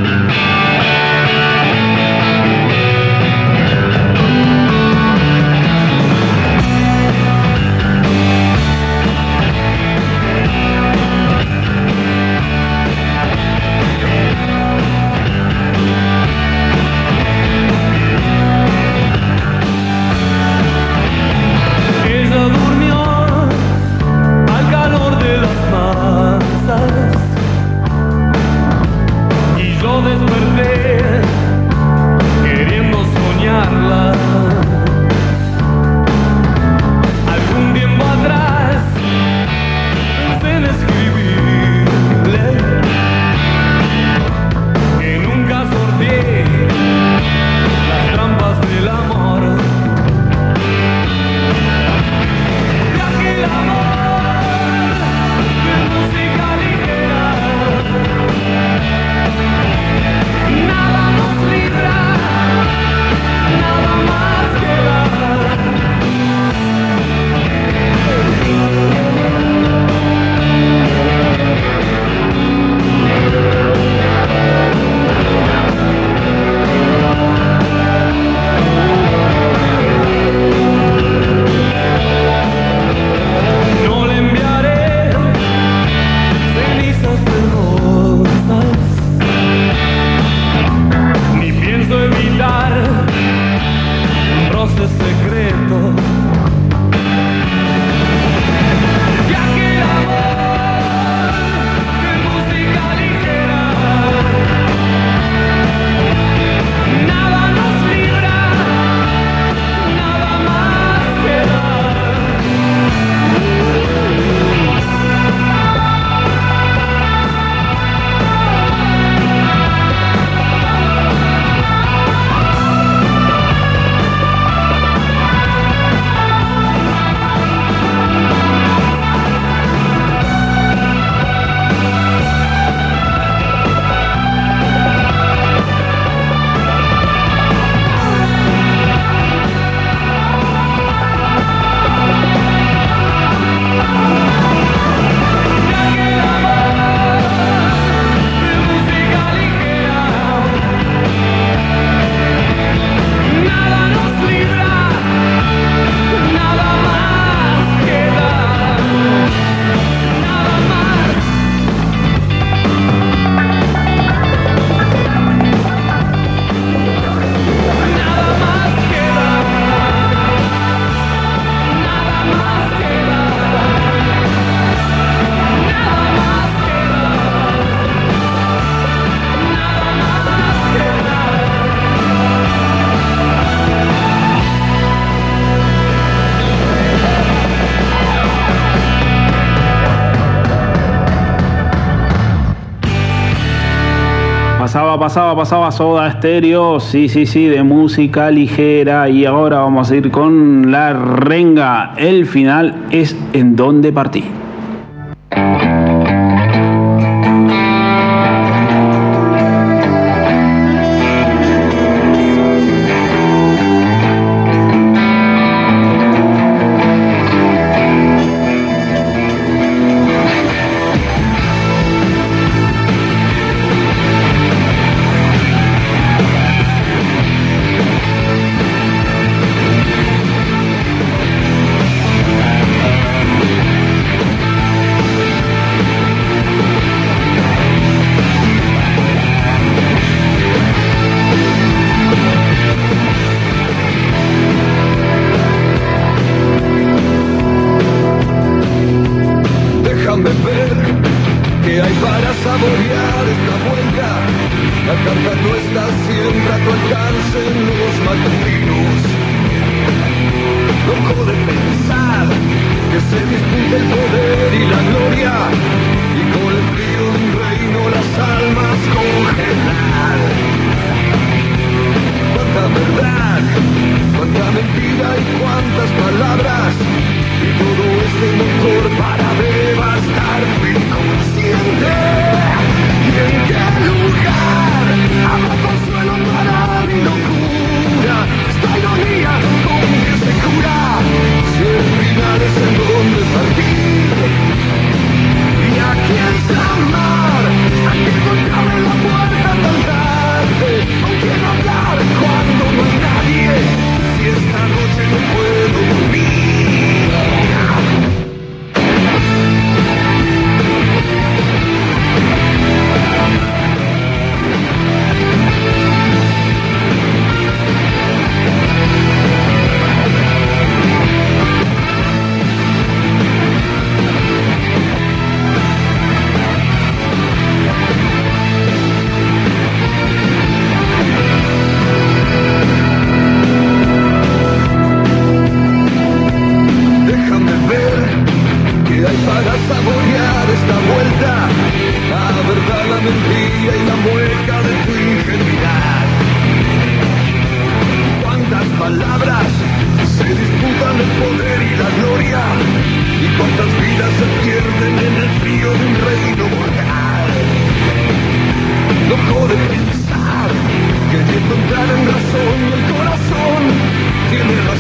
Pasaba, pasaba, pasaba Soda Stereo, sí, sí, sí, de música ligera. Y ahora vamos a ir con La Renga. El final es En Donde Partí.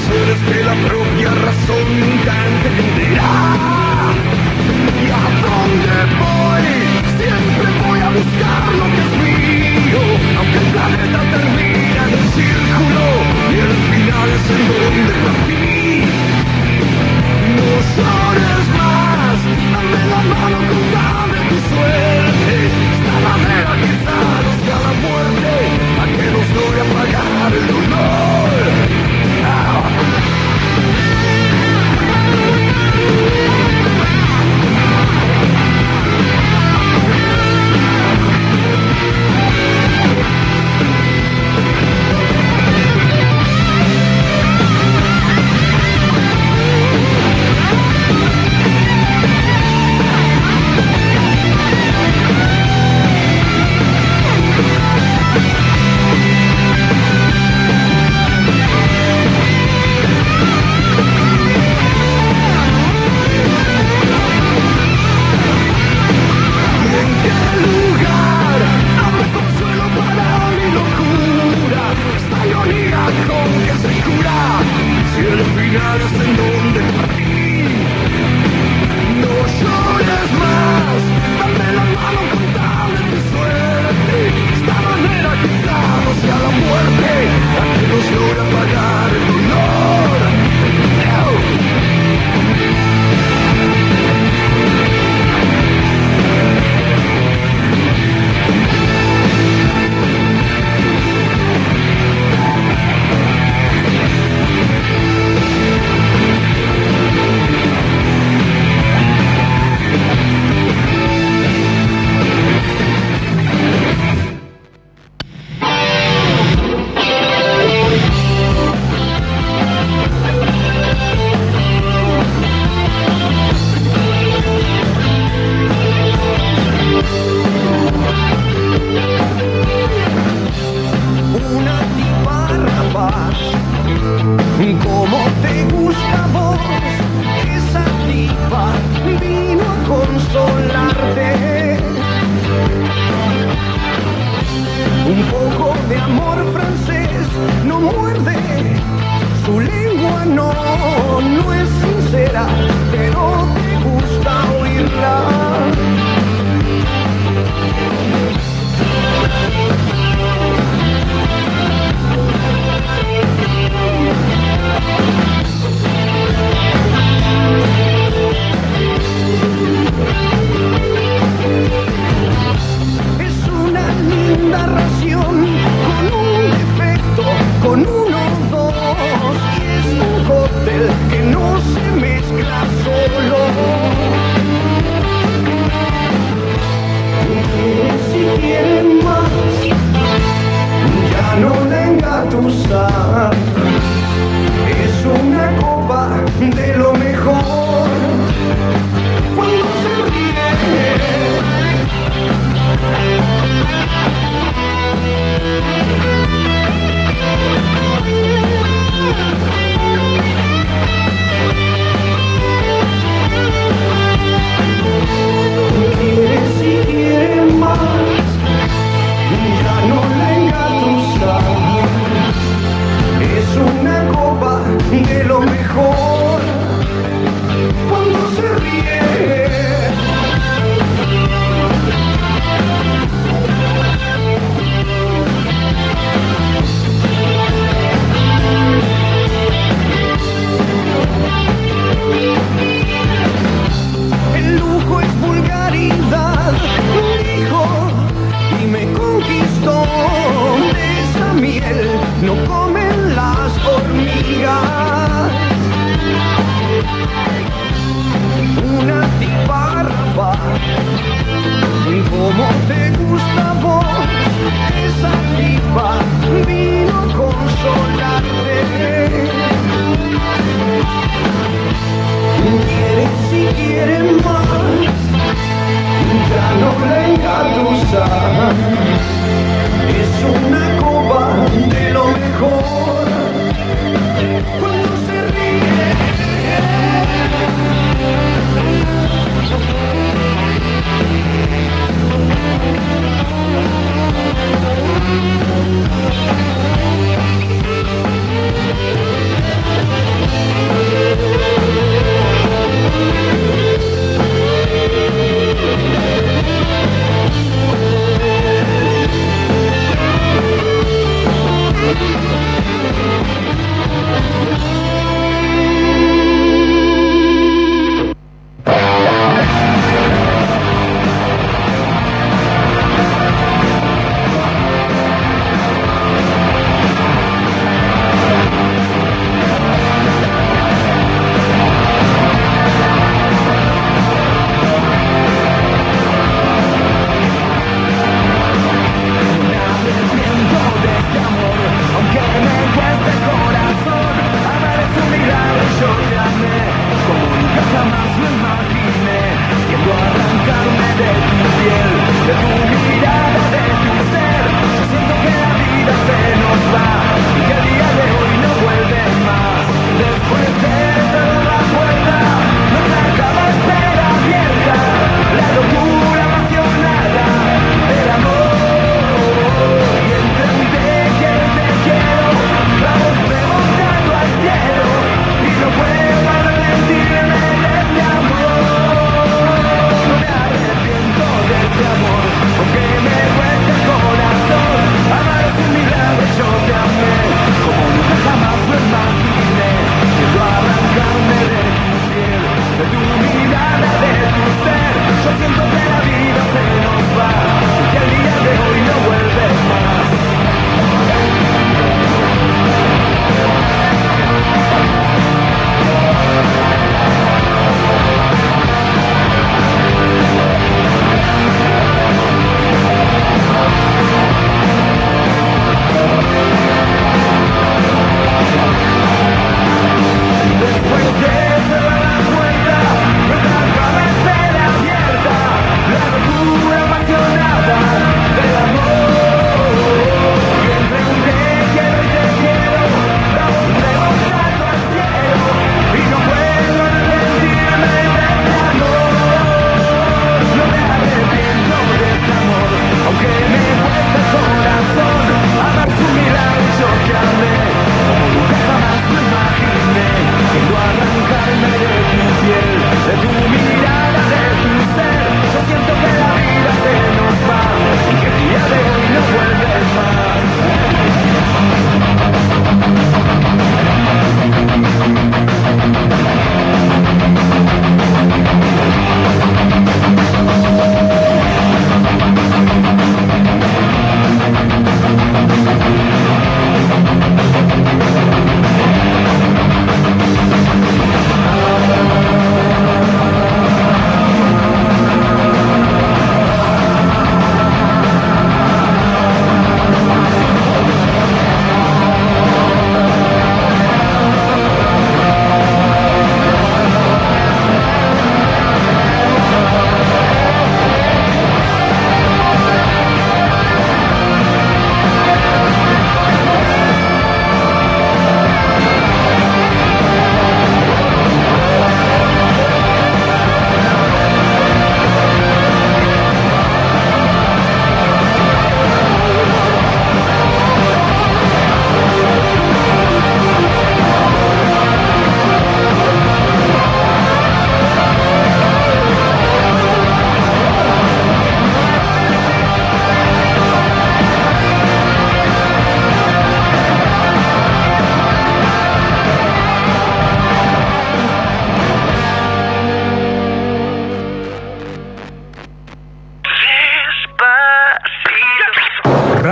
razones que la propia razón nunca entenderá. ¿Y a dónde voy? Siempre voy a buscar lo que es mío, aunque el planeta termine en un círculo y el final es en donde partí. No llores más, dame la mano, contame tu suerte. Esta manera quizá nos da la muerte, a que nos logre apagar el dolor. Ah. Sí.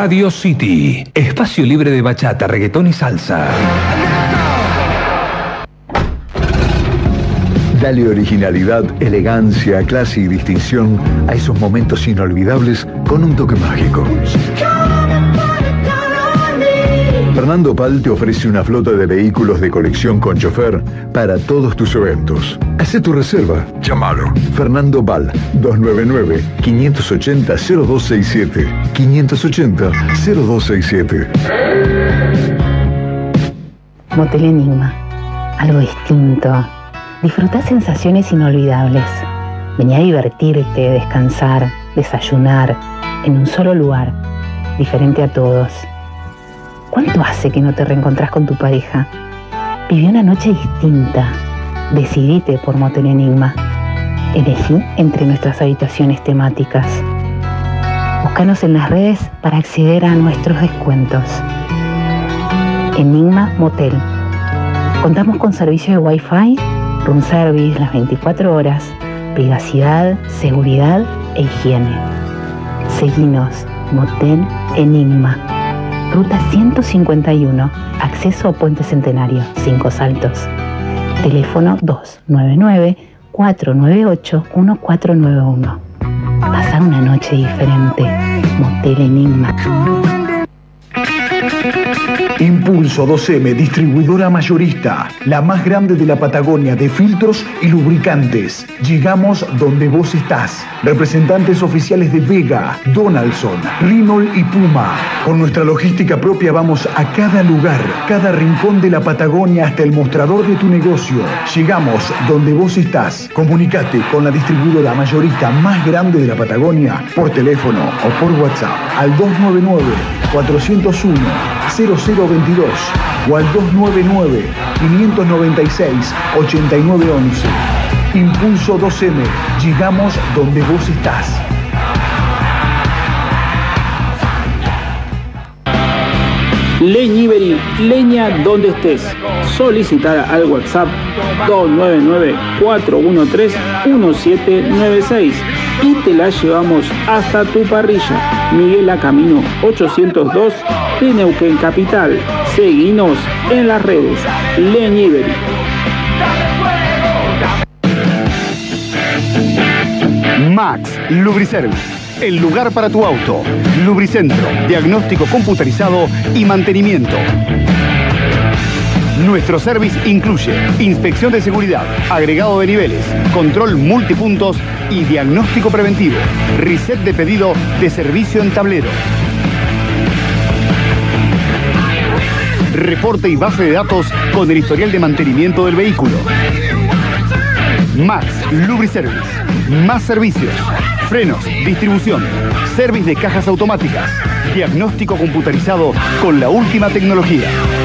Radio City, espacio libre de bachata, reggaetón y salsa. Dale originalidad, elegancia, clase y distinción a esos momentos inolvidables con un toque mágico. Fernando Pal te ofrece una flota de vehículos de colección con chofer para todos tus eventos. Hacé tu reserva. Llámalo. Fernando Pal, dos nueve nueve, cinco ocho cero, cero dos seis siete. cinco ocho cero, cero dos seis siete. Motel Enigma. Algo distinto. Disfruta sensaciones inolvidables. Vení a divertirte, descansar, desayunar, en un solo lugar, diferente a todos. ¿Cuánto hace que no te reencontrás con tu pareja? Viví una noche distinta. Decidite por Motel Enigma. Elegí entre nuestras habitaciones temáticas. Búscanos en las redes para acceder a nuestros descuentos. Enigma Motel. Contamos con servicio de Wi-Fi, room service las veinticuatro horas, privacidad, seguridad e higiene. Seguinos, Motel Enigma. Ruta ciento cincuenta y uno, acceso a Puente Centenario, Cinco Saltos. Teléfono dos nueve nueve, cuatro nueve ocho, uno cuatro nueve uno. Pasar una noche diferente. Motel Enigma. Impulso dos eme, distribuidora mayorista, la más grande de la Patagonia de filtros y lubricantes. Llegamos donde vos estás. Representantes oficiales de Vega, Donaldson, Renault y Puma. Con nuestra logística propia vamos a cada lugar, cada rincón de la Patagonia hasta el mostrador de tu negocio. Llegamos donde vos estás. Comunicate con la distribuidora mayorista más grande de la Patagonia por teléfono o por WhatsApp al dos nueve nueve, cuatro cero uno, cero cero veintidós o al dos nueve nueve, cinco nueve seis, ocho nueve once. Impulso dos eme, llegamos donde vos estás. Leñivery, leña donde estés. Solicitar al WhatsApp dos nueve nueve, cuatro uno tres, uno siete nueve seis y te la llevamos hasta tu parrilla. Miguel A. Camino ochocientos dos de Neuquén Capital. Seguinos en las redes. Leñivery. Max Lubriservice, el lugar para tu auto. Lubricentro, diagnóstico computarizado y mantenimiento. Nuestro service incluye inspección de seguridad, agregado de niveles, control multipuntos y diagnóstico preventivo. Reset de pedido de servicio en tablero. Reporte y base de datos con el historial de mantenimiento del vehículo. Max Lubriservice. Más servicios. Frenos, distribución, service de cajas automáticas, diagnóstico computarizado con la última tecnología.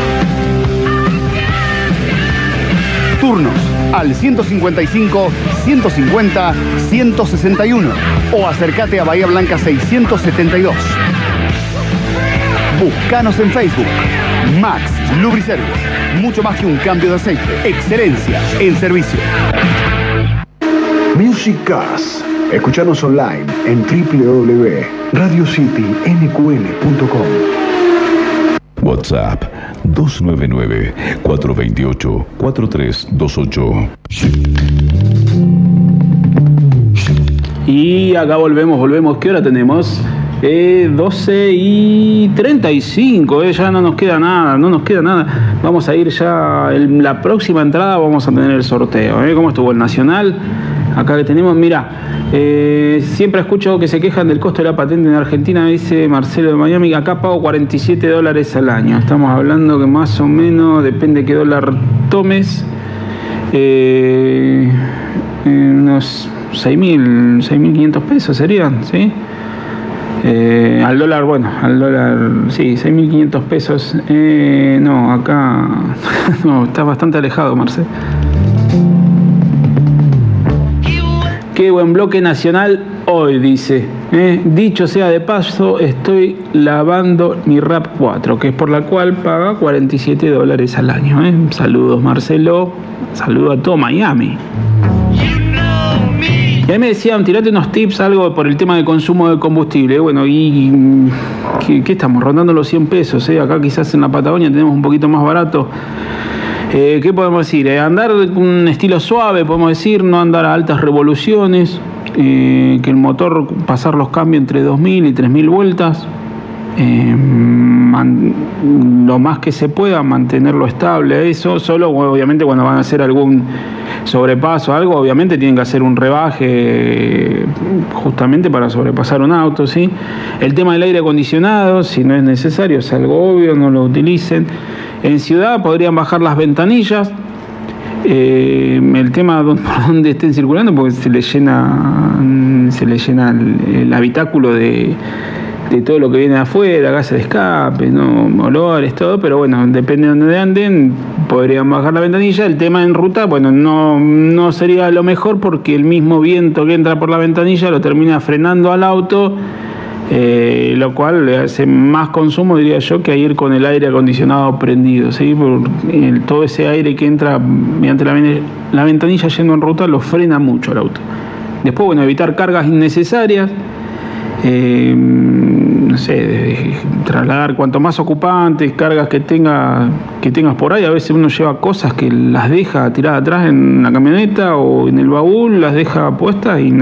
Turnos al ciento cincuenta y cinco, ciento cincuenta, ciento sesenta y uno o acércate a Bahía Blanca seiscientos setenta y dos. Búscanos en Facebook. Max Lubriservice. Mucho más que un cambio de aceite. Excelencia en servicio. Music Cast. Escuchanos online en doble u doble u doble u punto radio city n q l punto com. WhatsApp dos nueve nueve, cuatro dos ocho, cuatro tres dos ocho. Y acá volvemos, volvemos. ¿Qué hora tenemos? Eh, doce y treinta y cinco, eh, ya no nos queda nada, no nos queda nada. Vamos a ir ya, en la próxima entrada vamos a tener el sorteo. Eh. ¿Cómo estuvo el Nacional? Acá que tenemos, mira, eh, siempre escucho que se quejan del costo de la patente en Argentina, dice Marcelo de Miami. Acá pago cuarenta y siete dólares al año. Estamos hablando que más o menos, depende de qué dólar tomes, eh, eh, unos seis mil quinientos pesos serían, ¿sí? Eh, al dólar, bueno, al dólar, sí, seis mil quinientos pesos. Eh, no, acá, no, está bastante alejado, Marcelo. Qué buen bloque nacional hoy, dice. Eh, dicho sea de paso, estoy lavando mi RAP cuatro, que es por la cual paga cuarenta y siete dólares al año. Eh. Saludos, Marcelo. Saludo a todo Miami. You know me. Y ahí me decían, tirate unos tips, algo por el tema de consumo de combustible. Bueno, y ¿qué, qué estamos? Rondando los cien pesos, ¿eh? Acá quizás en la Patagonia tenemos un poquito más barato. Eh, ¿Qué podemos decir? Eh, andar con un estilo suave, podemos decir, no andar a altas revoluciones, eh, que el motor pasar los cambios entre dos mil y tres mil vueltas. Eh, man, lo más que se pueda mantenerlo estable, eso solo obviamente cuando van a hacer algún sobrepaso o algo, obviamente tienen que hacer un rebaje justamente para sobrepasar un auto, ¿sí? El tema del aire acondicionado, si no es necesario, es algo obvio, no lo utilicen. En ciudad podrían bajar las ventanillas. Eh, el tema por donde estén circulando, porque se les llena se les llena el, el habitáculo de de todo lo que viene de afuera, gases de escape, ¿no? Olores, todo, pero bueno, depende de donde anden, podrían bajar la ventanilla. El tema en ruta, bueno, no, no sería lo mejor porque el mismo viento que entra por la ventanilla lo termina frenando al auto, eh, lo cual le hace más consumo, diría yo, que ir con el aire acondicionado prendido, ¿sí? Por el, todo ese aire que entra mediante la, la ventanilla yendo en ruta lo frena mucho el auto. Después, bueno, evitar cargas innecesarias. Eh, no sé, de trasladar cuanto más ocupantes, cargas que tenga que tengas por ahí. A veces uno lleva cosas que las deja tiradas atrás en la camioneta o en el baúl, las deja puestas y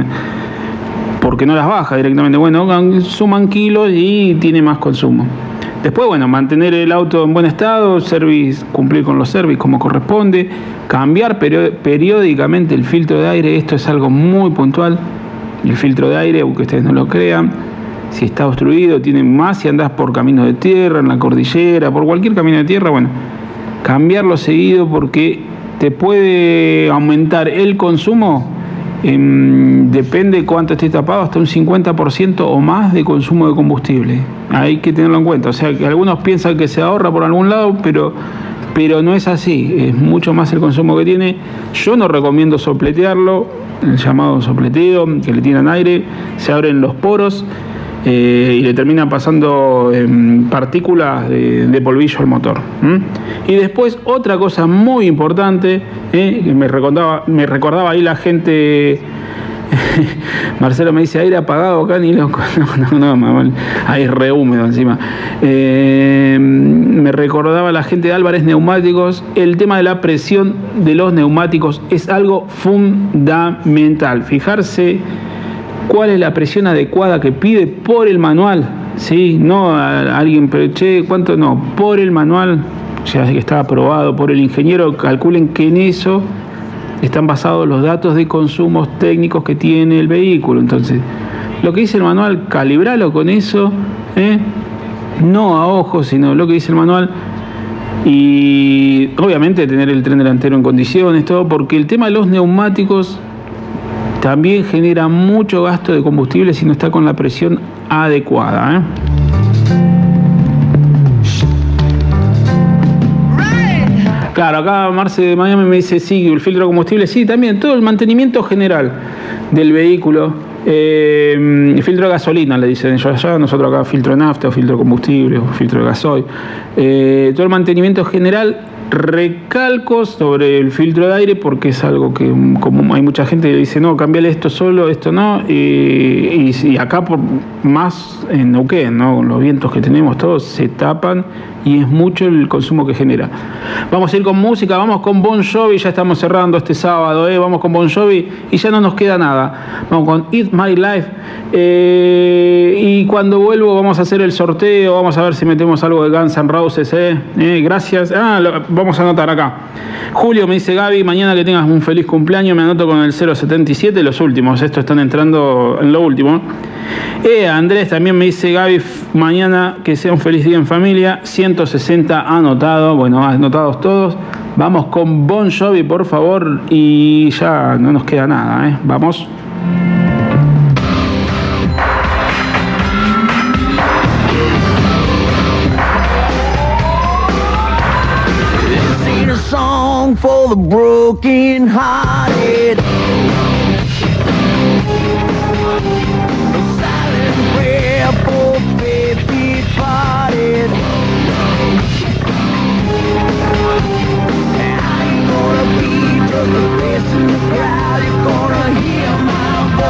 porque no las baja directamente. Bueno, suman kilos y tiene más consumo. Después, bueno, mantener el auto en buen estado, service, cumplir con los service como corresponde, cambiar periódicamente el filtro de aire. Esto es algo muy puntual. El filtro de aire, aunque ustedes no lo crean, si está obstruido, tiene más si andás por caminos de tierra, en la cordillera, por cualquier camino de tierra, bueno, cambiarlo seguido porque te puede aumentar el consumo, eh, depende cuánto esté tapado, hasta un cincuenta por ciento o más de consumo de combustible. Hay que tenerlo en cuenta. O sea, que algunos piensan que se ahorra por algún lado, pero, pero no es así. Es mucho más el consumo que tiene. Yo no recomiendo sopletearlo. El llamado sopleteo, que le tiran aire, se abren los poros eh, y le terminan pasando eh, partículas de, de polvillo al motor. ¿Mm? Y después otra cosa muy importante, eh, que me recordaba, me recordaba ahí la gente. Marcelo me dice aire apagado acá, ni loco. No, no, no, ahí re húmedo encima. Eh, me recordaba la gente de Álvarez Neumáticos. El tema de la presión de los neumáticos es algo fundamental. Fijarse cuál es la presión adecuada que pide por el manual, ¿sí? No a alguien, pero che, ¿cuánto? No, por el manual, ya que está aprobado por el ingeniero. Calculen que en eso están basados los datos de consumos técnicos que tiene el vehículo. Entonces, lo que dice el manual, calibralo con eso, ¿eh? No a ojo, sino lo que dice el manual. Y obviamente tener el tren delantero en condiciones, todo, porque el tema de los neumáticos también genera mucho gasto de combustible si no está con la presión adecuada, ¿eh? Claro, acá Marce de Miami me dice, sí, el filtro de combustible, sí, también, todo el mantenimiento general del vehículo, eh, el filtro de gasolina, le dicen ellos allá, nosotros acá filtro de nafta, o filtro de combustible, o filtro de gasoil, eh, todo el mantenimiento general. Recalco sobre el filtro de aire porque es algo que, como hay mucha gente que dice, no, cambiale esto solo, esto no, y, y, y acá por más en Neuquén, ¿no? Los vientos que tenemos todos se tapan y es mucho el consumo que genera. Vamos a ir con música, vamos con Bon Jovi, ya estamos cerrando este sábado, ¿eh? Vamos con Bon Jovi y ya no nos queda nada. Vamos con Eat My Life, eh, y cuando vuelvo vamos a hacer el sorteo, vamos a ver si metemos algo de Guns N' Roses, ¿eh? Eh, gracias. Ah, lo, vamos a anotar acá. Julio me dice, Gaby, mañana que tengas un feliz cumpleaños, me anoto con el cero setenta y siete, los últimos, estos están entrando en lo último. Eh, Andrés también me dice, Gaby, mañana que sea un feliz día en familia, ciento sesenta anotado, bueno, anotados todos. Vamos con Bon Jovi, por favor, y ya no nos queda nada, ¿eh? Vamos. Song for the broken hearted, a silent prayer for faith departed. I ain't gonna be just a face in the crowd. You're gonna hear my voice.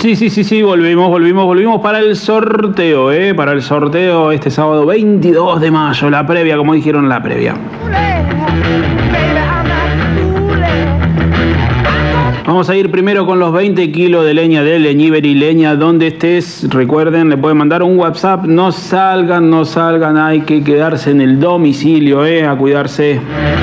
Sí, sí, sí, sí, volvimos, volvimos, volvimos para el sorteo, ¿eh? Para el sorteo este sábado veintidós de mayo, la previa, como dijeron, la previa. Vamos a ir primero con los veinte kilos de leña de Leñivery, leña donde estés. Recuerden, le pueden mandar un WhatsApp. No salgan, no salgan, hay que quedarse en el domicilio, ¿eh? A cuidarse.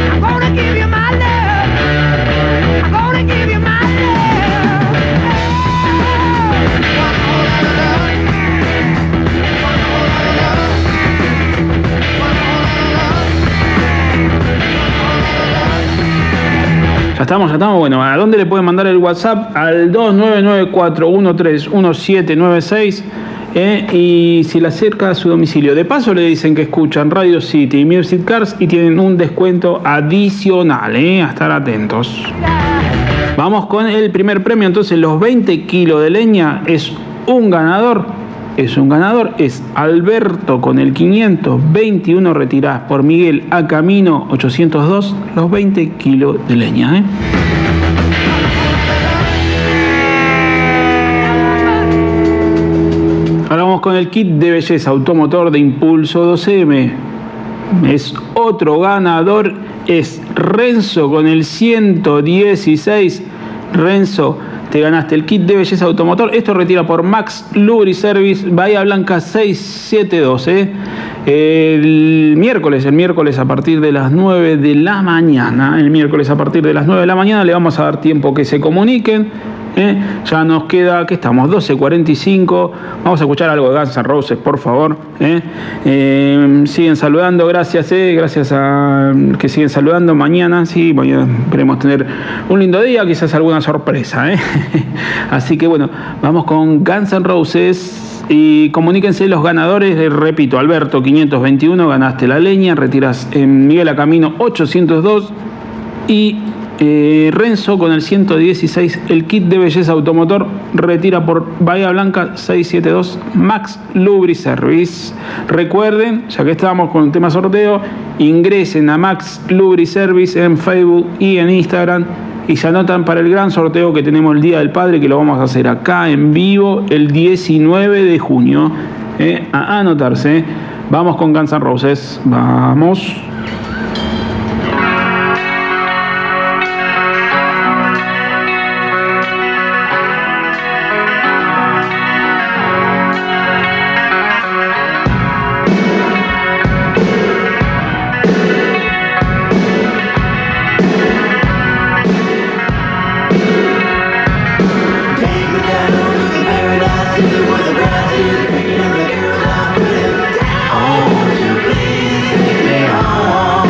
Ya estamos, ya estamos. Bueno, ¿a dónde le pueden mandar el WhatsApp? Al dos nueve nueve cuatro uno tres uno siete nueve seis. Eh, y si le acerca a su domicilio. De paso le dicen que escuchan Radio City y Music Cars y tienen un descuento adicional. Eh, a estar atentos. Vamos con el primer premio. Entonces, los veinte kilos de leña es un ganador. Es un ganador, es Alberto con el quinientos veintiuno, retirás por Miguel a Camino ochocientos dos, los veinte kilos de leña. ¿eh? Ahora vamos con el kit de belleza automotor de Impulso dos eme. Es otro ganador, es Renzo con el ciento dieciséis. Renzo, te ganaste el kit de belleza automotor. Esto retira por Max Lubriservice, Bahía Blanca seiscientos setenta y dos. ¿eh? El miércoles, el miércoles a partir de las nueve de la mañana. El miércoles a partir de las nueve de la mañana le vamos a dar tiempo que se comuniquen. ¿eh? Ya nos queda, ¿qué estamos? doce cuarenta y cinco. Vamos a escuchar algo de Guns N' Roses, por favor. ¿eh? Eh, siguen saludando, gracias, ¿eh? gracias a que siguen saludando. Mañana, sí, mañana esperemos tener un lindo día, quizás alguna sorpresa. ¿eh? Así que bueno, vamos con Guns N' Roses. Y comuníquense los ganadores. Les repito, Alberto quinientos veintiuno, ganaste la leña, retiras en Miguel a Camino ochocientos dos. Y Eh, Renzo con el ciento dieciséis, el kit de belleza automotor, retira por Bahía Blanca seiscientos setenta y dos, Max Lubriservice. Recuerden, ya que estábamos con el tema sorteo, ingresen a Max Lubriservice en Facebook y en Instagram y se anotan para el gran sorteo que tenemos el Día del Padre, que lo vamos a hacer acá en vivo el diecinueve de junio. Eh, a anotarse. Vamos con Guns N' Roses. Vamos. Oh,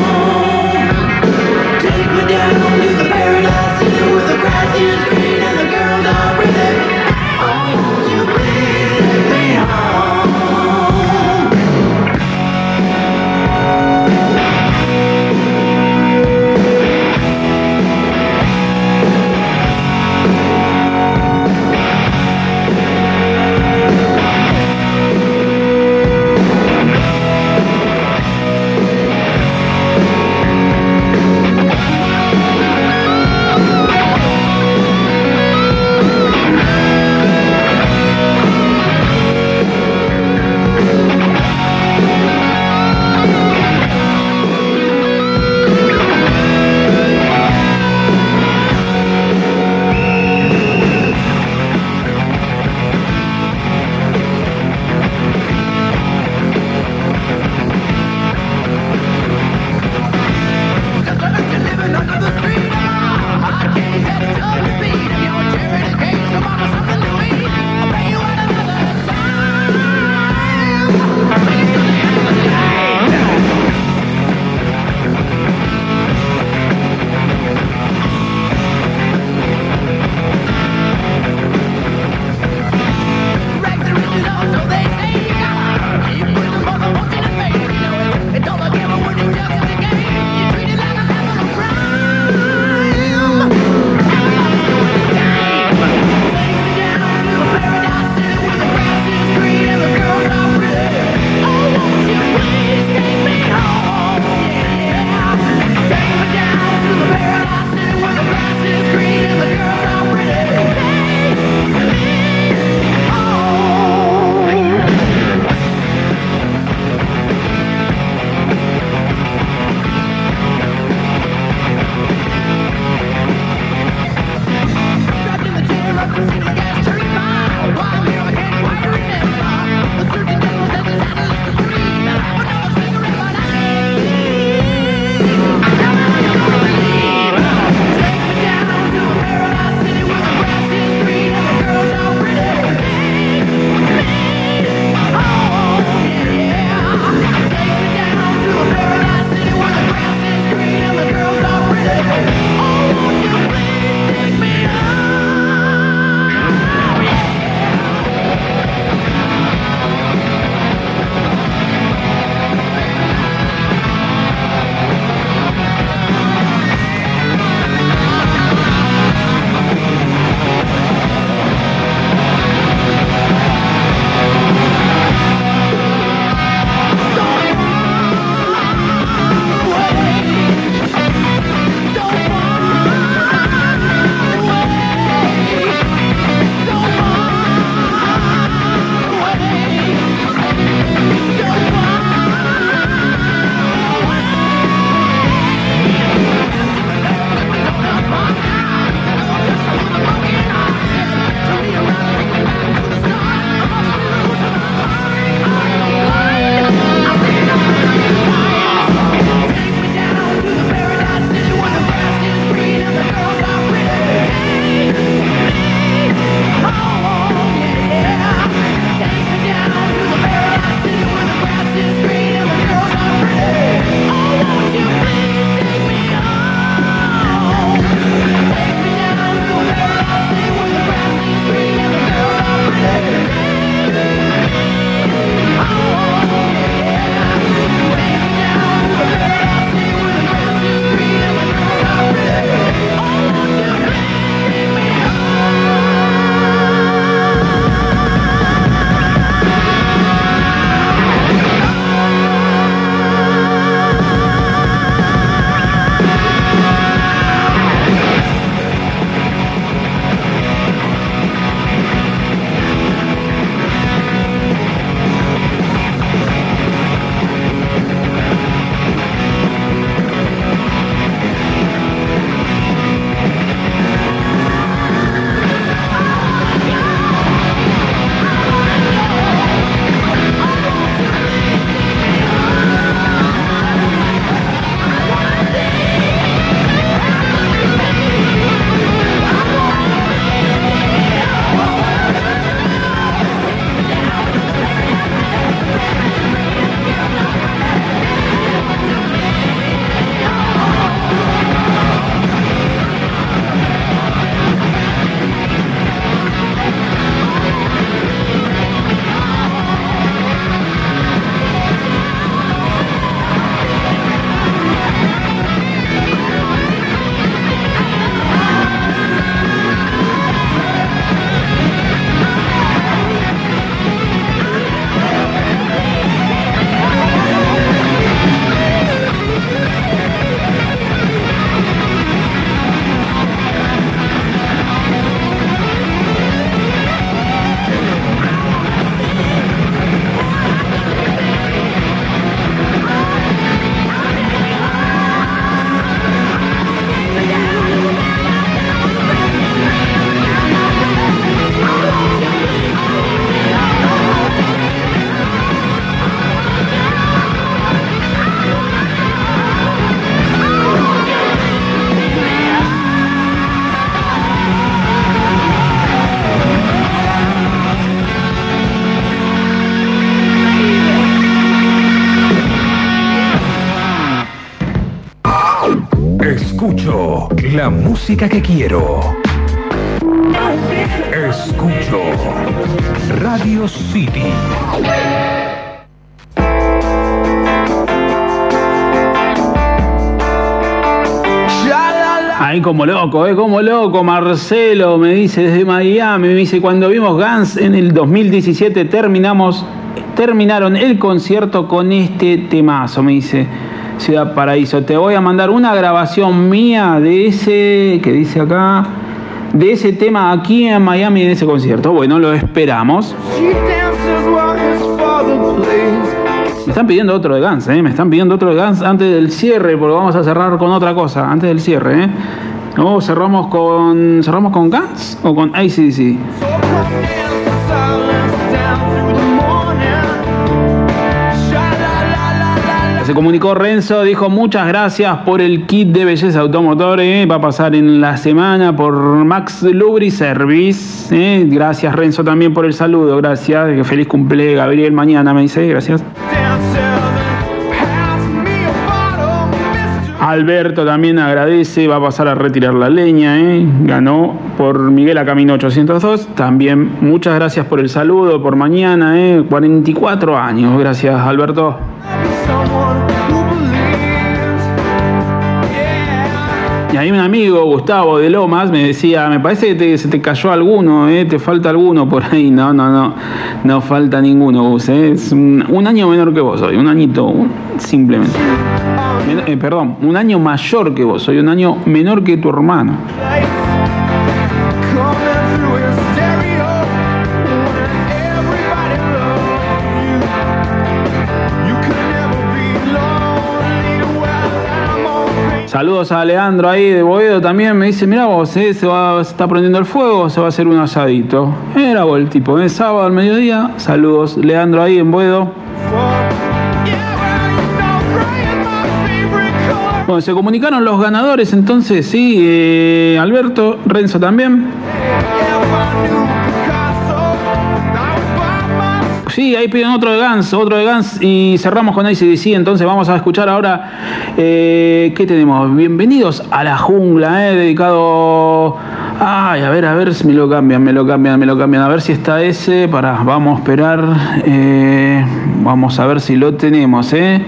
Escucho la música que quiero. Escucho Radio City. Ahí como loco, eh, como loco, Marcelo me dice desde Miami, me dice, cuando vimos Guns en el dos mil diecisiete terminamos, terminaron el concierto con este temazo, me dice Ciudad Paraíso. Te voy a mandar una grabación mía de ese, que dice acá, de ese tema aquí en Miami en ese concierto. Bueno, lo esperamos. Me están pidiendo otro de Guns, ¿eh? Me están pidiendo otro de Guns antes del cierre, porque vamos a cerrar con otra cosa, antes del cierre, ¿eh? No, cerramos con... ¿Cerramos con Guns o con A C D C? Se comunicó Renzo, dijo muchas gracias por el kit de belleza automotor, ¿eh? Va a pasar en la semana por Max Lubri Service, ¿eh? Gracias Renzo también por el saludo, gracias, feliz cumple Gabriel mañana, me dice, gracias. Alberto también agradece, va a pasar a retirar la leña, ¿eh? Ganó por Miguel a Camino ochocientos dos. También muchas gracias por el saludo, por mañana, ¿eh? cuarenta y cuatro años, gracias Alberto. Y ahí un amigo, Gustavo de Lomas, me decía, me parece que te, se te cayó alguno, ¿eh? Te falta alguno por ahí. No, no, no, no falta ninguno, vos, ¿eh? Es un, un año menor que vos, soy un añito, un, simplemente. Eh, perdón, un año mayor que vos, soy un año menor que tu hermano. Saludos a Leandro ahí de Boedo también, me dice, mirá vos, ¿eh? se, va, se está prendiendo el fuego, se va a hacer un asadito. Era vos el tipo, ¿eh? Sábado al mediodía, saludos Leandro ahí en Boedo. Bueno, se comunicaron los ganadores entonces, sí, eh, Alberto, Renzo también. Sí, ahí piden otro de Guns, otro de Guns y cerramos con A C D C. Entonces vamos a escuchar ahora, eh, ¿qué tenemos? Bienvenidos a la jungla, eh, dedicado... Ay, a ver, a ver si me lo cambian, me lo cambian, me lo cambian. A ver si está ese, pará, vamos a esperar, eh, vamos a ver si lo tenemos, eh.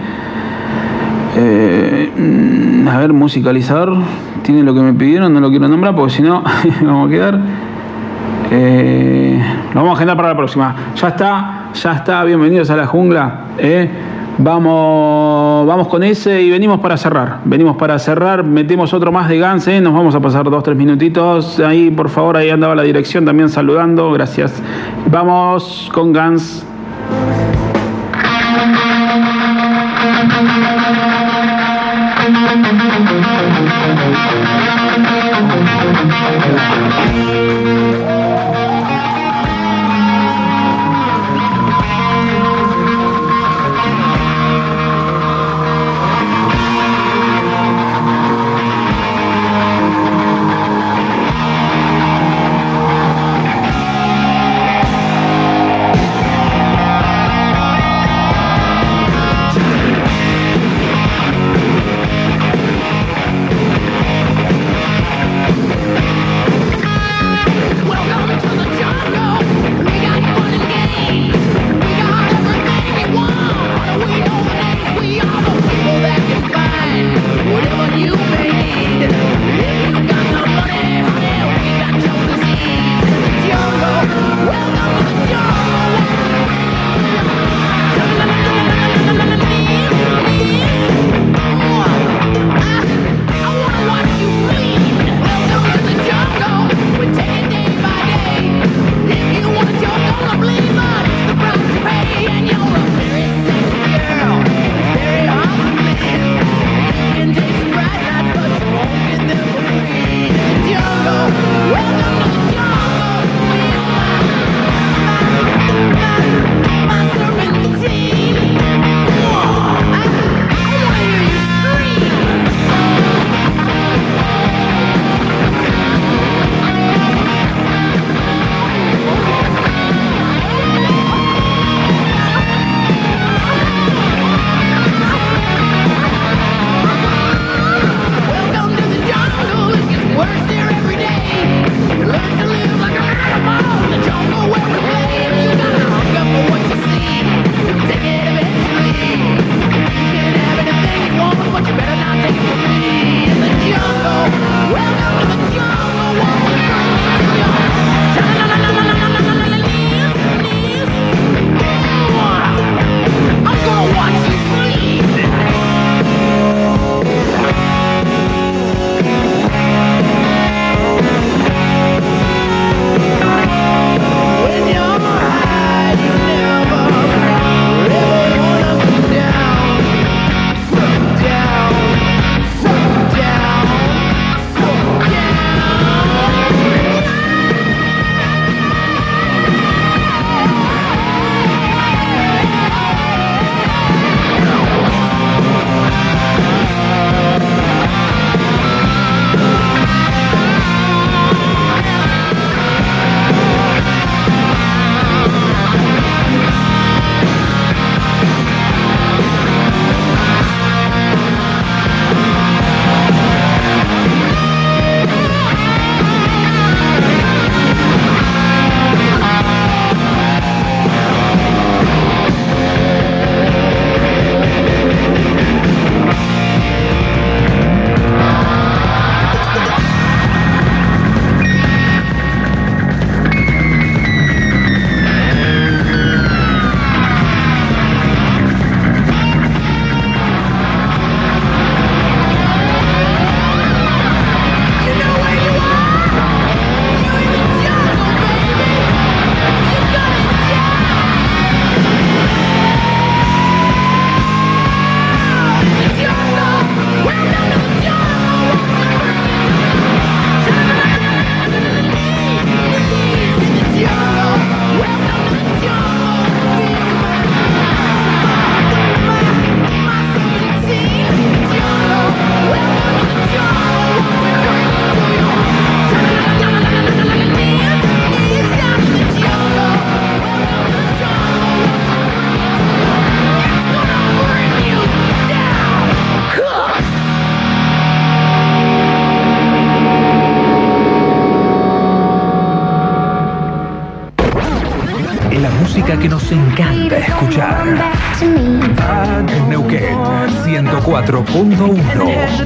Eh, a ver, musicalizador, tiene lo que me pidieron, no lo quiero nombrar porque si no, vamos a quedar... Eh, lo vamos a agendar para la próxima. Ya está, ya está, bienvenidos a la jungla. Eh. Vamos, vamos con ese y venimos para cerrar. Venimos para cerrar, metemos otro más de Guns, eh. Nos vamos a pasar dos, tres minutitos. Ahí, por favor, ahí andaba la dirección también saludando. Gracias. Vamos con Guns. música que nos encanta escuchar. En Neuquén, ciento cuatro punto uno.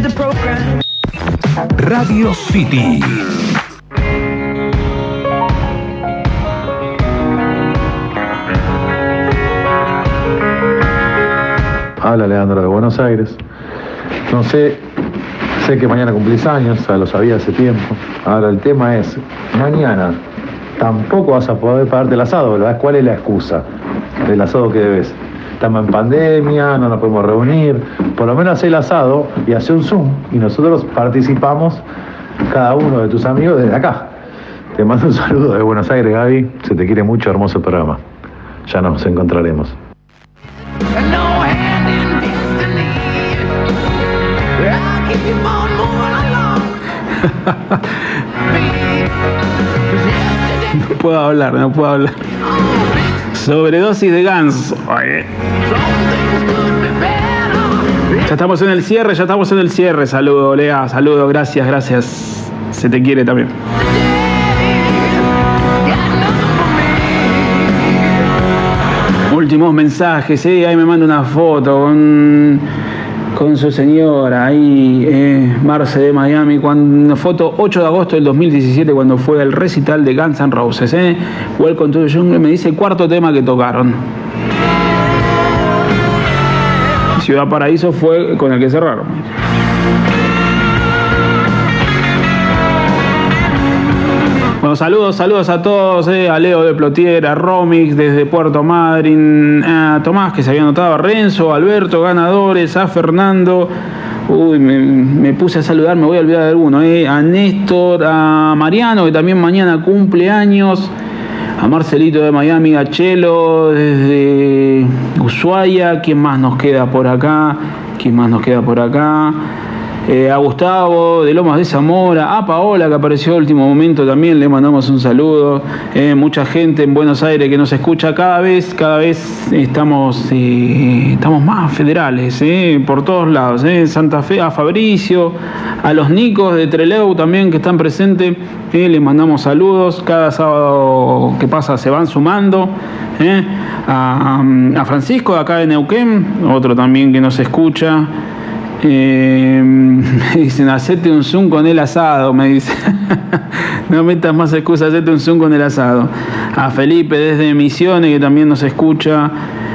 Radio City. Habla Leandro de Buenos Aires. No sé, sé que mañana cumplís años, ya lo sabía hace tiempo. Ahora el tema es, mañana tampoco vas a poder pagarte el asado, ¿verdad? ¿Cuál es la excusa del asado que debes? Estamos en pandemia, no nos podemos reunir. Por lo menos hace el asado y hace un Zoom y nosotros participamos, cada uno de tus amigos, desde acá. Te mando un saludo de Buenos Aires, Gaby. Se te quiere mucho, hermoso programa. Ya nos encontraremos. No puedo hablar, no puedo hablar. Sobredosis de ganso. Ya estamos en el cierre, ya estamos en el cierre. Saludo, Lea, saludo, gracias, gracias. Se te quiere también. Últimos mensajes, ¿eh? Ahí me manda una foto con, con su señora, ahí, eh, Marce de Miami, cuando, foto ocho de agosto del dos mil diecisiete, cuando fue el recital de Guns N' Roses, ¿eh? Welcome to the Jungle, me dice el cuarto tema que tocaron. Ciudad Paraíso fue con el que cerraron. Bueno, saludos, saludos a todos, eh, a Leo de Plotier, a Romix desde Puerto Madryn, a Tomás que se había anotado, a Renzo, a Alberto, ganadores, a Fernando, uy, me, me puse a saludar, me voy a olvidar de alguno, eh, a Néstor, a Mariano que también mañana cumple años, a Marcelito de Miami, a Chelo desde Ushuaia, ¿quién más nos queda por acá? ¿Quién más nos queda por acá? Eh, a Gustavo de Lomas de Zamora, a Paola que apareció en último momento también, le mandamos un saludo. Eh, mucha gente en Buenos Aires que nos escucha cada vez, cada vez estamos, eh, estamos más federales, eh, por todos lados. Eh. Santa Fe, a Fabricio, a los Nicos de Trelew también que están presentes, eh, les mandamos saludos. Cada sábado que pasa se van sumando. Eh. A, a Francisco de acá de Neuquén, otro también que nos escucha. Eh, me dicen, hacete un zoom con el asado, me dicen. No metas más excusas, hacete un zoom con el asado. A Felipe desde Misiones, que también nos escucha.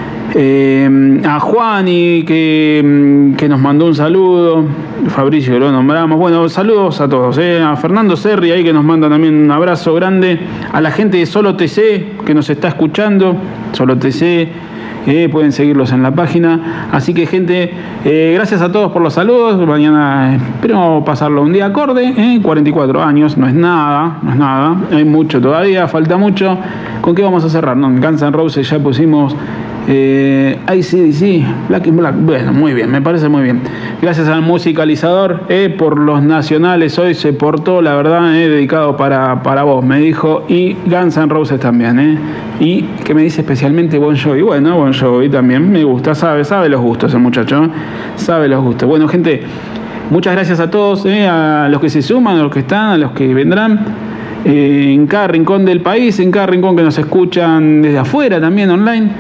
Eh, a Juani, que, que nos mandó un saludo. Fabricio, lo nombramos. Bueno, saludos a todos. Eh. A Fernando Serri, ahí que nos manda también un abrazo grande. A la gente de Solo T C, que nos está escuchando. Solo T C. Eh, pueden seguirlos en la página. Así que, gente, eh, gracias a todos por los saludos. Mañana espero pasarlo un día acorde. Eh, cuarenta y cuatro años, no es nada, no es nada. Hay mucho todavía, falta mucho. ¿Con qué vamos a cerrar? No, en Guns N' Roses ya pusimos eh, I C D C, Black in Black. Bueno, muy bien, me parece muy bien. Gracias al musicalizador eh, por los nacionales. Hoy se portó, la verdad, eh, dedicado para, para vos, me dijo. Y Guns N' Roses también. Eh. Y que me dice especialmente Bon Jovi. Bueno, Bon Jovi también me gusta, sabe, sabe los gustos el muchacho, sabe los gustos. Bueno, gente, muchas gracias a todos, eh, a los que se suman, a los que están, a los que vendrán, eh, en cada rincón del país, en cada rincón que nos escuchan desde afuera también online.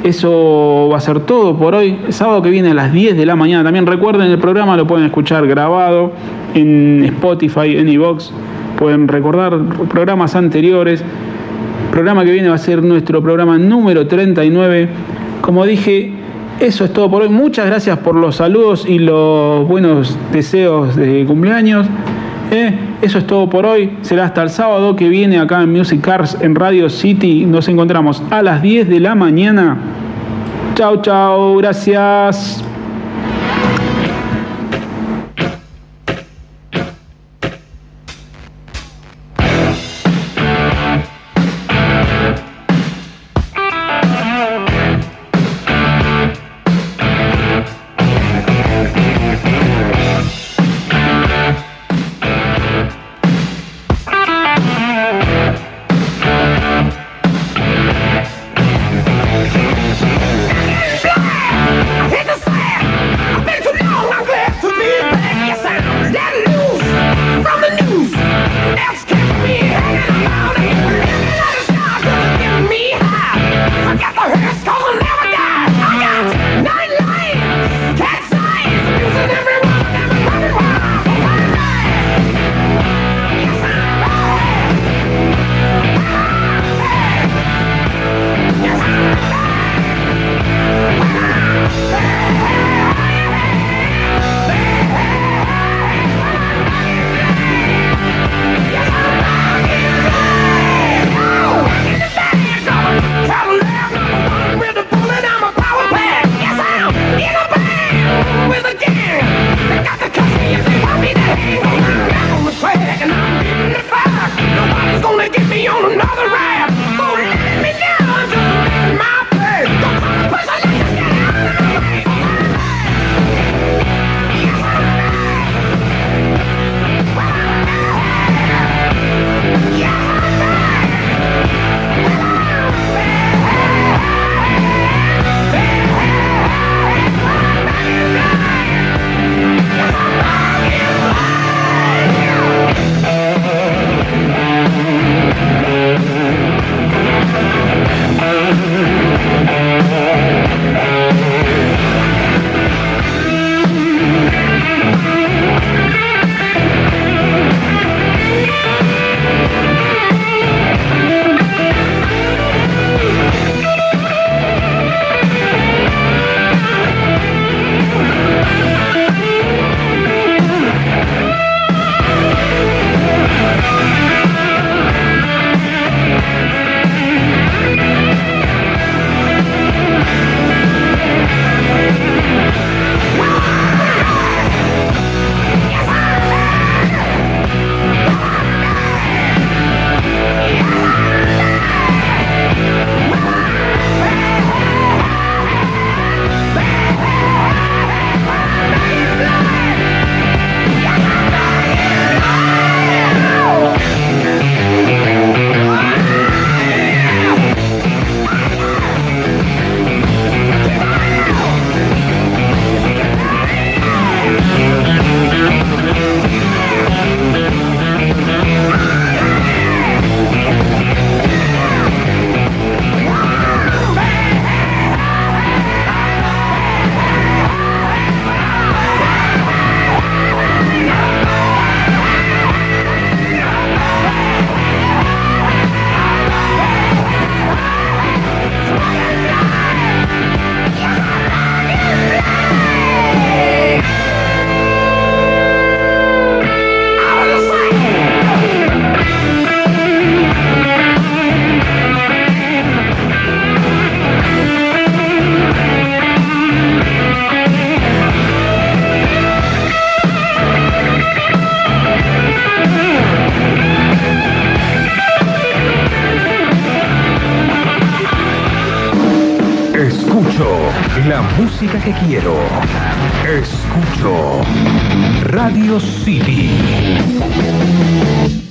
Eso va a ser todo por hoy. El sábado que viene a las diez de la mañana. También recuerden, el programa lo pueden escuchar grabado en Spotify, en iVoox. Pueden recordar programas anteriores. El programa que viene va a ser nuestro programa número treinta y nueve. Como dije, eso es todo por hoy. Muchas gracias por los saludos y los buenos deseos de cumpleaños. Eh, eso es todo por hoy. Será hasta el sábado que viene acá en Music Cars en Radio City. Nos encontramos a las diez de la mañana. Chao, chao. Gracias. Hit the sand! Escucho la música que quiero. Escucho Radio City.